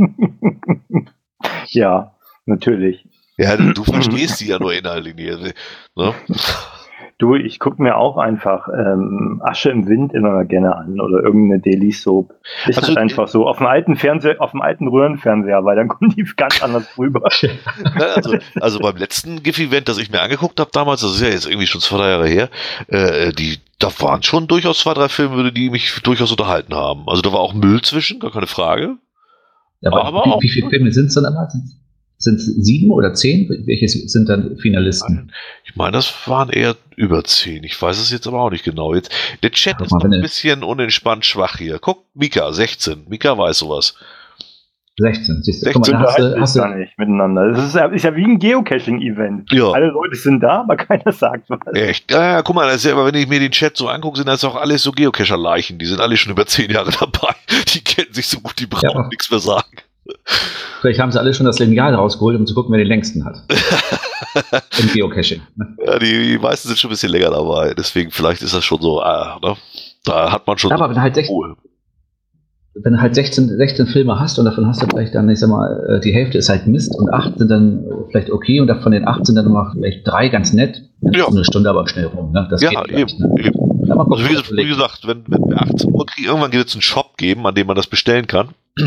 Ja, natürlich. Ja, du, du verstehst sie ja nur inhaltlich. Ne? Du, ich gucke mir auch einfach ähm, Asche im Wind immer gerne an oder irgendeine Daily Soap. Ist also, halt einfach so. Auf dem alten Fernseher, auf dem alten Röhrenfernseher, weil dann kommen die ganz anders rüber. also, also beim letzten GIF-Event, das ich mir angeguckt habe damals, das ist ja jetzt irgendwie schon zwei, drei Jahre her, äh, die, da waren schon durchaus zwei, drei Filme, die mich durchaus unterhalten haben. Also da war auch Müll zwischen, gar keine Frage. Ja, aber aber wie, auch, wie viele Filme sind es dann immer? Sind es sieben oder zehn? Welche sind dann Finalisten? Ich meine, das waren eher über zehn. Ich weiß es jetzt aber auch nicht genau. Jetzt, der Chat ist noch ein bisschen unentspannt schwach hier. Guck, Mika, sechzehn. Mika weiß sowas. sechzehn, siehst du. sechzehn, guck mal, da hast du, hast du gar nicht miteinander. Das ist ja, ist ja wie ein Geocaching-Event. Ja. Alle Leute sind da, aber keiner sagt was. Echt? Ja, ja, guck mal, das ist ja immer, wenn ich mir den Chat so angucke, sind das auch alles so Geocacher-Leichen. Die sind alle schon über zehn Jahre dabei. Die kennen sich so gut, die brauchen ja. nichts mehr sagen. Vielleicht haben sie alle schon das Lineal rausgeholt, um zu gucken, wer den längsten hat. Im Geocaching. Ja, die, die meisten sind schon ein bisschen länger dabei. Deswegen, vielleicht ist das schon so, ah, ne? Da hat man schon. Ja, aber wenn halt sechzehn, wenn du halt sechzehn, sechzehn Filme hast und davon hast du vielleicht dann, ich sag mal, die Hälfte ist halt Mist und acht sind dann vielleicht okay und von den acht sind dann noch vielleicht drei ganz nett. Dann ja. ist eine Stunde aber schnell rum. Ne? Das ja, eben. Ne? eben. Ja, also wie, wie gesagt, wenn, wenn wir achtzehn Uhr kriegen, irgendwann wird es einen Shop geben, an dem man das bestellen kann.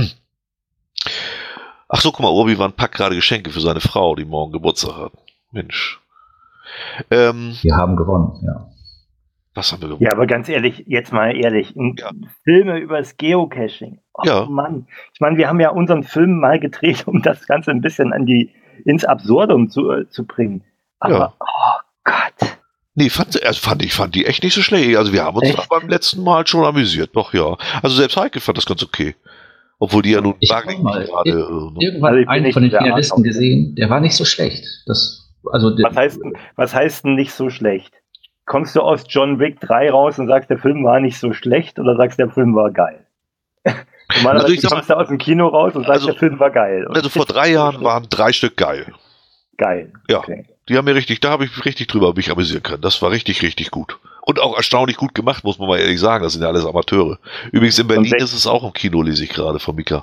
Ach so, guck mal, Urbi war ein Pack gerade Geschenke für seine Frau, die morgen Geburtstag hat. Mensch. Ähm, wir haben gewonnen, ja. Was haben wir gewonnen? Ja, aber ganz ehrlich, jetzt mal ehrlich, ja. Filme über das Geocaching. Oh ja. Mann. Ich meine, wir haben ja unseren Film mal gedreht, um das Ganze ein bisschen an die, ins Absurdum zu, äh, zu bringen. Aber, ja. oh Gott. Nee, fand, also fand ich fand die echt nicht so schlecht. Also wir haben uns da beim letzten Mal schon amüsiert, doch ja. Also selbst Heike fand das ganz okay. Obwohl die ja nun sagen, mal, gerade, ir irgendwann also einen von den Finalisten gesehen, der war nicht so schlecht. Das, also was, heißt, was heißt denn nicht so schlecht? Kommst du aus John Wick drei raus und sagst, der Film war nicht so schlecht oder sagst, der Film war geil? Normalerweise also kommst du aus dem Kino raus und sagst, also, der Film war geil. Und also vor drei Jahren waren drei Stück geil. Geil. Ja, okay. Die haben mir richtig, da habe ich richtig drüber mich amüsieren können. Das war richtig, richtig gut. Und auch erstaunlich gut gemacht, muss man mal ehrlich sagen. Das sind ja alles Amateure. Übrigens in Berlin ist es auch im Kino, lese ich gerade von Mika.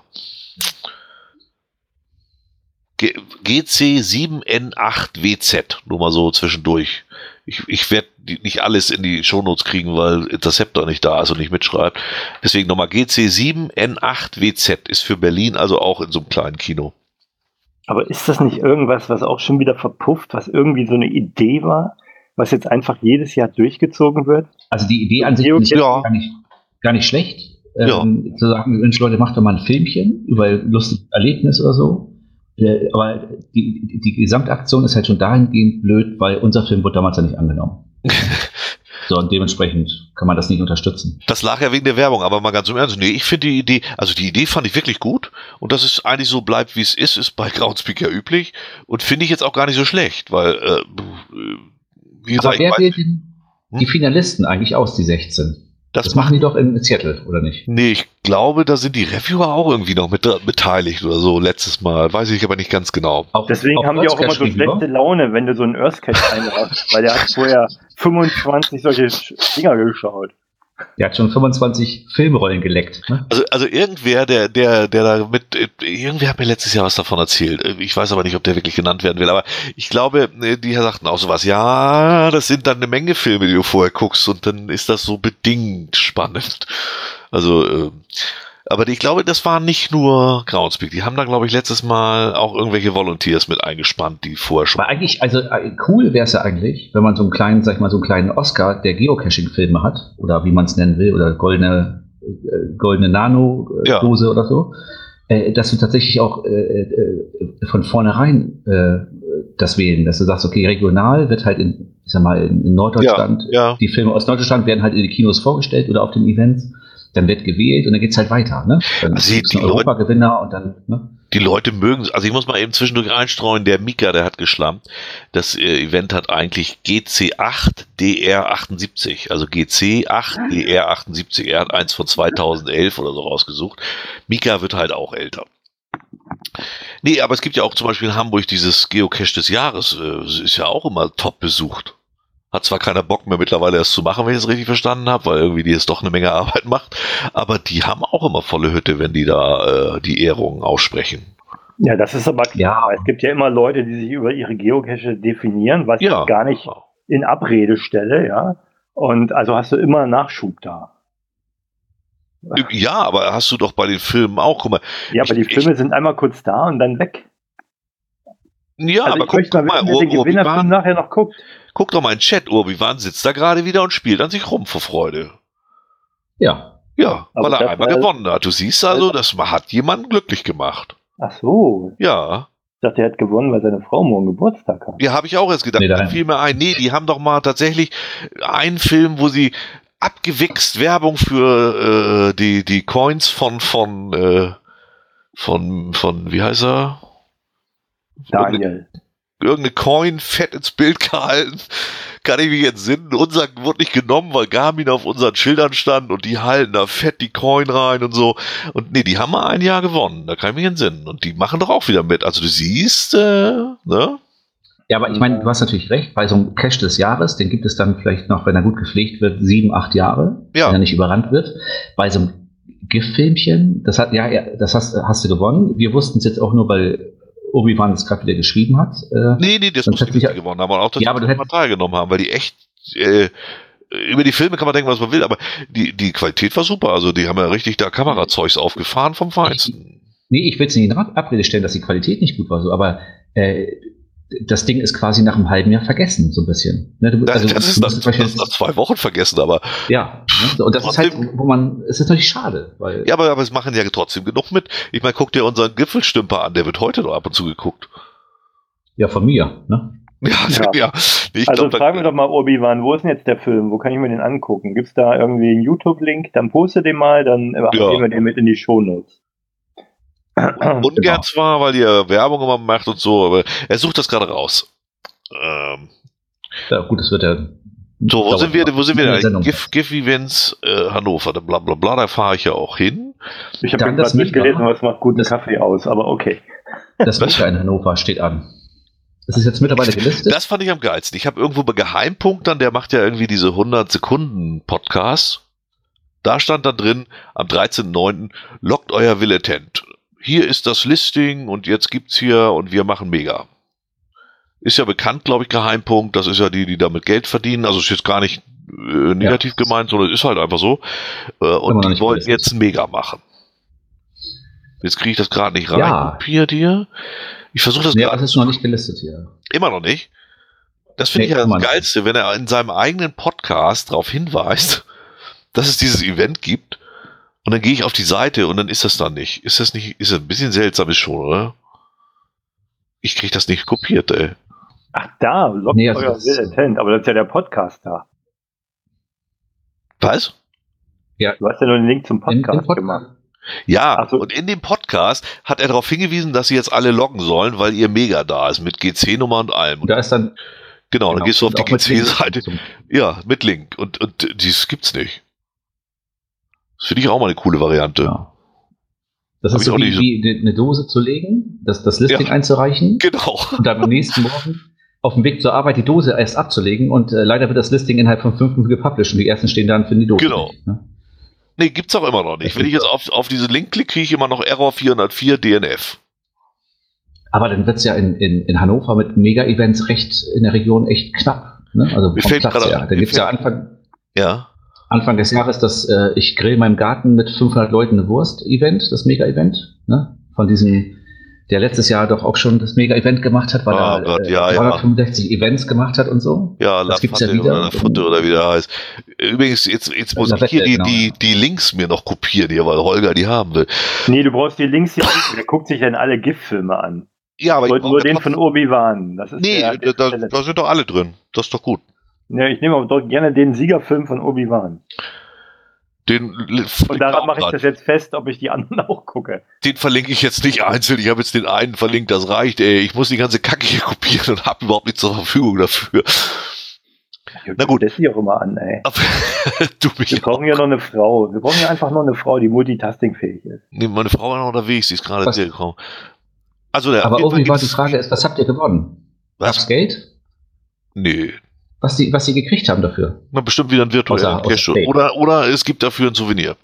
G C sieben N acht W Z, nur mal so zwischendurch. Ich, ich werde nicht alles in die Shownotes kriegen, weil Interceptor nicht da ist und nicht mitschreibt. Deswegen nochmal G C sieben N acht W Z ist für Berlin also auch in so einem kleinen Kino. Aber ist das nicht irgendwas, was auch schon wieder verpufft, was irgendwie so eine Idee war, was jetzt einfach jedes Jahr durchgezogen wird? Also die Idee an sich ist ja. gar, nicht, gar nicht schlecht. Ja. Ähm, zu sagen, Mensch Leute, macht doch mal ein Filmchen über ein lustiges Erlebnis oder so. Äh, aber die, die, die Gesamtaktion ist halt schon dahingehend blöd, weil unser Film wurde damals ja nicht angenommen. So, und dementsprechend kann man das nicht unterstützen. Das lag ja wegen der Werbung, aber mal ganz im Ernst, nee, ich finde die Idee, also die Idee fand ich wirklich gut und dass es eigentlich so bleibt, wie es ist, ist bei Groundspeak ja üblich und finde ich jetzt auch gar nicht so schlecht, weil, äh, wie gesagt, aber wer wählt denn hm? die Finalisten eigentlich aus, die sechzehn? Das, das machen die doch in Seattle, oder nicht? Nee, ich glaube, da sind die Reviewer auch irgendwie noch mit beteiligt oder so, letztes Mal. Weiß ich aber nicht ganz genau. Auch, Deswegen auch haben die auch immer so schlechte Laune, wenn du so einen Earthcache einrauchst, weil der hat vorher fünfundzwanzig solche Dinger geschaut. Der hat schon fünfundzwanzig Filmrollen geleckt. Ne? Also, also irgendwer, der, der, der da mit, irgendwer hat mir letztes Jahr was davon erzählt. Ich weiß aber nicht, ob der wirklich genannt werden will. Aber ich glaube, die sagten auch sowas. Ja, das sind dann eine Menge Filme, die du vorher guckst, und dann ist das so bedingt spannend. Also, äh, aber ich glaube, das war nicht nur Groundspeak. Die haben da, glaube ich, letztes Mal auch irgendwelche Volunteers mit eingespannt, die vorher schon. Aber eigentlich, also cool wäre es ja eigentlich, wenn man so einen kleinen, sag ich mal, so einen kleinen Oscar der Geocaching-Filme hat, oder wie man es nennen will, oder goldene, äh, goldene Nano-Dose ja. oder so, äh, dass du tatsächlich auch äh, äh, von vornherein äh, das wählen, dass du sagst, okay, regional wird halt in, ich sag mal, in, in Norddeutschland, ja, ja. die Filme aus Norddeutschland werden halt in die Kinos vorgestellt oder auf den Events. Dann wird gewählt und dann geht's halt weiter, ne? Dann also ist ein Europagewinner und dann, ne? Die Leute mögen, also ich muss mal eben zwischendurch einstreuen, der Mika, der hat geschlammt. Das äh, Event hat eigentlich G C acht D R achtundsiebzig, also G C acht D R achtundsiebzig. Er hat eins von zweitausendelf oder so rausgesucht. Mika wird halt auch älter. Nee, aber es gibt ja auch zum Beispiel in Hamburg dieses Geocache des Jahres, äh, ist ja auch immer top besucht. Hat zwar keiner Bock mehr mittlerweile das zu machen, wenn ich es richtig verstanden habe, weil irgendwie die jetzt doch eine Menge Arbeit macht, aber die haben auch immer volle Hütte, wenn die da äh, die Ehrungen aussprechen. Ja, das ist aber klar. Ja. Es gibt ja immer Leute, die sich über ihre Geocache definieren, was ja. ich gar nicht in Abrede stelle, ja. Und also hast du immer Nachschub da. Ja, aber hast du doch bei den Filmen auch, guck mal. Ja, aber ich, die Filme ich, sind einmal kurz da und dann weg. Ja, also aber ich guck, möchte mal wissen, wer den Gewinnerfilm nachher noch guckt. Guck doch mal in den Chat, Urbi-Wan sitzt da gerade wieder und spielt an sich rum vor Freude. Ja. Ja, aber weil er einmal war, gewonnen hat. Du siehst also, das hat jemanden glücklich gemacht. Ach so. Ja. Ich dachte, er hat gewonnen, weil seine Frau morgen Geburtstag hat. Ja, habe ich auch erst gedacht. Nee, fiel mir ein. Nee, die haben doch mal tatsächlich einen Film, wo sie abgewichst Werbung für äh, die, die Coins von, von äh, von, von, wie heißt er? Daniel. Irgendeine Coin fett ins Bild gehalten. Kann ich mich entsinnen. Unser wurde nicht genommen, weil Garmin auf unseren Schildern stand und die halten da fett die Coin rein und so. Und nee, die haben mal ein Jahr gewonnen. Da kann ich mich entsinnen. Und die machen doch auch wieder mit. Also du siehst, äh, ne? Ja, aber ich meine, du hast natürlich recht, bei so einem Cache des Jahres, den gibt es dann vielleicht noch, wenn er gut gepflegt wird, sieben, acht Jahre, ja. wenn er nicht überrannt wird. Bei so einem GIF-Filmchen, das hat, ja, ja, das hast, hast du gewonnen. Wir wussten es jetzt auch nur, weil Obi-Wan es gerade wieder geschrieben hat. Äh, nee, nee, das muss ich nicht gewonnen haben, aber auch, dass ja, aber die mal teilgenommen haben, weil die echt, äh, über die Filme kann man denken, was man will, aber die, die Qualität war super, also die haben ja richtig da Kamerazeugs aufgefahren vom Feinsten. Nee, ich will es nicht in Abrede stellen, dass die Qualität nicht gut war, so, aber äh, das Ding ist quasi nach einem halben Jahr vergessen, so ein bisschen. Ne, du, also, das, ist, das, das ist nach zwei Wochen vergessen, aber... Ja, ne, und das trotzdem, ist halt, wo man, es ist natürlich schade. Weil ja, aber, aber es machen ja trotzdem genug mit. Ich meine, guck dir unseren Gipfelstümper an, der wird heute noch ab und zu geguckt. Ja, von mir, ne? Ja, ja. ja. Ich also glaub, fragen wir doch mal, Obi-Wan, wo ist denn jetzt der Film? Wo kann ich mir den angucken? Gibt es da irgendwie einen YouTube-Link? Dann poste den mal, dann ja. nehmen wir den mit in die Shownotes. Ungern genau. zwar, weil ihr Werbung immer macht und so, aber er sucht das gerade raus. Ähm, ja, gut, das wird ja. So, wo sind wir, wo sind wir denn? GIF-Events äh, Hannover, bla bla bla, da fahre ich ja auch hin. Ich habe gerade mitgelesen, was macht guten das, Kaffee aus, aber okay. Das Wetter in Hannover steht an. Das ist jetzt mittlerweile gelistet. Das fand ich am geilsten. Ich habe irgendwo bei Geheimpunkt dann, der macht ja irgendwie diese hundert Sekunden Podcast. Da stand dann drin, am dreizehnten neunten lockt euer Willetent. Hier ist das Listing und jetzt gibt's hier und wir machen mega. Ist ja bekannt, glaube ich, Geheimpunkt. Das ist ja die, die damit Geld verdienen. Also ist jetzt gar nicht äh, negativ ja. gemeint, sondern ist halt einfach so. Äh, und die wollten jetzt ein Mega machen. Jetzt kriege ich das gerade nicht rein. Ja. Kopiert hier. Ich versuche das nee, gerade. Das ist noch nicht gelistet hier. Immer noch nicht? Das finde nee, ich ja das Geilste, wenn er in seinem eigenen Podcast darauf hinweist, dass es dieses Event gibt. Und dann gehe ich auf die Seite und dann ist das dann nicht. Ist das nicht, ist das ein bisschen seltsam ist schon, oder? Ich kriege das nicht kopiert, ey. Ach da, lockt nee, euer Willetent, aber das ist ja der Podcast da. Was? Ja. Du hast ja nur den Link zum Podcast Pod- gemacht. Ja, so. Und in dem Podcast hat er darauf hingewiesen, dass sie jetzt alle loggen sollen, weil ihr Mega da ist, mit G C-Nummer und allem. Und da ist dann... Genau, genau, dann gehst du auf die G C-Seite. Ja, mit Link. Und, und das gibt's nicht. Das finde ich auch mal eine coole Variante. Ja. Das Hab ist so wie, so wie eine Dose zu legen, das, das Listing ja. einzureichen. Genau. Und dann am nächsten Morgen auf dem Weg zur Arbeit die Dose erst abzulegen und äh, leider wird das Listing innerhalb von fünf Minuten gepublished und die ersten stehen dann für die Dose. Genau. Nicht, ne? Nee, gibt's auch immer noch nicht. Das Wenn ich jetzt auf, auf diesen Link klicke, kriege ich immer noch Error vierhundertvier D N F. Aber dann wird's ja in, in, in Hannover mit Mega-Events recht in der Region echt knapp. Ne? Also mir vom Platz her. Da gibt's ja Anfang... Ja. Anfang des Jahres das äh, Ich grill in meinem Garten mit fünfhundert Leuten eine Wurst-Event, das Mega-Event, ne? Von diesem, der letztes Jahr doch auch schon das Mega-Event gemacht hat, weil oh er Gott, äh, ja, dreihundertfünfundsechzig ja. Events gemacht hat und so. Ja, das gibt's ja wieder. Oder Futte oder wie der heißt. Übrigens, jetzt, jetzt muss ich hier die, genau. die, die Links mir noch kopieren hier, weil Holger die haben will. Nee, du brauchst die Links hier nicht. Der guckt sich dann alle GIF-Filme an. Ja, aber ich nur den von Obi-Wan. Das ist nee, der, der, da, da sind doch alle drin. Das ist doch gut. Ja, ich nehme aber doch gerne den Siegerfilm von Obi-Wan. Den, und daran mache ich das jetzt fest, ob ich die anderen auch gucke. Den verlinke ich jetzt nicht einzeln. Ich habe jetzt den einen verlinkt, das reicht. Ey. Ich muss die ganze Kacke hier kopieren und habe überhaupt nichts zur Verfügung dafür. Ja, na gut. Das hier auch immer an, ey. du mich Wir brauchen ja noch eine Frau. Wir brauchen ja einfach noch eine Frau, die multitastingfähig ist. Nee, meine Frau war noch unterwegs, die ist gerade gekommen. Also der Aber irgendwie war die Frage ist, was habt ihr gewonnen? Was? Gab's Geld? Nee. Was die, was sie gekriegt haben dafür. Na, bestimmt wieder ein virtuellen Cash. Oder, oder es gibt dafür ein Souvenir.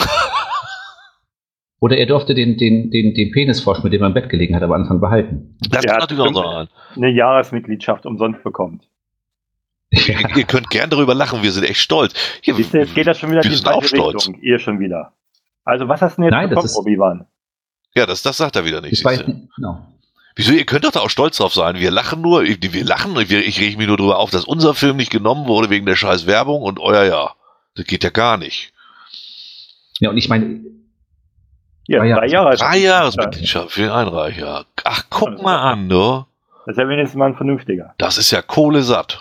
Oder er durfte den, den, den, den Penisfrosch, mit dem er im Bett gelegen hat, am Anfang behalten. Das kann natürlich auch sein. Eine Jahresmitgliedschaft umsonst bekommt. Ja. Ihr, ihr könnt gern darüber lachen, wir sind echt stolz. Hier, Siehst du, jetzt geht das schon wieder in die falsche Richtung. Ihr schon wieder. Also was hast du denn jetzt Nein, bekommen, Obi-Wan? Ja, das, das sagt er wieder nicht. Ich weiß, no. Wieso, ihr könnt doch da auch stolz drauf sein. Wir lachen nur, wir lachen, ich, ich rege mich nur darüber auf, dass unser Film nicht genommen wurde wegen der scheiß Werbung und euer ja. Das geht ja gar nicht. Ja, und ich meine... Ja, drei Jahre. Drei Jahresmitgliedschaft für den Einreicher. Ach, guck also, mal an, ne? Das ist ja wenigstens mal ein vernünftiger. Das ist ja Kohle satt.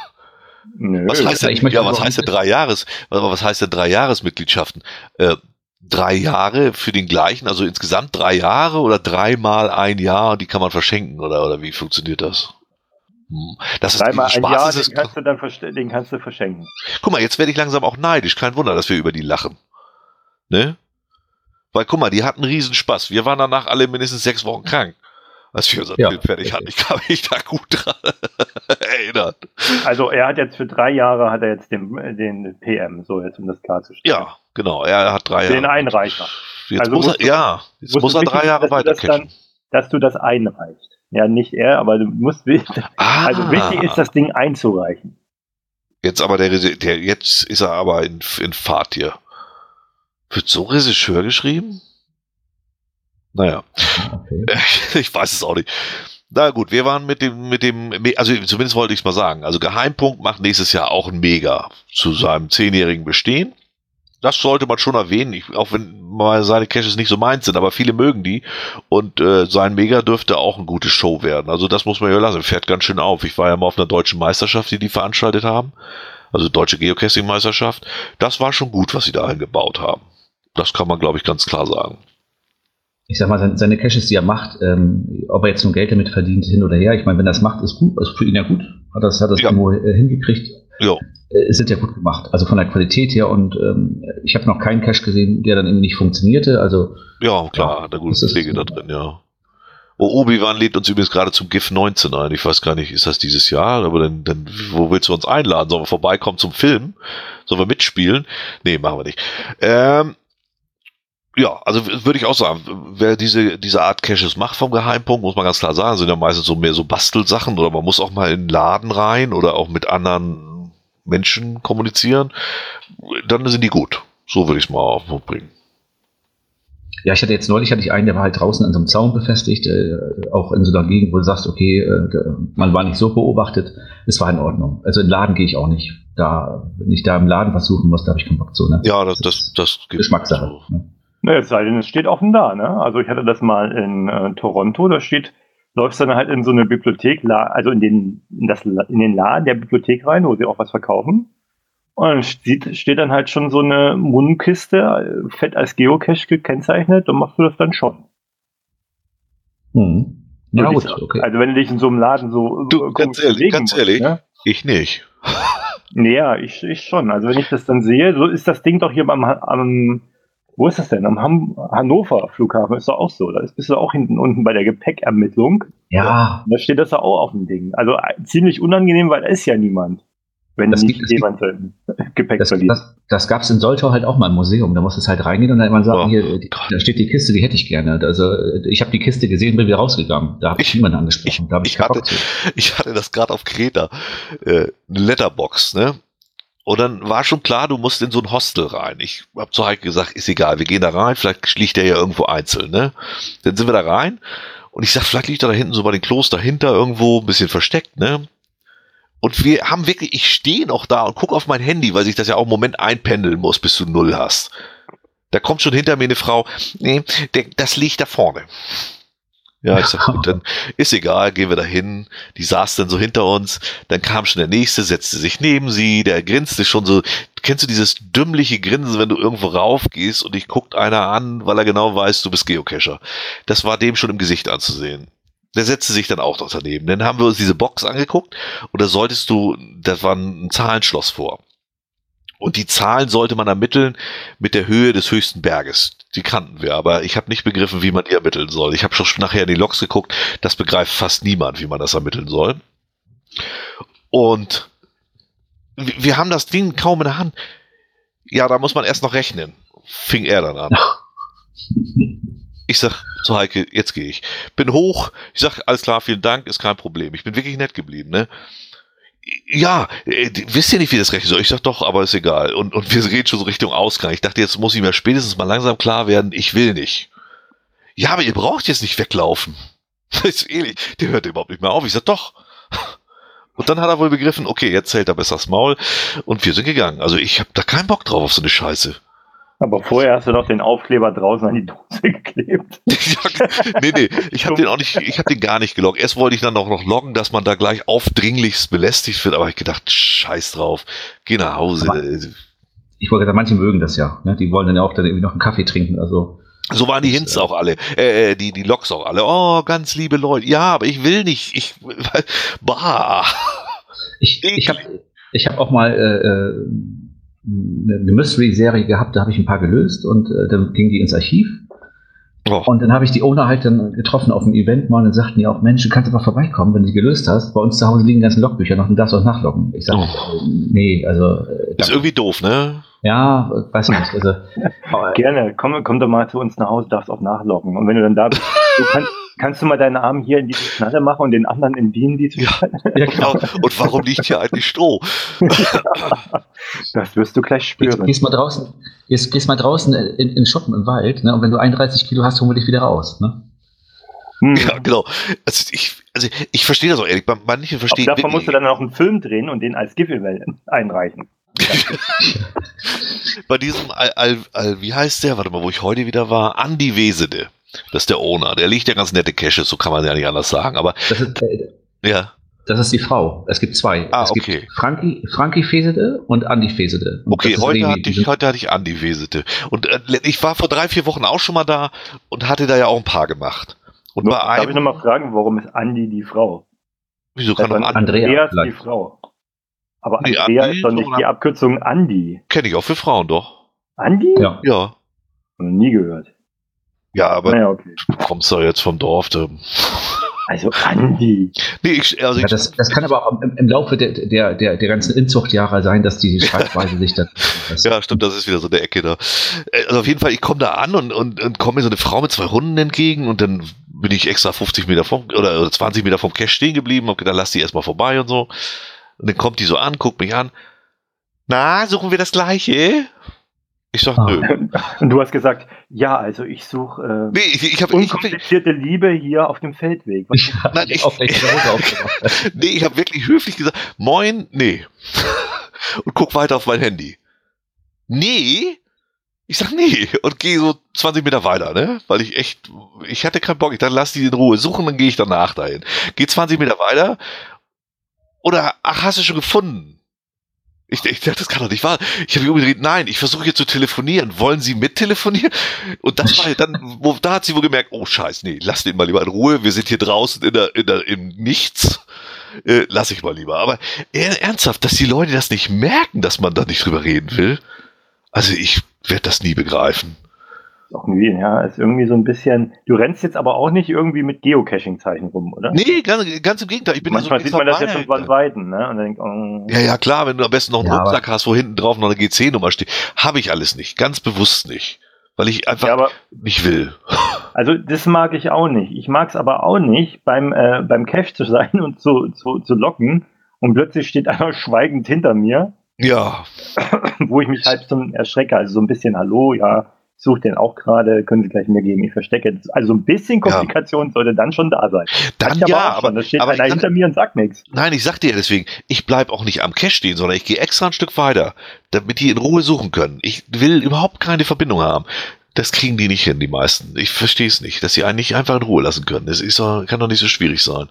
Nö. Was heißt denn, ja, was heißt denn drei Jahres, was heißt denn drei Jahresmitgliedschaften? Äh, drei Jahre für den gleichen, also insgesamt drei Jahre oder dreimal ein Jahr, die kann man verschenken, oder, oder wie funktioniert das? Hm. Das ist dreimal ein Jahr, ist, den kannst du dann den kannst du verschenken. Guck mal, jetzt werde ich langsam auch neidisch. Kein Wunder, dass wir über die lachen. Ne? Weil, guck mal, die hatten riesen Spaß. Wir waren danach alle mindestens sechs Wochen krank, als wir unseren ja, Film fertig hatten. Ich kann mich da gut dran erinnern. Also er hat jetzt für drei Jahre hat er jetzt den, den P M, so jetzt um das klarzustellen. Ja, genau. Er hat drei Jahre. Den Einreicher. Jetzt also muss er, du, ja, jetzt muss er drei Jahre weiter catchen. Dass du das einreichst. Ja, nicht er, aber du musst ah. Also wichtig ist, das Ding einzureichen. Jetzt aber der, der jetzt ist er aber in, in Fahrt hier. Wird so Regisseur geschrieben? Naja. Okay. Ich weiß es auch nicht. Na gut, wir waren mit dem, mit dem, also zumindest wollte ich es mal sagen. Also Geheimpunkt macht nächstes Jahr auch ein Mega zu seinem zehnjährigen Bestehen. Das sollte man schon erwähnen, ich, auch wenn mal seine Caches nicht so meins sind, aber viele mögen die. Und äh, sein Mega dürfte auch eine gute Show werden. Also das muss man ja lassen. Fährt ganz schön auf. Ich war ja mal auf einer deutschen Meisterschaft, die die veranstaltet haben. Also deutsche Geocaching-Meisterschaft. Das war schon gut, was sie da eingebaut haben. Das kann man, glaube ich, ganz klar sagen. Ich sag mal, seine Caches, die er macht, ähm, ob er jetzt nun Geld damit verdient, hin oder her. Ich meine, wenn er das macht, ist gut. Also für ihn ja gut. Hat das, hat das ja. irgendwo äh, hingekriegt. Ja. Es sind ja gut gemacht, also von der Qualität her, und ähm, ich habe noch keinen Cache gesehen, der dann irgendwie nicht funktionierte. Also ja, klar, hat eine gute Pflege da drin, ja. Oh, Obi-Wan lädt uns übrigens gerade zum GIF neunzehn ein. Ich weiß gar nicht, ist das dieses Jahr? Aber dann, dann wo willst du uns einladen? Sollen wir vorbeikommen zum Film? Sollen wir mitspielen? Nee, machen wir nicht. Ähm, ja, also würde ich auch sagen, wer diese, diese Art Caches macht vom Geheimpunkt, muss man ganz klar sagen, sind ja meistens so mehr so Bastelsachen, oder man muss auch mal in den Laden rein oder auch mit anderen Menschen kommunizieren, dann sind die gut. So würde ich es mal auf den Punkt bringen. Ja, ich hatte jetzt neulich hatte ich einen, der war halt draußen an so einem Zaun befestigt, äh, auch in so einer Gegend, wo du sagst, okay, äh, man war nicht so beobachtet, es war in Ordnung. Also in den Laden gehe ich auch nicht. Da, wenn ich da im Laden was suchen muss, da habe ich keinen Bock zu. Ne? Ja, das, das, das gibt Geschmackssache. So. Ne? Na, es sei denn, es steht offen da, ne? Also ich hatte das mal in äh, Toronto, da steht, läufst dann halt in so eine Bibliothek, also in den, in das, in den Laden der Bibliothek rein, wo sie auch was verkaufen. Und dann steht, steht dann halt schon so eine Mundkiste, fett als Geocache gekennzeichnet, und machst du das dann schon. Hm. Ja, gut, okay. Also wenn du dich in so einem Laden so du, ganz ehrlich, ganz musst, ehrlich, ne? Ich nicht. Ja, ich, ich schon. Also wenn ich das dann sehe, so ist das Ding doch hier am, am wo ist das denn? Am Ham- Hannover Flughafen ist doch auch so. Da bist du auch hinten unten bei der Gepäckermittlung. Ja. Da steht das ja auch auf dem Ding. Also ziemlich unangenehm, weil da ist ja niemand. Wenn das nicht gibt, jemand sein Gepäck das, verliert. Das, das gab es in Soltau halt auch mal im Museum. Da musst du halt reingehen und dann immer sagen, oh, hier, die, da steht die Kiste, die hätte ich gerne. Also ich habe die Kiste gesehen, bin wieder rausgegangen. Da habe ich niemanden angesprochen. Ich, da hab ich, ich, hatte, ich hatte das gerade auf Kreta. Äh, eine Letterbox, ne? Und dann war schon klar, du musst in so ein Hostel rein. Ich habe zu Heike gesagt, ist egal, wir gehen da rein, vielleicht liegt der ja irgendwo einzeln, ne? Dann sind wir da rein und ich sag, vielleicht liegt er da hinten so bei den Klos dahinter irgendwo ein bisschen versteckt, ne? Und wir haben wirklich, ich stehe noch da und gucke auf mein Handy, weil sich das ja auch im Moment einpendeln muss, bis du null hast. Da kommt schon hinter mir eine Frau, nee, der, das liegt da vorne. Ja, ich sag, gut, dann ist egal, gehen wir da hin. Die saß dann so hinter uns, dann kam schon der Nächste, setzte sich neben sie, der grinste schon so. Kennst du dieses dümmliche Grinsen, wenn du irgendwo raufgehst und dich guckt einer an, weil er genau weiß, du bist Geocacher? Das war dem schon im Gesicht anzusehen. Der setzte sich dann auch noch daneben. Dann haben wir uns diese Box angeguckt und da solltest du, das war ein Zahlenschloss vor. Und die Zahlen sollte man ermitteln mit der Höhe des höchsten Berges. Die kannten wir, aber ich habe nicht begriffen, wie man die ermitteln soll. Ich habe schon nachher in die Logs geguckt, das begreift fast niemand, wie man das ermitteln soll. Und wir haben das Ding kaum in der Hand. Ja, da muss man erst noch rechnen. Fing er dann an. Ich sag zu Heike, jetzt gehe ich. Bin hoch, ich sag, alles klar, vielen Dank, ist kein Problem. Ich bin wirklich nett geblieben, ne? Ja, äh, wisst ihr nicht, wie das rechnen soll? Ich sag doch, aber ist egal. Und, und wir reden schon so Richtung Ausgang. Ich dachte, jetzt muss ich mir spätestens mal langsam klar werden, ich will nicht. Ja, aber ihr braucht jetzt nicht weglaufen. Das ist ehrlich, der hört überhaupt nicht mehr auf. Ich sag doch. Und dann hat er wohl begriffen, okay, jetzt hält er besser das Maul. Und wir sind gegangen. Also ich habe da keinen Bock drauf auf so eine Scheiße. Aber vorher hast du doch den Aufkleber draußen an die Dose geklebt. Ja, nee, nee, ich habe den auch nicht, ich habe den gar nicht geloggt. Erst wollte ich dann auch noch loggen, dass man da gleich aufdringlichst belästigt wird, aber ich gedacht, scheiß drauf, geh nach Hause. Aber ich wollte sagen, manche mögen das ja. Ne? Die wollen dann ja auch dann irgendwie noch einen Kaffee trinken. Also so waren die Hints auch alle, äh, die, die Loks auch alle. Oh, ganz liebe Leute. Ja, aber ich will nicht. Ich, bah. Ich, ich habe ich hab auch mal äh, eine Mystery-Serie gehabt, da habe ich ein paar gelöst und äh, dann ging die ins Archiv. Oh. Und dann habe ich die Owner halt dann getroffen auf dem Event mal und dann sagten die auch, Mensch, du kannst aber vorbeikommen, wenn du die gelöst hast. Bei uns zu Hause liegen die ganzen Logbücher noch und darfst auch nachloggen. Ich sage, oh. nee, also... Äh, ist irgendwie doof, ne? Ja, weiß ich nicht. Also, gerne, komm, komm doch mal zu uns nach Hause, darfst auch nachloggen. Und wenn du dann da bist, du kannst, kannst du mal deinen Arm hier in diese Knalle machen und den anderen in die in diese Knalle? Ja, genau. Und warum liegt hier eigentlich Stroh? Das wirst du gleich spüren. Gehst mal draußen, gehst, gehst mal draußen in, in den Schuppen im Wald, ne? Und wenn du einunddreißig Kilo hast, holen wir dich wieder raus, ne? Ja, genau. Also ich, also ich verstehe das auch ehrlich. Manche verstehen. Davon musst du dann noch einen Film drehen und den als Giveaway einreichen. Bei diesem, Al, Al, Al, wie heißt der? Warte mal, wo ich heute wieder war. Andi Wesede. Das ist der Owner. Der legt ja ganz nette Caches, so kann man ja nicht anders sagen. Aber das ist, äh, ja. Das ist die Frau. Es gibt zwei. Ah, es okay. gibt Frankie, Frankie Fesede und Andi Fesede. Und okay, heute hatte, ich, heute hatte ich Andi Fesede. Und äh, ich war vor drei, vier Wochen auch schon mal da und hatte da ja auch ein paar gemacht. Und no, bei darf einem, ich nochmal fragen, warum ist Andi die Frau? Wieso kann man Andrea ist die Frau? Aber nee, Andrea Andi ist doch nicht die Abkürzung Andi. Kenne ich auch für Frauen doch. Andi? Ja. Ja. Noch nie gehört. Ja, aber naja, okay. du kommst doch jetzt vom Dorf. Da. Also Andi. Nee, ich, also ja, ich, das, das kann aber auch im, im Laufe der, der, der, der ganzen Inzuchtjahre sein, dass die Schreibweise sich dann... Ja, stimmt, das ist wieder so eine Ecke da. Also auf jeden Fall, ich komme da an und, und, und komme mir so eine Frau mit zwei Hunden entgegen und dann bin ich extra fünfzig Meter vom, oder, oder zwanzig Meter vom Cache stehen geblieben, hab gedacht, lass die erstmal vorbei und so. Und dann kommt die so an, guckt mich an. Na, suchen wir das Gleiche? Ich sag, nö. Und du hast gesagt, ja, also ich suche äh, nee, ich, ich hab, unkomplizierte ich, Liebe hier auf dem Feldweg. Ich, nein, ich, nee, ich habe wirklich höflich gesagt, moin, nee. Und guck weiter auf mein Handy. Nee? Ich sag nee und gehe so zwanzig Meter weiter, ne? Weil ich echt, ich hatte keinen Bock. Ich dachte, lass die in Ruhe suchen, dann gehe ich danach dahin. Geh zwanzig Meter weiter. Oder, ach, hast du schon gefunden? Ich, ich dachte, das kann doch nicht wahr. Ich habe mich umgedreht, nein, ich versuche hier zu telefonieren. Wollen Sie mit telefonieren? Und das war dann, wo, da hat sie wohl gemerkt, oh Scheiß, nee, lass den mal lieber in Ruhe. Wir sind hier draußen in der, in der, im Nichts. Äh, lass ich mal lieber. Aber eher ernsthaft, dass die Leute das nicht merken, dass man da nicht drüber reden will. Also ich werde das nie begreifen. Auch nie, ja, ist irgendwie so ein bisschen. Du rennst jetzt aber auch nicht irgendwie mit Geocaching-Zeichen rum, oder? Nee, ganz, ganz im Gegenteil. Ich bin Manchmal so sieht man das ja schon von Weitem, ne? Und dann denkt, oh. Ja, ja, klar, wenn du am besten noch einen ja, Rucksack hast, wo hinten drauf noch eine G C-Nummer steht. Habe ich alles nicht, ganz bewusst nicht. Weil ich einfach ja, aber, nicht will. Also das mag ich auch nicht. Ich mag es aber auch nicht, beim, äh, beim Cache zu sein und zu, zu, zu locken und plötzlich steht einer schweigend hinter mir. Ja. Wo ich mich halb zum erschrecke. Also so ein bisschen, hallo, ja, ich suche den auch gerade, können Sie gleich mir geben, ich verstecke. Also so ein bisschen Komplikation ja. sollte dann schon da sein. Dann ja, aber, da steht aber einer hinter mir und sagt nichts. Nein, ich sag dir ja deswegen, ich bleib auch nicht am Cache stehen, sondern ich gehe extra ein Stück weiter, damit die in Ruhe suchen können. Ich will überhaupt keine Verbindung haben. Das kriegen die nicht hin, die meisten. Ich verstehe es nicht, dass sie einen nicht einfach in Ruhe lassen können. Das ist doch, kann doch nicht so schwierig sein.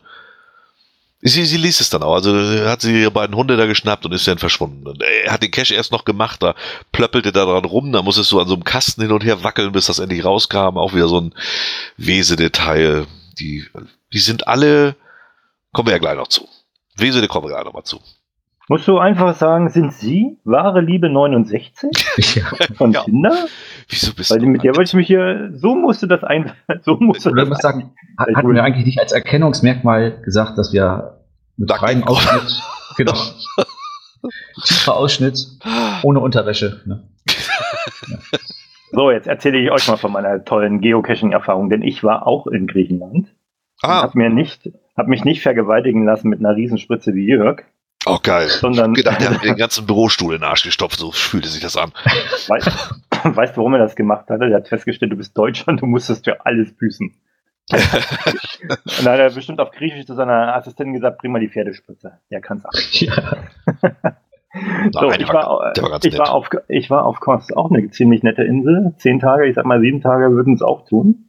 Sie, sie liest es dann auch, also hat sie ihre beiden Hunde da geschnappt und ist dann verschwunden. Und er hat den Cache erst noch gemacht, da plöppelte da dran rum, da musstest du an so einem Kasten hin und her wackeln, bis das endlich rauskam. Auch wieder so ein Wesedetail. Die, die sind alle, kommen wir ja gleich noch zu. Wesede kommen wir gleich noch mal zu. Musst du einfach sagen, sind Sie wahre Liebe neunundsechzig ja. von ja. Tinder? Wieso bist Weil du mit der wollte ich mich hier, so musst du das ein, so musst du das muss sagen, hatten wir eigentlich nicht als Erkennungsmerkmal gesagt, dass wir mit freiem Ausschnitt, genau, tiefer Ausschnitt, ohne Unterwäsche. Ne? Ja. So, jetzt erzähle ich euch mal von meiner tollen Geocaching-Erfahrung, denn ich war auch in Griechenland ah. und habe mir nicht, habe mich nicht vergewaltigen lassen mit einer Riesenspritze wie Jörg. Oh, geil. Sondern, ich gedacht, der hat den ganzen Bürostuhl in den Arsch gestopft, so fühlte sich das an. Weißt, weißt du, warum er das gemacht hatte? Er hat festgestellt, du bist Deutscher und du musstest für alles büßen. Und dann hat er bestimmt auf Griechisch zu seiner Assistentin gesagt, bring mal die Pferdespritze. Der kann's auch. Ja. so, Nein, ich, war, war, war ich, war auf, ich war auf Kos, auch eine ziemlich nette Insel. Zehn Tage, ich sag mal sieben Tage würden es auch tun.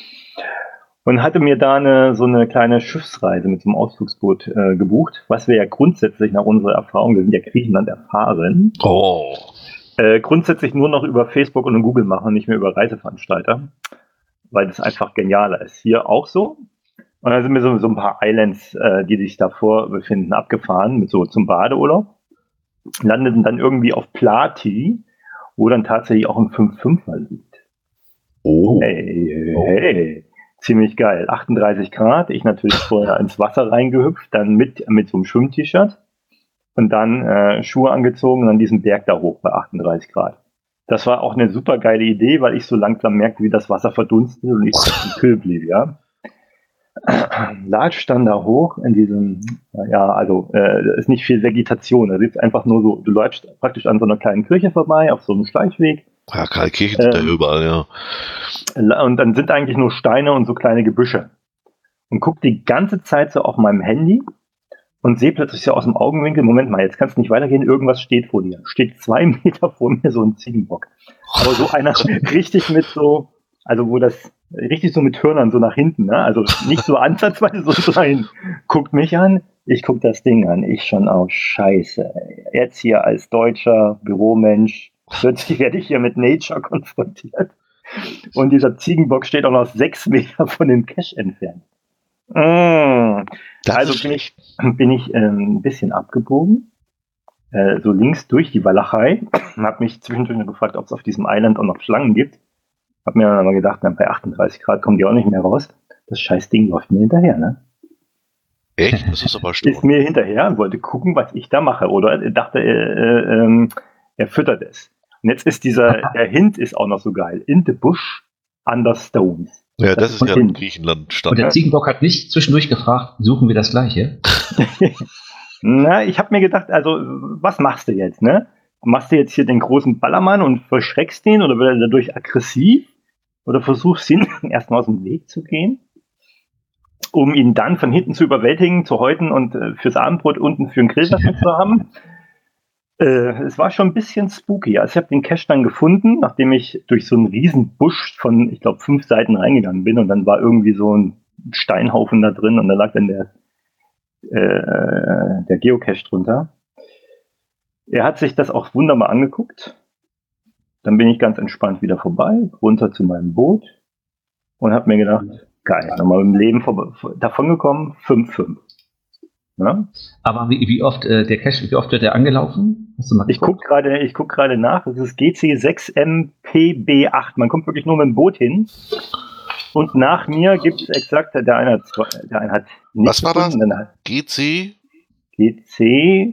Und hatte mir da eine, so eine kleine Schiffsreise mit so einem Ausflugsboot äh, gebucht, was wir ja grundsätzlich nach unserer Erfahrung, wir sind ja Griechenland erfahren, oh. Äh, grundsätzlich nur noch über Facebook und Google machen, nicht mehr über Reiseveranstalter, weil das einfach genialer ist. Hier auch so. Und da sind mir so, so ein paar Islands, äh, die sich davor befinden, abgefahren, mit so zum Badeurlaub. Landeten dann irgendwie auf Plati, wo dann tatsächlich auch ein fünf fünfer liegt. Oh. Hey, hey. Ziemlich geil. achtunddreißig Grad. Ich natürlich vorher ins Wasser reingehüpft, dann mit, mit so einem Schwimm-T-Shirt und dann äh, Schuhe angezogen und dann diesen Berg da hoch bei achtunddreißig Grad. Das war auch eine super geile Idee, weil ich so langsam merkte, wie das Wasser verdunstet und ich im Kühl blieb, ja. Latsch dann da hoch in diesem, ja, also äh, ist nicht viel Vegetation. Da sitzt einfach nur so, du läufst praktisch an so einer kleinen Kirche vorbei, auf so einem Schleichweg. Ja, keine Kirchen sind ähm, da überall, ja. Und dann sind eigentlich nur Steine und so kleine Gebüsche. Und guck die ganze Zeit so auf meinem Handy und sehe plötzlich so aus dem Augenwinkel, Moment mal, jetzt kannst du nicht weitergehen, irgendwas steht vor dir. Steht zwei Meter vor mir so ein Ziegenbock. Aber so einer richtig mit so, also wo das richtig so mit Hörnern so nach hinten, ne? Also nicht so ansatzweise so so nach hinten. Guckt mich an, ich guck das Ding an, ich schon auf Scheiße. Jetzt hier als deutscher Büromensch, plötzlich werde ich hier mit Nature konfrontiert. Und dieser Ziegenbock steht auch noch sechs Meter von dem Cache entfernt. Mmh. Also bin ich, bin ich ähm, ein bisschen abgebogen, äh, so links durch die Walachei, habe mich zwischendurch noch gefragt, ob es auf diesem Island auch noch Schlangen gibt. Hab mir dann aber gedacht, dann bei achtunddreißig Grad kommen die auch nicht mehr raus. Das scheiß Ding läuft mir hinterher, ne? Echt? Das ist aber stark. Ist mir hinterher und wollte gucken, was ich da mache. Oder er dachte, er, äh, ähm, er füttert es. Und jetzt ist dieser, der Hint ist auch noch so geil. In the bush, under stones. Ja, das, das ist ja in Griechenland Standard. Und der Ziegenbock hat nicht zwischendurch gefragt, suchen wir das Gleiche? Na, ich habe mir gedacht, also, was machst du jetzt, ne? Machst du jetzt hier den großen Ballermann und verschreckst den oder wird er dadurch aggressiv? Oder versuchst ihn erstmal aus dem Weg zu gehen, um ihn dann von hinten zu überwältigen, zu häuten und äh, fürs Abendbrot unten für einen Grill was mit zu haben? Äh, es war schon ein bisschen spooky. Also ich habe den Cache dann gefunden, nachdem ich durch so einen riesen Busch von, ich glaube, fünf Seiten reingegangen bin und dann war irgendwie so ein Steinhaufen da drin und da lag dann der, äh, der Geocache drunter. Er hat sich das auch wunderbar angeguckt. Dann bin ich ganz entspannt wieder vorbei, runter zu meinem Boot und habe mir gedacht, geil, nochmal im Leben davon gekommen, fünf fünf. Ja? Aber wie, wie oft äh, der Cache, wie oft wird der angelaufen? Hast du mal ich gucke gerade, ich guck gerade nach. Das ist G C sechs M P B acht. Man kommt wirklich nur mit dem Boot hin. Und nach mir gibt es exakt, der eine hat, der eine hat nicht. Was war das? G C? G C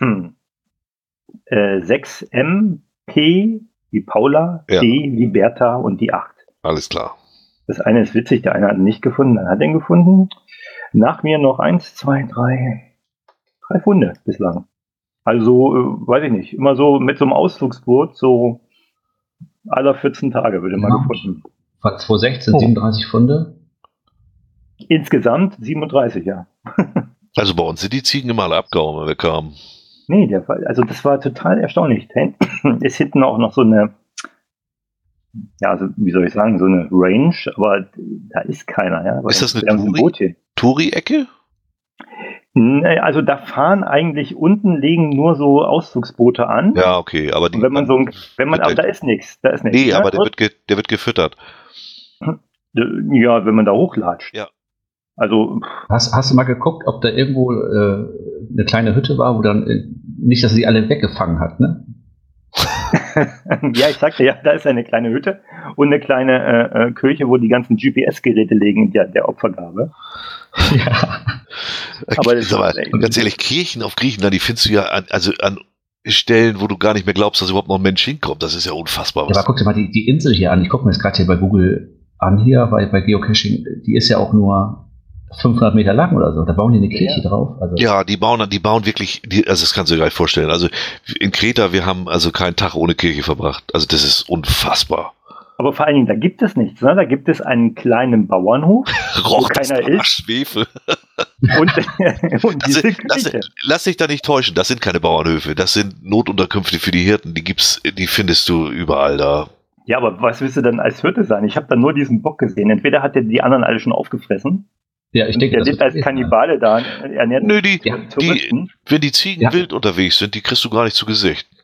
äh, sechs M P wie Paula, ja. D wie Bertha und die acht. Alles klar. Das eine ist witzig, der eine hat ihn nicht gefunden, dann hat er ihn gefunden. Nach mir noch eins, zwei, drei, drei Funde bislang. Also, äh, weiß ich nicht, immer so mit so einem Ausflugsboot, so aller vierzehn Tage würde man ja. gefunden. War zwanzig sechzehn oh. siebenunddreißig Funde? Insgesamt siebenunddreißig, ja. Also bei uns sind die Ziegen immer alle abgehauen, wenn wir kamen. Nee, der Fall, also das war total erstaunlich. Ist hinten auch noch so eine, ja, also wie soll ich sagen, so eine Range, aber da ist keiner. Ja, ist das eine Touri- Touri-Ecke? Nee, also da fahren eigentlich unten liegen nur so Ausflugsboote an. Ja, okay, aber die, wenn man so, wenn man, aber da ist nichts, da ist nichts. Nee, ja, aber der wird, ge, der wird gefüttert. Ja, wenn man da hochlatscht. Ja. Also hast, hast du mal geguckt, ob da irgendwo äh, eine kleine Hütte war, wo dann äh, nicht, dass er sie alle weggefangen hat, ne? Ja, ich sagte ja, da ist eine kleine Hütte und eine kleine äh, Kirche, wo die ganzen G P S-Geräte liegen der, der Opfergabe. Ja. Aber, das aber ganz ehrlich, Kirchen auf Griechenland, die findest du ja an, also an Stellen, wo du gar nicht mehr glaubst, dass überhaupt noch ein Mensch hinkommt. Das ist ja unfassbar. Ja, aber guck dir mal die, die Insel hier an. Ich gucke mir das gerade hier bei Google an, hier bei, bei Geocaching. Die ist ja auch nur fünfhundert Meter lang oder so. Da bauen die eine Kirche ja. drauf. Also ja, die bauen, die bauen wirklich, die, also das kannst du dir gar nicht vorstellen. Also in Kreta, wir haben also keinen Tag ohne Kirche verbracht. Also das ist unfassbar. Aber vor allen Dingen, da gibt es nichts. Ne? Da gibt es einen kleinen Bauernhof, wo keiner ist. Schwefel. Und, und diese sind, das, lass dich da nicht täuschen, das sind keine Bauernhöfe. Das sind Notunterkünfte für die Hirten. Die gibt's, die findest du überall da. Ja, aber was willst du denn als Hirte sein? Ich habe da nur diesen Bock gesehen. Entweder hat er die anderen alle schon aufgefressen. Ja, ich denke, der lebt als Kannibale da. Ernährt Nö, die, die, wenn die Ziegen ja. wild unterwegs sind, die kriegst du gar nicht zu Gesicht.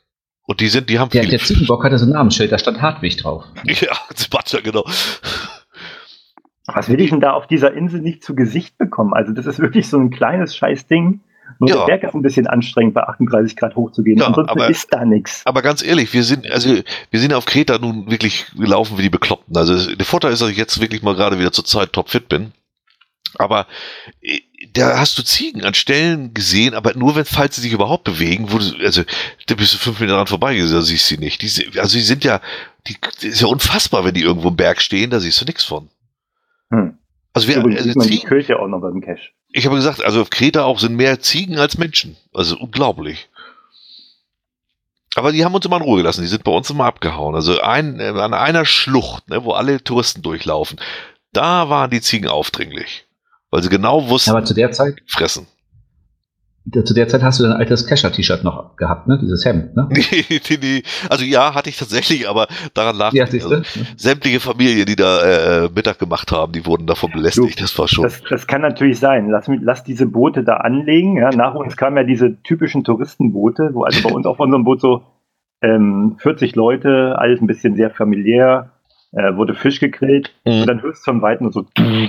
Und die sind, die haben Der, viele. der Ziegenbock hatte so ein Namensschild, da stand Hartwig drauf. Ja, Sebastian, genau. Was will ich denn da auf dieser Insel nicht zu Gesicht bekommen? Also das ist wirklich so ein kleines Scheißding. Nur Ja. der Berg ist ein bisschen anstrengend, bei achtunddreißig Grad hochzugehen. Ja, Ansonsten aber- ist da nichts. Aber ganz ehrlich, wir sind, also wir sind auf Kreta nun wirklich gelaufen wie die Bekloppten. Also der Vorteil ist, dass ich jetzt wirklich mal gerade wieder zur Zeit topfit bin. Aber äh, da hast du Ziegen an Stellen gesehen, aber nur wenn, falls sie sich überhaupt bewegen, wo du, also da bist du fünf Meter dran vorbeigegangen, da siehst du sie nicht. Die, sind- also die sind ja, die, das ist ja unfassbar, wenn die irgendwo im Berg stehen, da siehst du nichts von. Hm. Also wir, Übrigens also sieht man die Ziegen, Kirche auch noch beim Cache. ich habe gesagt, also auf Kreta auch sind mehr Ziegen als Menschen. Also unglaublich. Aber die haben uns immer in Ruhe gelassen, die sind bei uns immer abgehauen. Also ein, äh, an einer Schlucht, ne, wo alle Touristen durchlaufen, da waren die Ziegen aufdringlich. Weil sie genau wussten, Aber zu der Zeit, fressen. zu der Zeit hast du dein altes Kescher-T-Shirt noch gehabt, ne? Dieses Hemd, ne? Nee, nee, nee. Also ja, hatte ich tatsächlich, aber daran lag Ja, nicht. siehst du? Also, sämtliche Familien, die da äh, Mittag gemacht haben, die wurden davon belästigt. Das war schon. Das, das kann natürlich sein. Lass, mich- lass diese Boote da anlegen. Ja. Nach uns kamen ja diese typischen Touristenboote, wo also bei uns auf unserem Boot so ähm, vierzig Leute, alles ein bisschen sehr familiär, äh, wurde Fisch gegrillt Mhm. und dann hörst du von Weitem nur so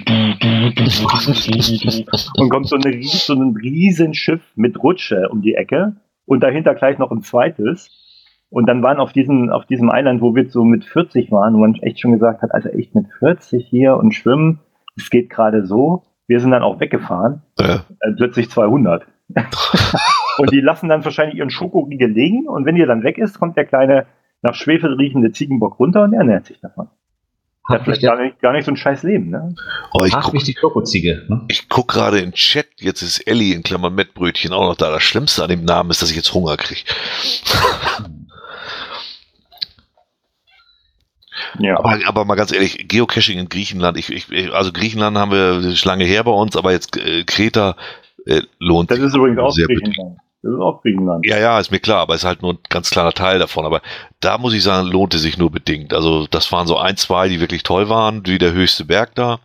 und kommt so, eine, ries- so ein Riesenschiff mit Rutsche um die Ecke und dahinter gleich noch ein zweites. Und dann waren auf diesem, auf diesem Eiland, wo wir so mit vierzig waren, wo man echt schon gesagt hat, also echt mit vierzig hier und schwimmen, es geht gerade so. Wir sind dann auch weggefahren, Äh, äh, plötzlich zweihundert. Und die lassen dann wahrscheinlich ihren Schokoriegel liegen und wenn ihr dann weg ist, kommt der kleine, nach Schwefel riechende Ziegenbock runter und ernährt sich davon. Der hat Hartwig, vielleicht gar der, nicht, gar nicht so ein scheiß Leben, ne? oh, ich guck, Hartwig die Krokoziege, ne? ich guck gerade in den Chat, jetzt ist Ellie in Klammern Mettbrötchen auch noch da. Das Schlimmste an dem Namen ist, dass ich jetzt Hunger kriege. Ja. Aber, aber mal ganz ehrlich, Geocaching in Griechenland, ich, ich, also Griechenland haben wir das ist lange her bei uns, aber jetzt äh, Kreta äh, lohnt Das sich ist übrigens auch sehr bedingt. Griechenland. Das ist auch Griechenland. Ja, ja, ist mir klar, aber ist halt nur ein ganz kleiner Teil davon. Aber da muss ich sagen, lohnte sich nur bedingt. Also das waren so ein, zwei, die wirklich toll waren, wie der höchste Berg da.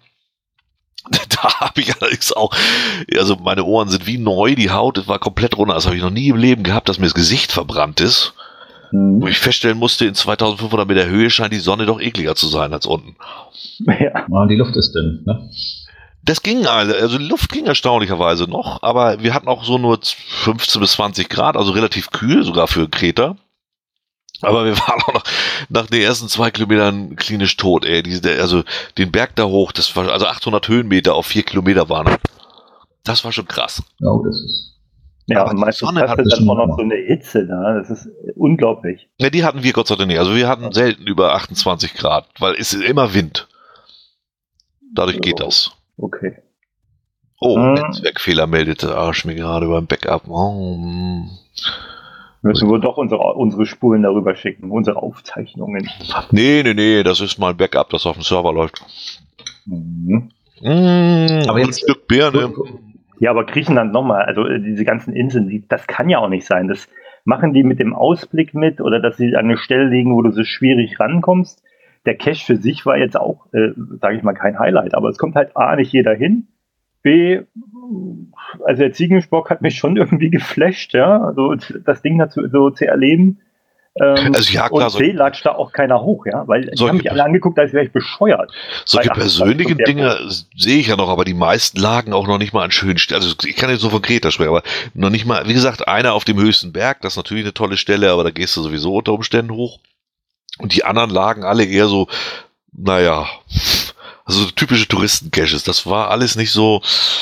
Da habe ich allerdings auch, also meine Ohren sind wie neu, die Haut war komplett runter. Das habe ich noch nie im Leben gehabt, dass mir das Gesicht verbrannt ist. Hm. Wo ich feststellen musste, in zweitausendfünfhundert Meter Höhe scheint die Sonne doch ekliger zu sein als unten. Ja. Ja, die Luft ist dünn, ne? Das ging alle, also die Luft ging erstaunlicherweise noch, aber wir hatten auch so nur fünfzehn bis zwanzig Grad, also relativ kühl, sogar für Kreta. Aber wir waren auch noch nach den ersten zwei Kilometern klinisch tot, ey. Diese, also den Berg da hoch, das war also achthundert Höhenmeter auf vier Kilometer waren. Das war schon krass. Ja, das ist. Ja, Aber und die meistens Sonne hast hat du das dann auch schon noch so eine Hitze da. Das ist unglaublich. Ja, die hatten wir Gott sei Dank nicht. Also wir hatten selten über achtundzwanzig Grad, weil es ist immer Wind. Dadurch geht das. Okay. Oh, Hm. Netzwerkfehler meldete Arsch mir gerade beim Backup. Oh, hm. Müssen wir doch unsere, unsere Spuren darüber schicken, unsere Aufzeichnungen. Nee, nee, nee, das ist mal ein Backup, das auf dem Server läuft. Mhm. Mmh, Aber ein jetzt- Stück Birne. Ja, aber Griechenland nochmal, also äh, diese ganzen Inseln, die, das kann ja auch nicht sein. Das machen die mit dem Ausblick mit oder dass sie an eine Stelle liegen, wo du so schwierig rankommst. Der Cache für sich war jetzt auch, äh, sage ich mal, kein Highlight, aber es kommt halt A, nicht jeder hin. B, also der Ziegensbock hat mich schon irgendwie geflasht, ja, also das Ding dazu so zu erleben. Ähm, Also ja, klar, und so- C, latscht da auch keiner hoch, ja, weil die Solche- haben mich alle angeguckt, als wäre ich bescheuert. Solche Bei achtundzwanzig persönlichen und der- Dinge sehe ich ja noch, aber die meisten lagen auch noch nicht mal an schönen Stellen. Also ich kann jetzt nur von Kreta sprechen, aber noch nicht mal, wie gesagt, einer auf dem höchsten Berg, das ist natürlich eine tolle Stelle, aber da gehst du sowieso unter Umständen hoch. Und die anderen lagen alle eher so, naja, also so typische Touristencaches. Das war alles nicht so.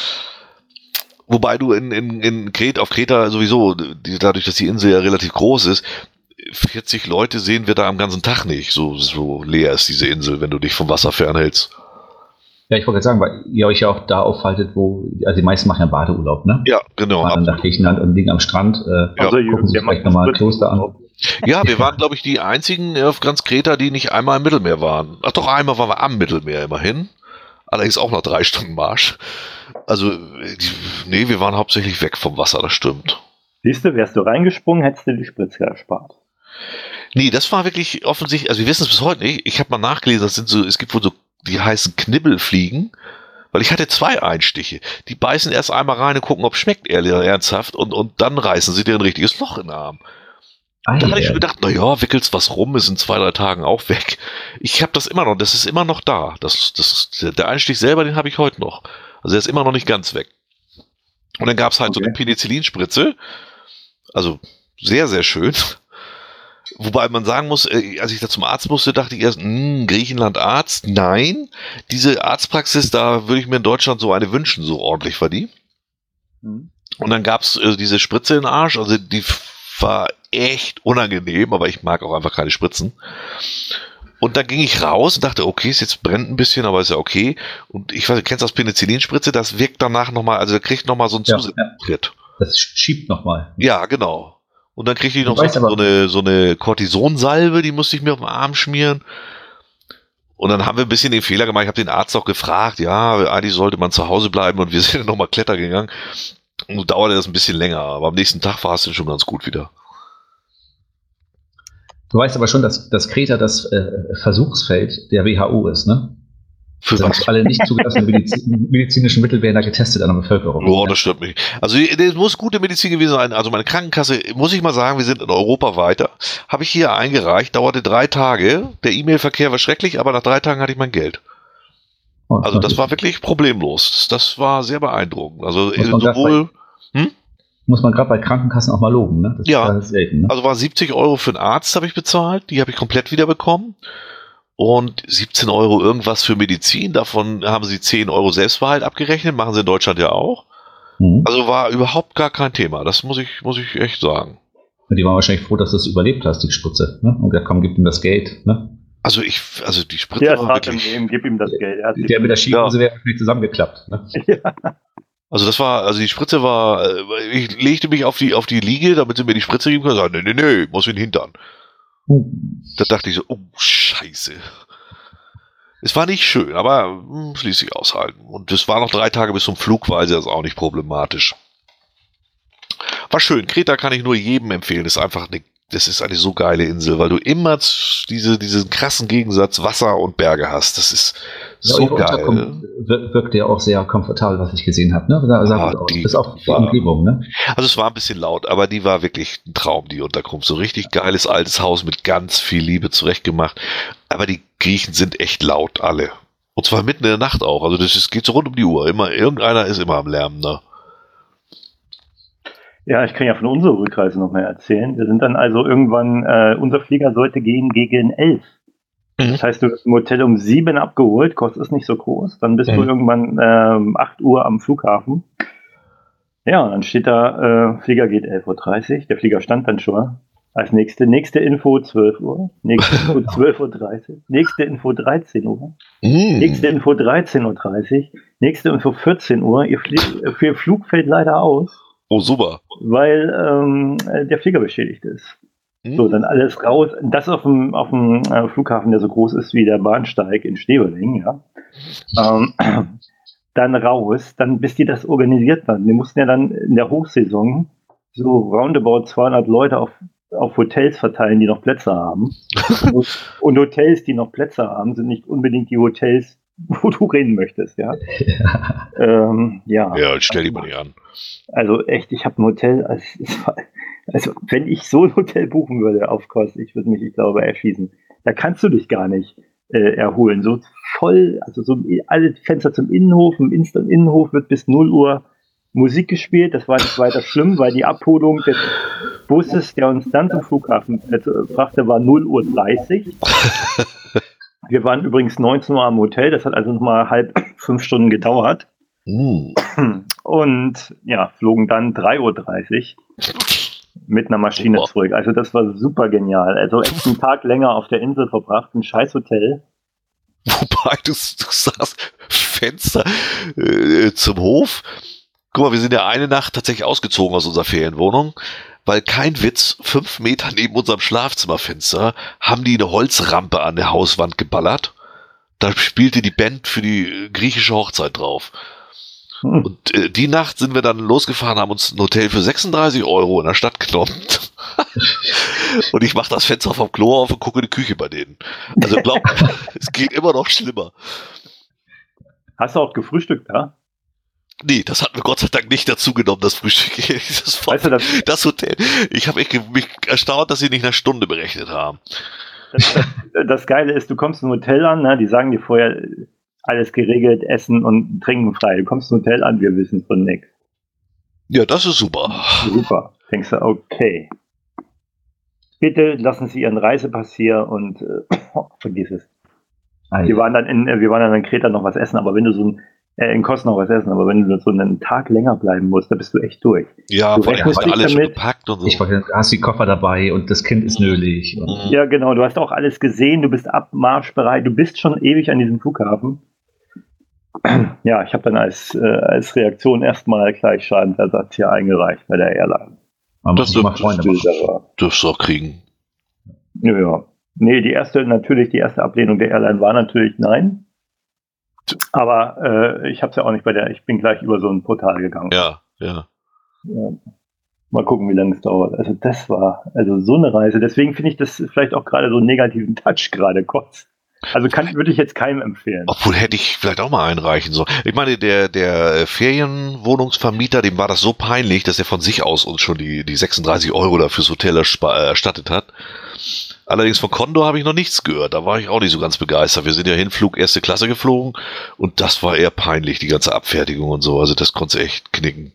Wobei du in, in, in Kreta, auf Kreta sowieso, die, dadurch, dass die Insel ja relativ groß ist, vierzig Leute sehen wir da am ganzen Tag nicht. So, so leer ist diese Insel, wenn du dich vom Wasser fernhältst. Ja, ich wollte gerade sagen, weil ihr euch ja auch da aufhaltet, wo, also die meisten machen ja Badeurlaub, ne? Ja, genau. Fahren dann nach Griechenland und liegen am Strand, äh, Ja, Also, gucken sich der vielleicht macht nochmal ein das Kloster an. Ja, wir waren, glaube ich, die einzigen auf ganz Kreta, die nicht einmal im Mittelmeer waren. Ach doch, einmal waren wir am Mittelmeer immerhin. Allerdings auch nach drei Stunden Marsch. Also, die, nee, wir waren hauptsächlich weg vom Wasser, das stimmt. Siehst du, wärst du reingesprungen, hättest du die Spritze erspart. Nee, das war wirklich offensichtlich, also wir wissen es bis heute nicht. Ich habe mal nachgelesen, das sind so, es gibt wohl so, die heißen Knibbelfliegen, weil ich hatte zwei Einstiche. Die beißen erst einmal rein und gucken, ob es schmeckt, ehrlich ernsthaft, und, und dann reißen sie dir ein richtiges Loch in den Arm. Ah, da hatte ich schon gedacht, naja, wickelst was rum, ist in zwei, drei Tagen auch weg. Ich habe das immer noch, das ist immer noch da. Das, das, der Einstich selber, den habe ich heute noch. Also der ist immer noch nicht ganz weg. Und dann gab es halt okay. so eine Penicillinspritze. Also sehr, sehr schön. Wobei man sagen muss, als ich da zum Arzt musste, dachte ich erst, mh, Griechenland Arzt, nein. Diese Arztpraxis, da würde ich mir in Deutschland so eine wünschen, so ordentlich war die. Mhm. Und dann gab es äh, diese Spritze in den Arsch, also die war echt unangenehm, aber ich mag auch einfach keine Spritzen. Und dann ging ich raus und dachte, okay, es jetzt brennt ein bisschen, aber ist ja okay. Und ich weiß, du kennst das Penicillinspritze, das wirkt danach nochmal, also der kriegt nochmal so einen ja, Zusatztritt. Ja. Das schiebt nochmal. Ja, genau. Und dann kriegte ich noch so, so eine, so eine Cortisonsalbe, die musste ich mir auf den Arm schmieren. Und dann haben wir ein bisschen den Fehler gemacht, ich habe den Arzt auch gefragt, ja, eigentlich sollte man zu Hause bleiben und wir sind dann nochmal klettern gegangen. Und so dauerte das ein bisschen länger, aber am nächsten Tag war es dann schon ganz gut wieder. Du weißt aber schon, dass, dass Kreta das äh, Versuchsfeld der W H O ist, ne? Für also was? Alle nicht zugelassenen Medizin, medizinischen Mittel werden da getestet an der Bevölkerung. Oh, das stimmt nicht. Also das muss gute Medizin gewesen sein. Also meine Krankenkasse, muss ich mal sagen, wir sind in Europa weiter. Habe ich hier eingereicht, dauerte drei Tage. Der E-Mail-Verkehr war schrecklich, aber nach drei Tagen hatte ich mein Geld. Oh, also das war wirklich problemlos. Das, das war sehr beeindruckend. Also sowohl... Bei, hm? Muss man gerade bei Krankenkassen auch mal loben, ne? Das ja, ist selten, ne? Also war siebzig Euro für einen Arzt, habe ich bezahlt. Die habe ich komplett wieder bekommen. Und siebzehn Euro irgendwas für Medizin. Davon haben sie zehn Euro Selbstbehalt abgerechnet. Machen sie in Deutschland ja auch. Mhm. Also war überhaupt gar kein Thema. Das muss ich, muss ich echt sagen. Und die waren wahrscheinlich froh, dass du es überlebt hast, die Spritze. Ne? Und gesagt, komm, gib ihm das Geld. Ne? Also ich, also die Spritze der war wirklich... Ihm, gib ihm das Geld. Der, der mit der Skihose ja. wäre nicht zusammengeklappt. Ne? Ja. Also das war, also die Spritze war, ich legte mich auf die, auf die Liege, damit sie mir die Spritze geben können, und sagte, nee, nee, nee, muss in den Hintern. Da dachte ich so, oh, scheiße. Es war nicht schön, aber hm, es ließ sich aushalten. Und es war noch drei Tage bis zum Flug, war also das auch nicht problematisch. War schön. Kreta kann ich nur jedem empfehlen. Das ist einfach eine, das ist eine so geile Insel, weil du immer diese, diesen krassen Gegensatz Wasser und Berge hast. Das ist so ja, geil. Wirkt ja auch sehr komfortabel, was ich gesehen habe. Ne? Da, ah, die, bis auf die war, Umgebung. Ne? Also es war ein bisschen laut, aber die war wirklich ein Traum, die Unterkunft. So richtig geiles altes Haus mit ganz viel Liebe zurechtgemacht. Aber die Griechen sind echt laut, alle. Und zwar mitten in der Nacht auch. Also das ist, geht so rund um die Uhr. Immer, irgendeiner ist immer am Lärmen. Ne? Ja, ich kann ja von unserer Rückreise noch mehr erzählen. Wir sind dann also irgendwann, äh, unser Flieger sollte gehen gegen elf. Mhm. Das heißt, du hast im Hotel um sieben abgeholt, kostet es nicht so groß. Dann bist mhm. du irgendwann ähm, acht Uhr am Flughafen. Ja, und dann steht da, äh, Flieger geht elf Uhr dreißig. Der Flieger stand dann schon. Als nächste, nächste Info zwölf Uhr. Nächste Info zwölf Uhr dreißig. Nächste Info dreizehn Uhr. Mhm. Nächste Info dreizehn Uhr dreißig. Nächste Info vierzehn Uhr. Ihr, Flie- Ihr Flug fällt leider aus. Oh, super. Weil ähm, der Flieger beschädigt ist. Mhm. So, dann alles raus. Das auf dem, auf dem äh, Flughafen, der so groß ist wie der Bahnsteig in Steveling, ja. Ähm, dann raus, dann bis die das organisiert haben. Wir mussten ja dann in der Hochsaison so roundabout zweihundert Leute auf, auf Hotels verteilen, die noch Plätze haben. Und Hotels, die noch Plätze haben, sind nicht unbedingt die Hotels, wo du reden möchtest, ja. Ja, ähm, ja. Ja, stell dich mal nicht an. Also echt, ich habe ein Hotel, also, also wenn ich so ein Hotel buchen würde auf Kost, ich würde mich, ich glaube, erschießen. Da kannst du dich gar nicht äh, erholen. So voll, also so alle Fenster zum Innenhof, im Innenhof wird bis null Uhr Musik gespielt. Das war nicht weiter schlimm, weil die Abholung des Busses, der uns dann zum Flughafen brachte, war null Uhr dreißig. Wir waren übrigens neunzehn Uhr am Hotel, das hat also nochmal halb fünf Stunden gedauert. Mm. Und ja, flogen dann drei Uhr dreißig mit einer Maschine super. zurück. Also das war super genial. Also echt einen Tag länger auf der Insel verbracht, ein scheiß Hotel. Wobei, du, du sagst, Fenster äh, zum Hof. Guck mal, wir sind ja eine Nacht tatsächlich ausgezogen aus unserer Ferienwohnung, weil kein Witz, fünf Meter neben unserem Schlafzimmerfenster haben die eine Holzrampe an der Hauswand geballert. Da spielte die Band für die griechische Hochzeit drauf. Hm. Und äh, die Nacht sind wir dann losgefahren, haben uns ein Hotel für sechsunddreißig Euro in der Stadt genommen. Und ich mache das Fenster vom Klo auf und gucke in die Küche bei denen. Also glaub, es geht immer noch schlimmer. Hast du auch gefrühstückt da? Nee, das hatten wir Gott sei Dank nicht dazu genommen, das Frühstück. Das, Weißt du, das, das Hotel. Ich habe mich erstaunt, dass sie nicht eine Stunde berechnet haben. das, das, das Geile ist, du kommst im Hotel an, ne, die sagen dir vorher, alles geregelt, Essen und Trinken frei. Du kommst im Hotel an, wir wissen von nichts. Ja, das ist super. Super. Denkst du, okay. Bitte lassen Sie Ihren Reisepass hier und äh, oh, vergiss es. Ah, Wir waren dann in, wir waren dann in Kreta noch was essen, aber wenn du so ein, äh, in Kos noch was essen, aber wenn du so einen Tag länger bleiben musst, da bist du echt durch. Ja, du vor allem hast du alles schon gepackt und so. Ich wollte, du hast die Koffer dabei und das Kind ist nölig. Und Ja, genau, du hast auch alles gesehen, du bist abmarschbereit, du bist schon ewig an diesem Flughafen. Ja, ich habe dann als, äh, als Reaktion erstmal gleich Schadensersatz hier eingereicht bei der Airline. man Das muss sich mal dürft- Freunde machen. Bilder. Dürfst du auch kriegen. Ja, ja. Nee, die erste, natürlich, die erste Ablehnung der Airline war natürlich nein. Aber äh, ich habe es ja auch nicht bei der, ich bin gleich über so ein Portal gegangen. Ja, ja. Ja. Mal gucken, wie lange es dauert. Also das war, also so eine Reise. Deswegen finde ich das vielleicht auch gerade so einen negativen Touch gerade kurz. Also kann, würde ich jetzt keinem empfehlen. Obwohl hätte ich vielleicht auch mal einreichen sollen. Ich meine, der, der Ferienwohnungsvermieter, dem war das so peinlich, dass er von sich aus uns schon die, die sechsunddreißig Euro da fürs Hotel erspa- erstattet hat. Allerdings von Condor habe ich noch nichts gehört. Da war ich auch nicht so ganz begeistert. Wir sind ja Hinflug erste Klasse geflogen und das war eher peinlich, die ganze Abfertigung und so. Also das konnte echt knicken.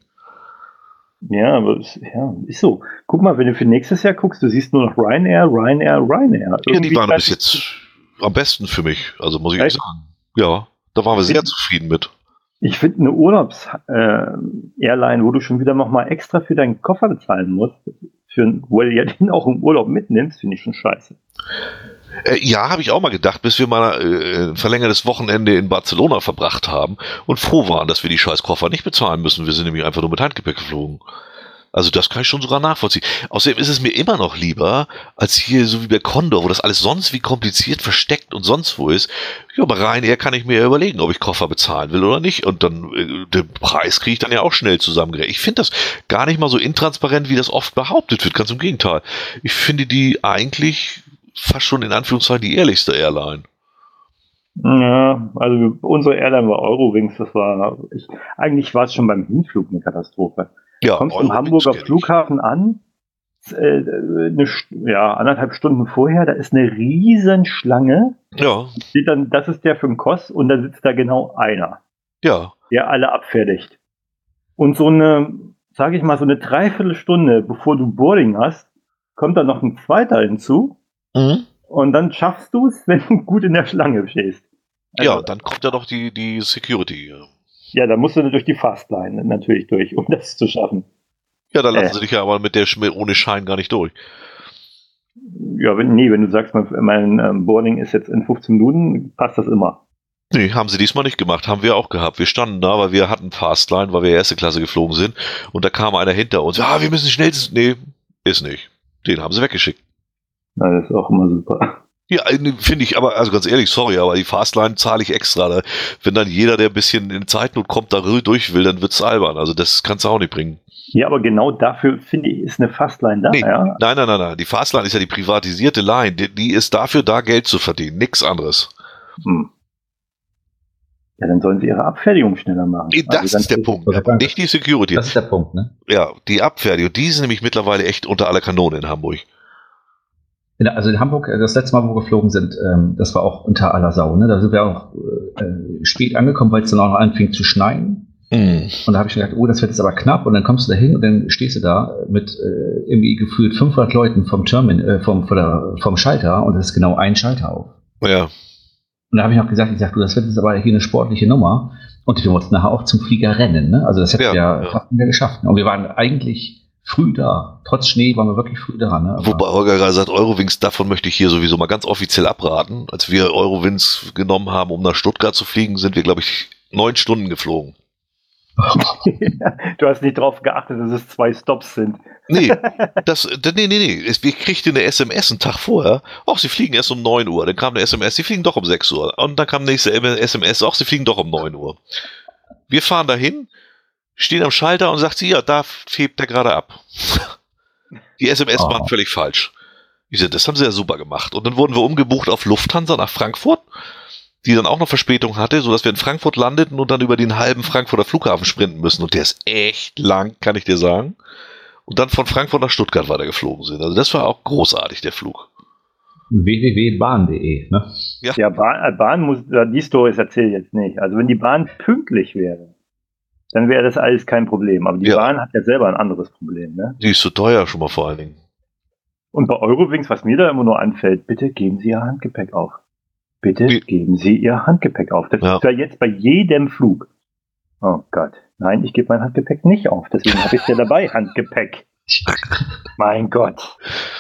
Ja, aber es, ja, ist so. Guck mal, wenn du für nächstes Jahr guckst, du siehst nur noch Ryanair, Ryanair, Ryanair. Ja, die Irgendwie waren bis bleibt- jetzt am besten für mich. Also muss ich Echt? sagen. Ja, da waren wir sehr zufrieden mit. Ich finde eine Urlaubs-Airline, wo du schon wieder nochmal extra für deinen Koffer bezahlen musst, für, wo du ja den auch im Urlaub mitnimmst, finde ich schon scheiße. Äh, ja, habe ich auch mal gedacht, bis wir mal äh, ein verlängertes Wochenende in Barcelona verbracht haben und froh waren, dass wir die scheiß Koffer nicht bezahlen müssen. Wir sind nämlich einfach nur mit Handgepäck geflogen. Also das kann ich schon sogar nachvollziehen. Außerdem ist es mir immer noch lieber, als hier so wie bei Condor, wo das alles sonst wie kompliziert versteckt und sonst wo ist. Ja, bei Ryanair kann ich mir überlegen, ob ich Koffer bezahlen will oder nicht. Und dann äh, den Preis kriege ich dann ja auch schnell zusammengerechnet. Ich finde das gar nicht mal so intransparent, wie das oft behauptet wird. Ganz im Gegenteil. Ich finde die eigentlich fast schon in Anführungszeichen die ehrlichste Airline. Ja, also unsere Airline war Eurowings, das war, ich, eigentlich war es schon beim Hinflug eine Katastrophe. Ja, Kommst am Eurowings Hamburger kenn ich. Flughafen an, äh, eine, St- ja, anderthalb Stunden vorher, da ist eine riesen Schlange, Ja, steht dann, das ist der für den Kos und da sitzt da genau einer, ja. der alle abfertigt. Und so eine, sage ich mal, so eine Dreiviertelstunde, bevor du Boarding hast, kommt dann noch ein zweiter hinzu Mhm. und dann schaffst du es, wenn du gut in der Schlange stehst. Also, Ja, dann kommt ja doch die, die Security. ja, da musst du durch die Fastline natürlich durch, um das zu schaffen. Ja, da lassen Äh. sie dich ja aber mit der Sch- mit- ohne Schein gar nicht durch. Ja, wenn, nee, wenn du sagst, mein, mein ähm, Boarding ist jetzt in fünfzehn Minuten, passt das immer. Nee, haben sie diesmal nicht gemacht. Haben wir auch gehabt. Wir standen da, weil wir hatten Fastline, weil wir erste Klasse geflogen sind. Und da kam einer hinter uns. Ja, wir müssen schnell. Nee, ist nicht. Den haben sie weggeschickt. Na, das ist auch immer super. Ja, finde ich, aber, also ganz ehrlich, sorry, aber die Fastline zahle ich extra. Da. Wenn dann jeder, der ein bisschen in Zeitnot kommt, da durch will, dann wird's albern. Also das kannst du auch nicht bringen. Ja, aber genau dafür, finde ich, ist eine Fastline da. Nee, Ja? nein, nein, nein, nein. Die Fastline ist ja die privatisierte Line. Die, die ist dafür da, Geld zu verdienen. Nix anderes. Hm. Ja, dann sollen sie ihre Abfertigung schneller machen. Nee, das Also dann- ist der Punkt. Oder danke. Nicht die Security. Das ist der Punkt, ne? Ja, die Abfertigung, die ist nämlich mittlerweile echt unter aller Kanone in Hamburg. In, also in Hamburg, äh, das letzte Mal, wo wir geflogen sind, ähm, das war auch unter aller Sau. Ne? Da sind wir auch äh, spät angekommen, weil es dann auch noch anfing zu schneien. Mm. Und da habe ich gedacht, oh, das wird jetzt aber knapp. Und dann kommst du da hin und dann stehst du da mit äh, irgendwie gefühlt fünfhundert Leuten vom Termin, äh, vom, von der, vom Schalter und es ist genau ein Schalter auf. Ja. Und da habe ich noch gesagt, ich sag, du, das wird jetzt aber hier eine sportliche Nummer. Und wir mussten nachher auch zum Flieger rennen. Ne? Also das hätten Ja, wir ja ja. fast wieder geschafft. Und wir waren eigentlich früh da. Trotz Schnee waren wir wirklich früh dran. Ne? Aber Wobei Holger gerade sagt, Eurowings, davon möchte ich hier sowieso mal ganz offiziell abraten. Als wir Eurowings genommen haben, um nach Stuttgart zu fliegen, sind wir, glaube ich, neun Stunden geflogen. Du hast nicht darauf geachtet, dass es zwei Stops sind. Nee, das, nee, nee, nee. Es- Wir kriegten eine S M S einen Tag vorher. Ach, sie fliegen erst um neun Uhr. Dann kam eine S M S, sie fliegen doch um sechs Uhr. Und dann kam nächste S M S, ach, sie fliegen doch um neun Uhr. Wir fahren dahin, stehen am Schalter und sagt sie, ja, da hebt er gerade ab. Die S M S Oh. waren völlig falsch. Ich sagte, das haben sie ja super gemacht. Und dann wurden wir umgebucht auf Lufthansa nach Frankfurt. die dann auch noch Verspätung hatte, sodass wir in Frankfurt landeten und dann über den halben Frankfurter Flughafen sprinten müssen. Und der ist echt lang, kann ich dir sagen. Und dann von Frankfurt nach Stuttgart weitergeflogen sind. Also das war auch großartig, der Flug. w w w punkt bahn punkt de, ne? Ja, ja Bahn, Bahn muss, die Stories erzähle ich jetzt nicht. Also wenn die Bahn pünktlich wäre, dann wäre das alles kein Problem. Aber die ja. Bahn hat ja selber ein anderes Problem, ne? Die ist so teuer schon mal vor allen Dingen. Und bei Eurowings, was mir da immer nur anfällt, bitte geben Sie Ihr Handgepäck auf. Bitte Wie? geben Sie Ihr Handgepäck auf. Das ja. ist ja jetzt bei jedem Flug. Oh Gott. Nein, ich gebe mein Handgepäck nicht auf. Deswegen habe ich ja dabei Handgepäck. Mein Gott.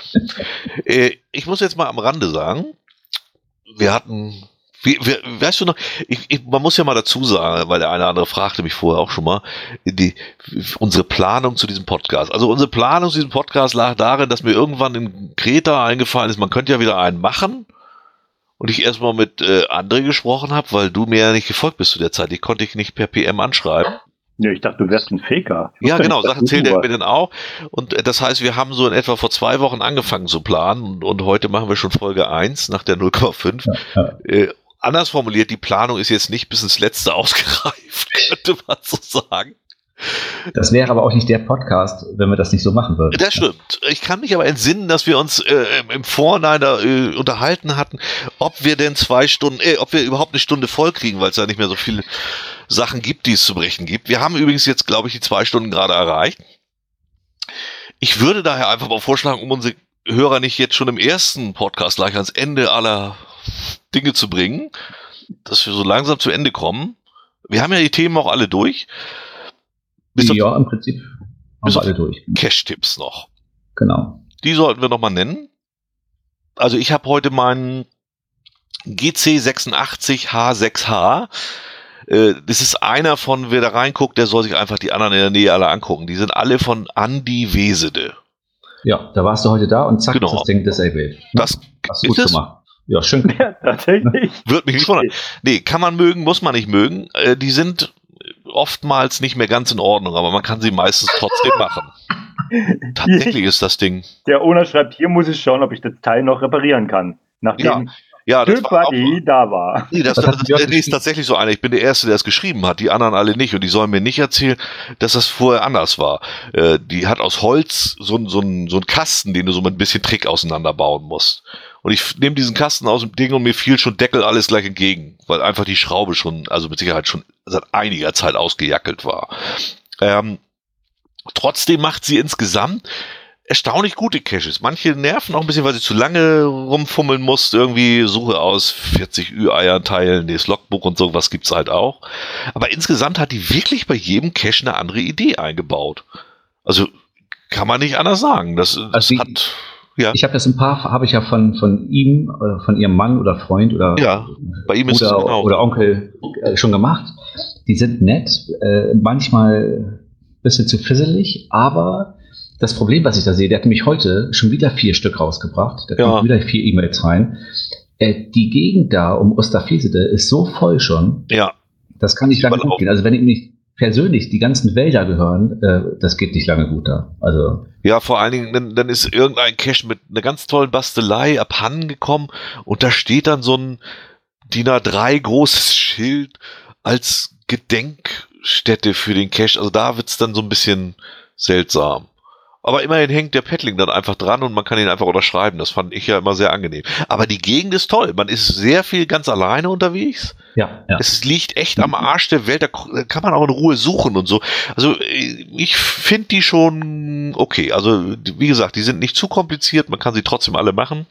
Äh, ich muss jetzt mal am Rande sagen, wir hatten, wie, wie, weißt du noch, ich, ich, man muss ja mal dazu sagen, weil der eine oder andere fragte mich vorher auch schon mal, die, unsere Planung zu diesem Podcast. Also unsere Planung zu diesem Podcast lag darin, dass mir irgendwann in Kreta eingefallen ist, man könnte ja wieder einen machen. Und ich erstmal mit äh, André gesprochen habe, weil du mir ja nicht gefolgt bist zu der Zeit. Ich konnte dich nicht per P M anschreiben. Ja, ich dachte, du wärst ein Faker. Ja, genau, Sachen zählt er mir dann auch. Und äh, das heißt, wir haben so in etwa vor zwei Wochen angefangen zu planen und, und heute machen wir schon Folge eins nach der null Komma fünf. Ja, ja. Äh, anders formuliert, die Planung ist jetzt nicht bis ins Letzte ausgereift, könnte man so sagen. Das wäre aber auch nicht der Podcast, wenn wir das nicht so machen würden. Das stimmt. Ich kann mich aber entsinnen, dass wir uns äh, im Vorhinein da, äh, unterhalten hatten, ob wir denn zwei Stunden, äh, ob wir überhaupt eine Stunde voll kriegen, weil es da nicht mehr so viele Sachen gibt, die es zu berichten gibt. Wir haben übrigens jetzt, glaube ich, die zwei Stunden gerade erreicht. Ich würde daher einfach mal vorschlagen, um unsere Hörer nicht jetzt schon im ersten Podcast gleich ans Ende aller Dinge zu bringen, dass wir so langsam zu Ende kommen. Wir haben ja die Themen auch alle durch. Bis ja, im Prinzip haben wir alle durch. Cache-Tipps noch. Genau. Die sollten wir nochmal nennen. Also ich habe heute meinen G C sechsundachtzig H sechs H. Äh, das ist einer von, wer da reinguckt, der soll sich einfach die anderen in der Nähe alle angucken. Die sind alle von Andi Wesede. Ja, da warst du heute da und zack, genau. ist das Ding disabled. Das hast du gut gemacht. Ja, schön. Ja, tatsächlich. Würde mich nicht wundern. Nee, kann man mögen, muss man nicht mögen. Äh, die sind oftmals nicht mehr ganz in Ordnung, aber man kann sie meistens trotzdem machen. Tatsächlich ist das Ding. Der Owner schreibt, hier muss ich schauen, ob ich das Teil noch reparieren kann. Nachdem ja, ja, das war auch, da war. Nee, das, das, das, das ist tatsächlich so einer. Ich bin der Erste, der es geschrieben hat, die anderen alle nicht. Und die sollen mir nicht erzählen, dass das vorher anders war. Äh, die hat aus Holz so, so, einen, so einen Kasten, den du so mit ein bisschen Trick auseinanderbauen musst. Und ich nehme diesen Kasten aus dem Ding und mir fiel schon Deckel alles gleich entgegen, weil einfach die Schraube schon, also mit Sicherheit schon seit einiger Zeit ausgejackelt war. Ähm, trotzdem macht sie insgesamt erstaunlich gute Caches. Manche nerven auch ein bisschen, weil sie zu lange rumfummeln musst. Irgendwie Suche aus vierzig Ü-Eiern teilen, das Logbuch und so, was gibt's halt auch. Aber insgesamt hat die wirklich bei jedem Cache eine andere Idee eingebaut. Also kann man nicht anders sagen. Das, das also hat... Ja. Ich habe das ein paar, habe ich ja von, von ihm, äh, von ihrem Mann oder Freund oder, ja, bei ihm ist oder, es genau. oder Onkel äh, schon gemacht. Die sind nett, äh, manchmal ein bisschen zu fisselig, aber das Problem, was ich da sehe, der hat nämlich heute schon wieder vier Stück rausgebracht, da kommen ja. wieder vier E-Mails rein. Äh, die Gegend da um Osterfesede ist so voll schon, ja. das kann nicht lange gut gehen. Also wenn ihm nicht persönlich die ganzen Wälder gehören, äh, das geht nicht lange gut da. Also ja, vor allen Dingen, dann, dann ist irgendein Cache mit einer ganz tollen Bastelei abhanden gekommen und da steht dann so ein D I N A drei großes Schild als Gedenkstätte für den Cache. Also da wird's dann so ein bisschen seltsam. Aber immerhin hängt der Paddling dann einfach dran und man kann ihn einfach unterschreiben. Das fand ich ja immer sehr angenehm. Aber die Gegend ist toll. Man ist sehr viel ganz alleine unterwegs. Ja, ja. Es liegt echt am Arsch der Welt. Da kann man auch in Ruhe suchen und so. Also ich finde die schon okay. Also wie gesagt, die sind nicht zu kompliziert. Man kann sie trotzdem alle machen.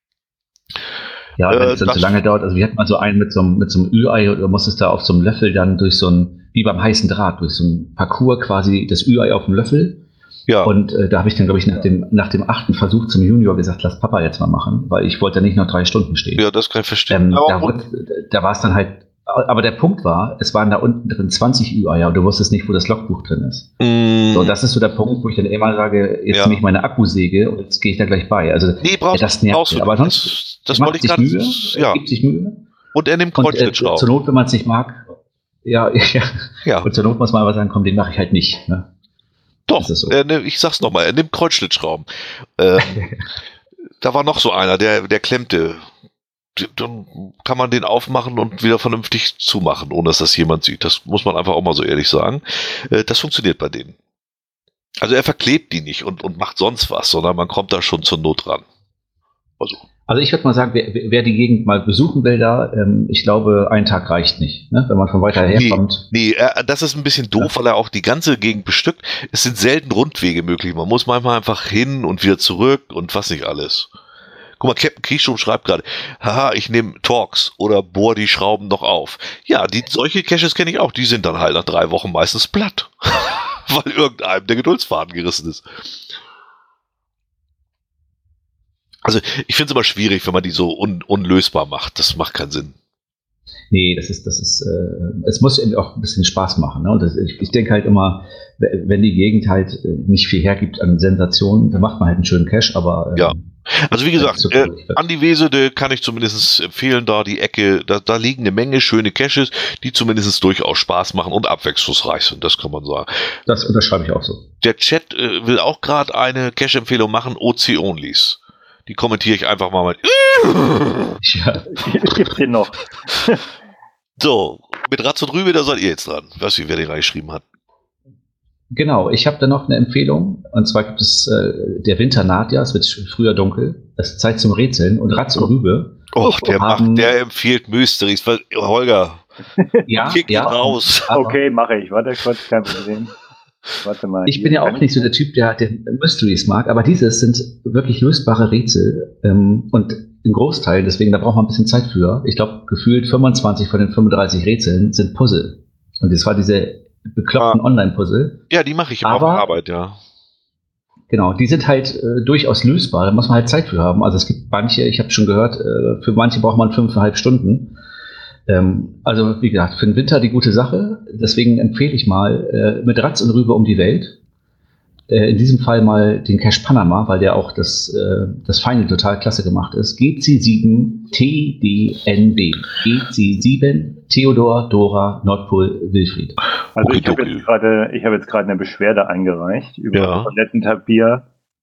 Ja, wenn es dann zu lange dauert. Also wir hatten mal so einen mit so einem, mit so einem Ü-Ei und du musstest da auf so einem Löffel dann durch so ein, wie beim heißen Draht, durch so ein Parcours quasi das Ü-Ei auf dem Löffel. Ja. Und äh, da habe ich dann, glaube ich, nach dem, nach dem achten Versuch zum Junior gesagt, lass Papa jetzt mal machen, weil ich wollte ja nicht noch drei Stunden stehen. Ja, das kann ich verstehen. Ähm, da wurde, da war es dann halt, aber der Punkt war, es waren da unten drin zwanzig Ü-Eier und du wusstest nicht, wo das Logbuch drin ist. Mm. So, das ist so der Punkt, wo ich dann immer sage, jetzt ja. nehme ich meine Akkusäge und jetzt gehe ich da gleich bei. Also nee, brauchst, ja, das nervt. Brauchst du, aber sonst das, das macht sich grad, Mühe, ja. gibt sich Mühe. Und er nimmt Kreuzschlittschrauben. Äh, zur Not, wenn man es nicht mag, ja, ja. ja. Und zur Not muss man aber sagen, komm, den mache ich halt nicht. Ne? Doch, so. er, ich sag's nochmal, er nimmt Kreuzschlittschrauben. Ähm, da war noch so einer, der, der klemmte. dann kann man den aufmachen und wieder vernünftig zumachen, ohne dass das jemand sieht. Das muss man einfach auch mal so ehrlich sagen. Äh, das funktioniert bei denen. Also er verklebt die nicht und, und macht sonst was, sondern man kommt da schon zur Not ran. Also, also ich würde mal sagen, wer, wer die Gegend mal besuchen will da, ähm, ich glaube, ein Tag reicht nicht, ne? Wenn man von weiter her nee, kommt. Nee, äh, das ist ein bisschen doof, ja. Weil er auch die ganze Gegend bestückt. Es sind selten Rundwege möglich. Man muss manchmal einfach hin und wieder zurück und was nicht alles. Guck mal, Captain Kriegstrom schreibt gerade, haha, ich nehme Torx oder bohr die Schrauben noch auf. Ja, die, solche Caches kenne ich auch. Die sind dann halt nach drei Wochen meistens platt. Weil irgendeinem der Geduldsfaden gerissen ist. Also ich finde es immer schwierig, wenn man die so un- unlösbar macht. Das macht keinen Sinn. Nee, das ist, das ist, äh, es muss eben auch ein bisschen Spaß machen. Ne? Und das, ich, ich denke halt immer, wenn die Gegend halt nicht viel hergibt an Sensationen, dann macht man halt einen schönen Cache, aber äh, ja. Also wie gesagt, äh, an die Wesede kann ich zumindest empfehlen, da die Ecke, da, da liegen eine Menge schöne Caches, die zumindest durchaus Spaß machen und abwechslungsreich sind, das kann man sagen. Das unterschreibe ich auch so. Der Chat äh, will auch gerade eine Cache-Empfehlung machen, O C-Onlys. Die kommentiere ich einfach mal mit. Ja. Ich gebe den noch. So, mit Ratz und Rübe, da seid ihr jetzt dran. Ich weiß nicht, wer den reingeschrieben hat. Genau, ich habe da noch eine Empfehlung. Und zwar gibt es, äh, der Winter naht ja, es wird früher dunkel. Es ist Zeit zum Rätseln. Und Ratz und Rübe. Och, der haben, macht, der empfiehlt Mysteries. Holger, ja, kick ja, ihn raus. Okay, mache ich. Warte kurz, kein Problem. Warte mal. Ich bin ja auch nicht so der Typ, der, der Mysteries mag, aber dieses sind wirklich lösbare Rätsel. Ähm, und ein Großteil, deswegen, da braucht man ein bisschen Zeit für. Ich glaube, gefühlt fünfundzwanzig von den fünfunddreißig Rätseln sind Puzzle. Und das war diese bekloppten ah. Online-Puzzle. Ja, die mache ich immer auf der Arbeit, ja. Genau, die sind halt äh, durchaus lösbar, da muss man halt Zeit für haben. Also es gibt manche, ich habe schon gehört, äh, für manche braucht man fünfeinhalb Stunden. Ähm, also wie gesagt, für den Winter die gute Sache. Deswegen empfehle ich mal äh, mit Ratz und Rübe um die Welt. Äh, in diesem Fall mal den Cache Panama, weil der auch das, äh, das Final total klasse gemacht ist. G C sieben T D N B. G C sieben Theodor, Dora, Nordpol, Wilfried. Also okay, ich habe jetzt gerade, ich habe jetzt gerade eine Beschwerde eingereicht über ja. Toilettenpapier,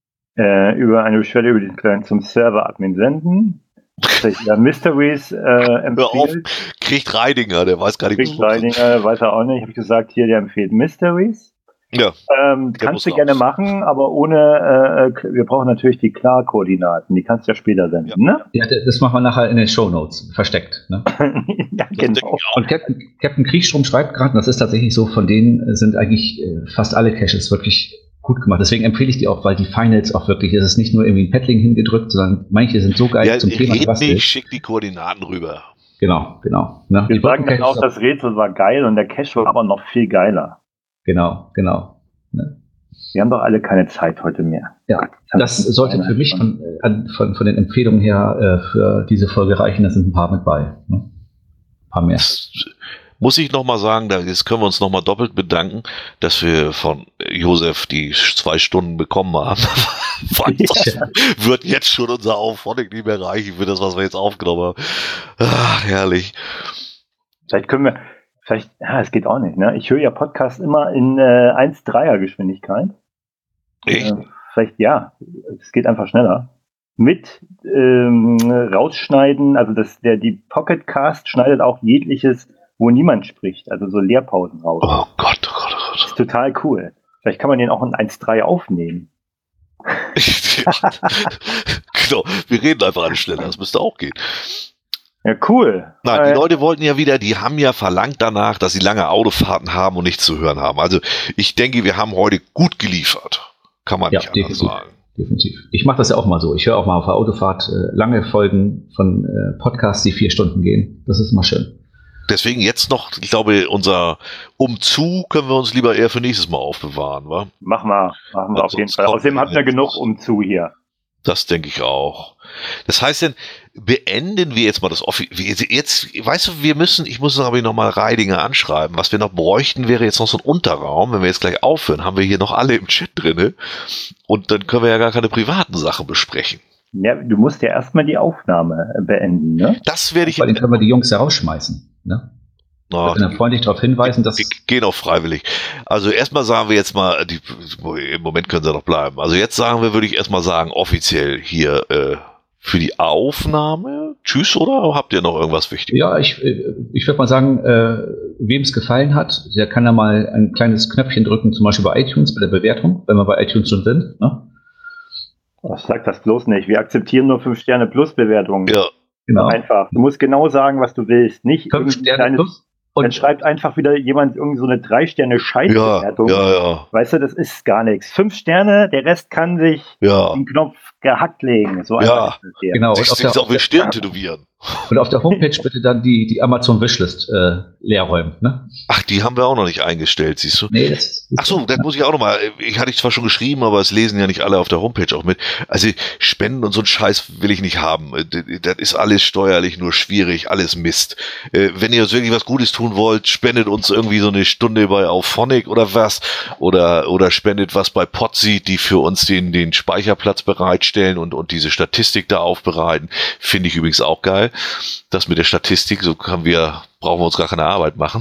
äh, über eine Beschwerde über den Client zum Server-Admin senden. Ja, Mysteries äh, empfiehlt. Hör auf, kriegt Reidinger, der weiß gar nicht, Kriegt Reidinger, weiß er auch nicht. Ich habe gesagt, hier, der empfiehlt Mysteries. Ja. Ähm, kannst du gerne raus. machen, aber ohne, äh, wir brauchen natürlich die Klar-Koordinaten, die kannst du ja später senden, ja. ne? Ja, das machen wir nachher in den Shownotes, versteckt, ne? Ja, genau. Und Captain, Captain Kriegstrom schreibt gerade, das ist tatsächlich so, von denen sind eigentlich äh, fast alle Caches wirklich gut gemacht. Deswegen empfehle ich die auch, weil die Finals auch wirklich, es ist nicht nur irgendwie ein Paddling hingedrückt, sondern manche sind so geil ja, zum Thema. Red nicht, schick die Koordinaten rüber. Genau, genau. Ne? Wir sagen dann auch, das Rätsel war geil und der Cache war aber noch viel geiler. Genau, genau. Ne? Wir haben doch alle keine Zeit heute mehr. Ja, das sollte für mich von, von, von den Empfehlungen her äh, für diese Folge reichen. Da sind ein paar mit bei. Ne? Ein paar mehr. Das muss ich nochmal sagen, da jetzt können wir uns nochmal doppelt bedanken, dass wir von Josef die zwei Stunden bekommen haben. Das ja. wird jetzt schon unser Aufwand nicht mehr reichen für das, was wir jetzt aufgenommen haben. Ach, herrlich. Vielleicht können wir, vielleicht, ja, es geht auch nicht, ne? Ich höre ja Podcasts immer in äh, eins Komma dreier Geschwindigkeit. Echt? Äh, vielleicht, ja, es geht einfach schneller. Mit ähm, rausschneiden, also das, der, die Pocketcast schneidet auch jegliches, wo niemand spricht, also so Leerpausen raus. Oh Gott, oh Gott, oh Gott. Das ist total cool. Vielleicht kann man den auch in eins Komma drei aufnehmen. Genau, wir reden einfach alle schneller, das müsste auch gehen. Ja, cool. Nein, die Leute wollten ja wieder, die haben ja verlangt danach, dass sie lange Autofahrten haben und nichts zu hören haben. Also ich denke, wir haben heute gut geliefert. Kann man ja, nicht anders definitiv, sagen. Definitiv. Ich mache das ja auch mal so. Ich höre auch mal auf der Autofahrt äh, lange Folgen von äh, Podcasts, die vier Stunden gehen. Das ist immer schön. Deswegen jetzt noch, ich glaube, unser Umzug können wir uns lieber eher für nächstes Mal aufbewahren, wa? Machen wir, machen wir auf jeden Fall. Außerdem habt ihr genug Umzug hier. Das denke ich auch. Das heißt denn, beenden wir jetzt mal das Office. Jetzt, weißt du, wir müssen, ich muss aber nochmal Reidinger anschreiben. Was wir noch bräuchten, wäre jetzt noch so ein Unterraum. Wenn wir jetzt gleich aufhören, haben wir hier noch alle im Chat drinne. Und dann können wir ja gar keine privaten Sachen besprechen. Ja, du musst ja erstmal die Aufnahme beenden, ne? Das werde ich. Vor allem können wir die Jungs ja rausschmeißen, ne? No, ich will freundlich darauf hinweisen, dass... Die, die gehen auch freiwillig. Also erstmal sagen wir jetzt mal, die, im Moment können sie noch bleiben. Also jetzt sagen wir, würde ich erstmal sagen, offiziell hier äh, für die Aufnahme. Tschüss, oder habt ihr noch irgendwas Wichtiges? Ja, ich, ich würde mal sagen, äh, wem es gefallen hat, der kann da mal ein kleines Knöpfchen drücken, zum Beispiel bei iTunes, bei der Bewertung, wenn wir bei iTunes schon sind. Ne? Oh, sag das bloß nicht. Wir akzeptieren nur fünf Sterne plus Bewertungen. Ja. Genau. Einfach. Du musst genau sagen, was du willst. Nicht fünf Sterne kleines, plus. Und dann schreibt einfach wieder jemand irgend so eine drei Sterne Scheißbewertung. Ja, ja, ja. Weißt du, das ist gar nichts. Fünf Sterne, der Rest kann sich Ja. den Knopf gehackt legen. So Ja. einfach ist es hier. Genau. Sich Und auf, sich der, auch mit Stirn tätowieren. und auf der Homepage bitte dann die, die Amazon-Wishlist äh, leer räumen. Ne? Ach, die haben wir auch noch nicht eingestellt, siehst du? Nee, das, Ach so, das muss ich auch nochmal. Ich hatte ich zwar schon geschrieben, aber es lesen ja nicht alle auf der Homepage auch mit. Also Spenden und so ein Scheiß will ich nicht haben. Das ist alles steuerlich nur schwierig, alles Mist. Wenn ihr uns wirklich was Gutes tun wollt, spendet uns irgendwie so eine Stunde bei Auphonic oder was. Oder, oder spendet was bei Podseed, die für uns den, den Speicherplatz bereitstellen und, und diese Statistik da aufbereiten. Finde ich übrigens auch geil. Das mit der Statistik, so haben wir, brauchen wir uns gar keine Arbeit machen.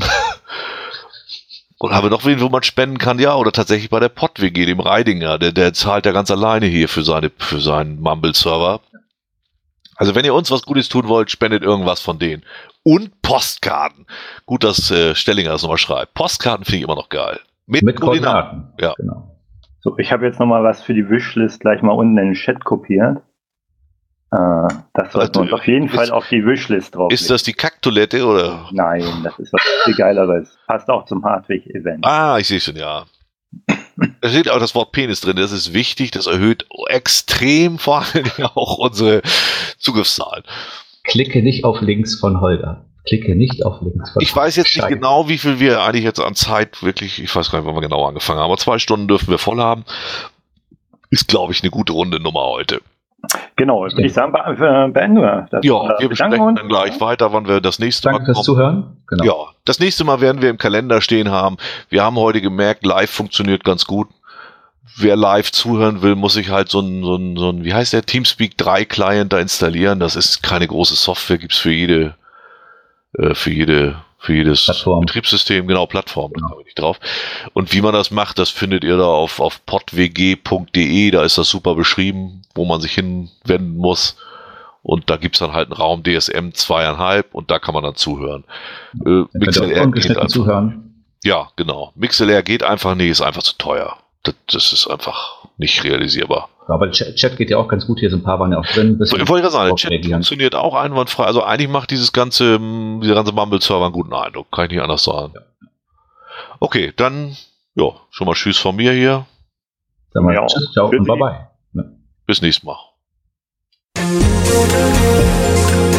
Und haben wir noch wen, wo man spenden kann? Ja, oder tatsächlich bei der Pott-W G, dem Reidinger. Der, der zahlt ja ganz alleine hier für seine, für seinen Mumble-Server. Also wenn ihr uns was Gutes tun wollt, spendet irgendwas von denen. Und Postkarten. Gut, dass äh, Stellinger das nochmal schreibt. Postkarten finde ich immer noch geil. Mit, mit Koordinaten. Koordinaten. Ja. Genau. So, ich habe jetzt nochmal was für die Wishlist gleich mal unten in den Chat kopiert. Äh, das sollten wir uns auf jeden ist, Fall auf die Wishlist drauf. Ist das die Kacktoilette oder? Nein, das ist was viel Geileres. Passt auch zum Hartwig-Event. Ah, ich sehe schon, ja. Da steht auch das Wort Penis drin. Das ist wichtig. Das erhöht extrem vor allem auch unsere Zugriffszahlen. Klicke nicht auf Links von Holger. Klicke nicht auf Links von Ich weiß jetzt Stein. nicht genau, wie viel wir eigentlich jetzt an Zeit wirklich, ich weiß gar nicht, wann wir genau angefangen haben, aber zwei Stunden dürfen wir voll haben. Ist, glaube ich, eine gute Runde Nummer heute. Genau, würde ich sagen, be beenden wir das. Ja, wir besprechen uns. dann gleich weiter, wann wir das nächste Danke Mal fürs kommen. Zuhören. Genau. Ja, das nächste Mal werden wir im Kalender stehen haben. Wir haben heute gemerkt, live funktioniert ganz gut. Wer live zuhören will, muss sich halt so ein, so ein, so ein wie heißt der, Teamspeak drei Client da installieren. Das ist keine große Software, gibt's für jede, äh, für jede, für jedes Plattform. Betriebssystem, genau, Plattform, Genau. da komme ich nicht drauf. Und wie man das macht, das findet ihr da auf, auf podwg punkt de, da ist das super beschrieben, wo man sich hinwenden muss. Und da gibt's dann halt einen Raum D S M zwei Komma fünf und da kann man dann zuhören. Äh, MixLR geht einfach. zuhören. Ja, genau. MixLR geht einfach nicht, ist einfach zu teuer. Das, das ist einfach nicht realisierbar. Ja, aber der Chat, Chat geht ja auch ganz gut. Hier sind ein paar waren ja auch drin. So, ich wollte gerade sagen, der Chat funktioniert auch einwandfrei. Also eigentlich macht dieses ganze, dieser ganze Mumble-Server einen guten Eindruck. Kann ich nicht anders sagen. Ja. Okay, dann, ja, schon mal Tschüss von mir hier. Sagen wir Ja, Tschüss, ciao und bye bye. Bis nächstes Mal.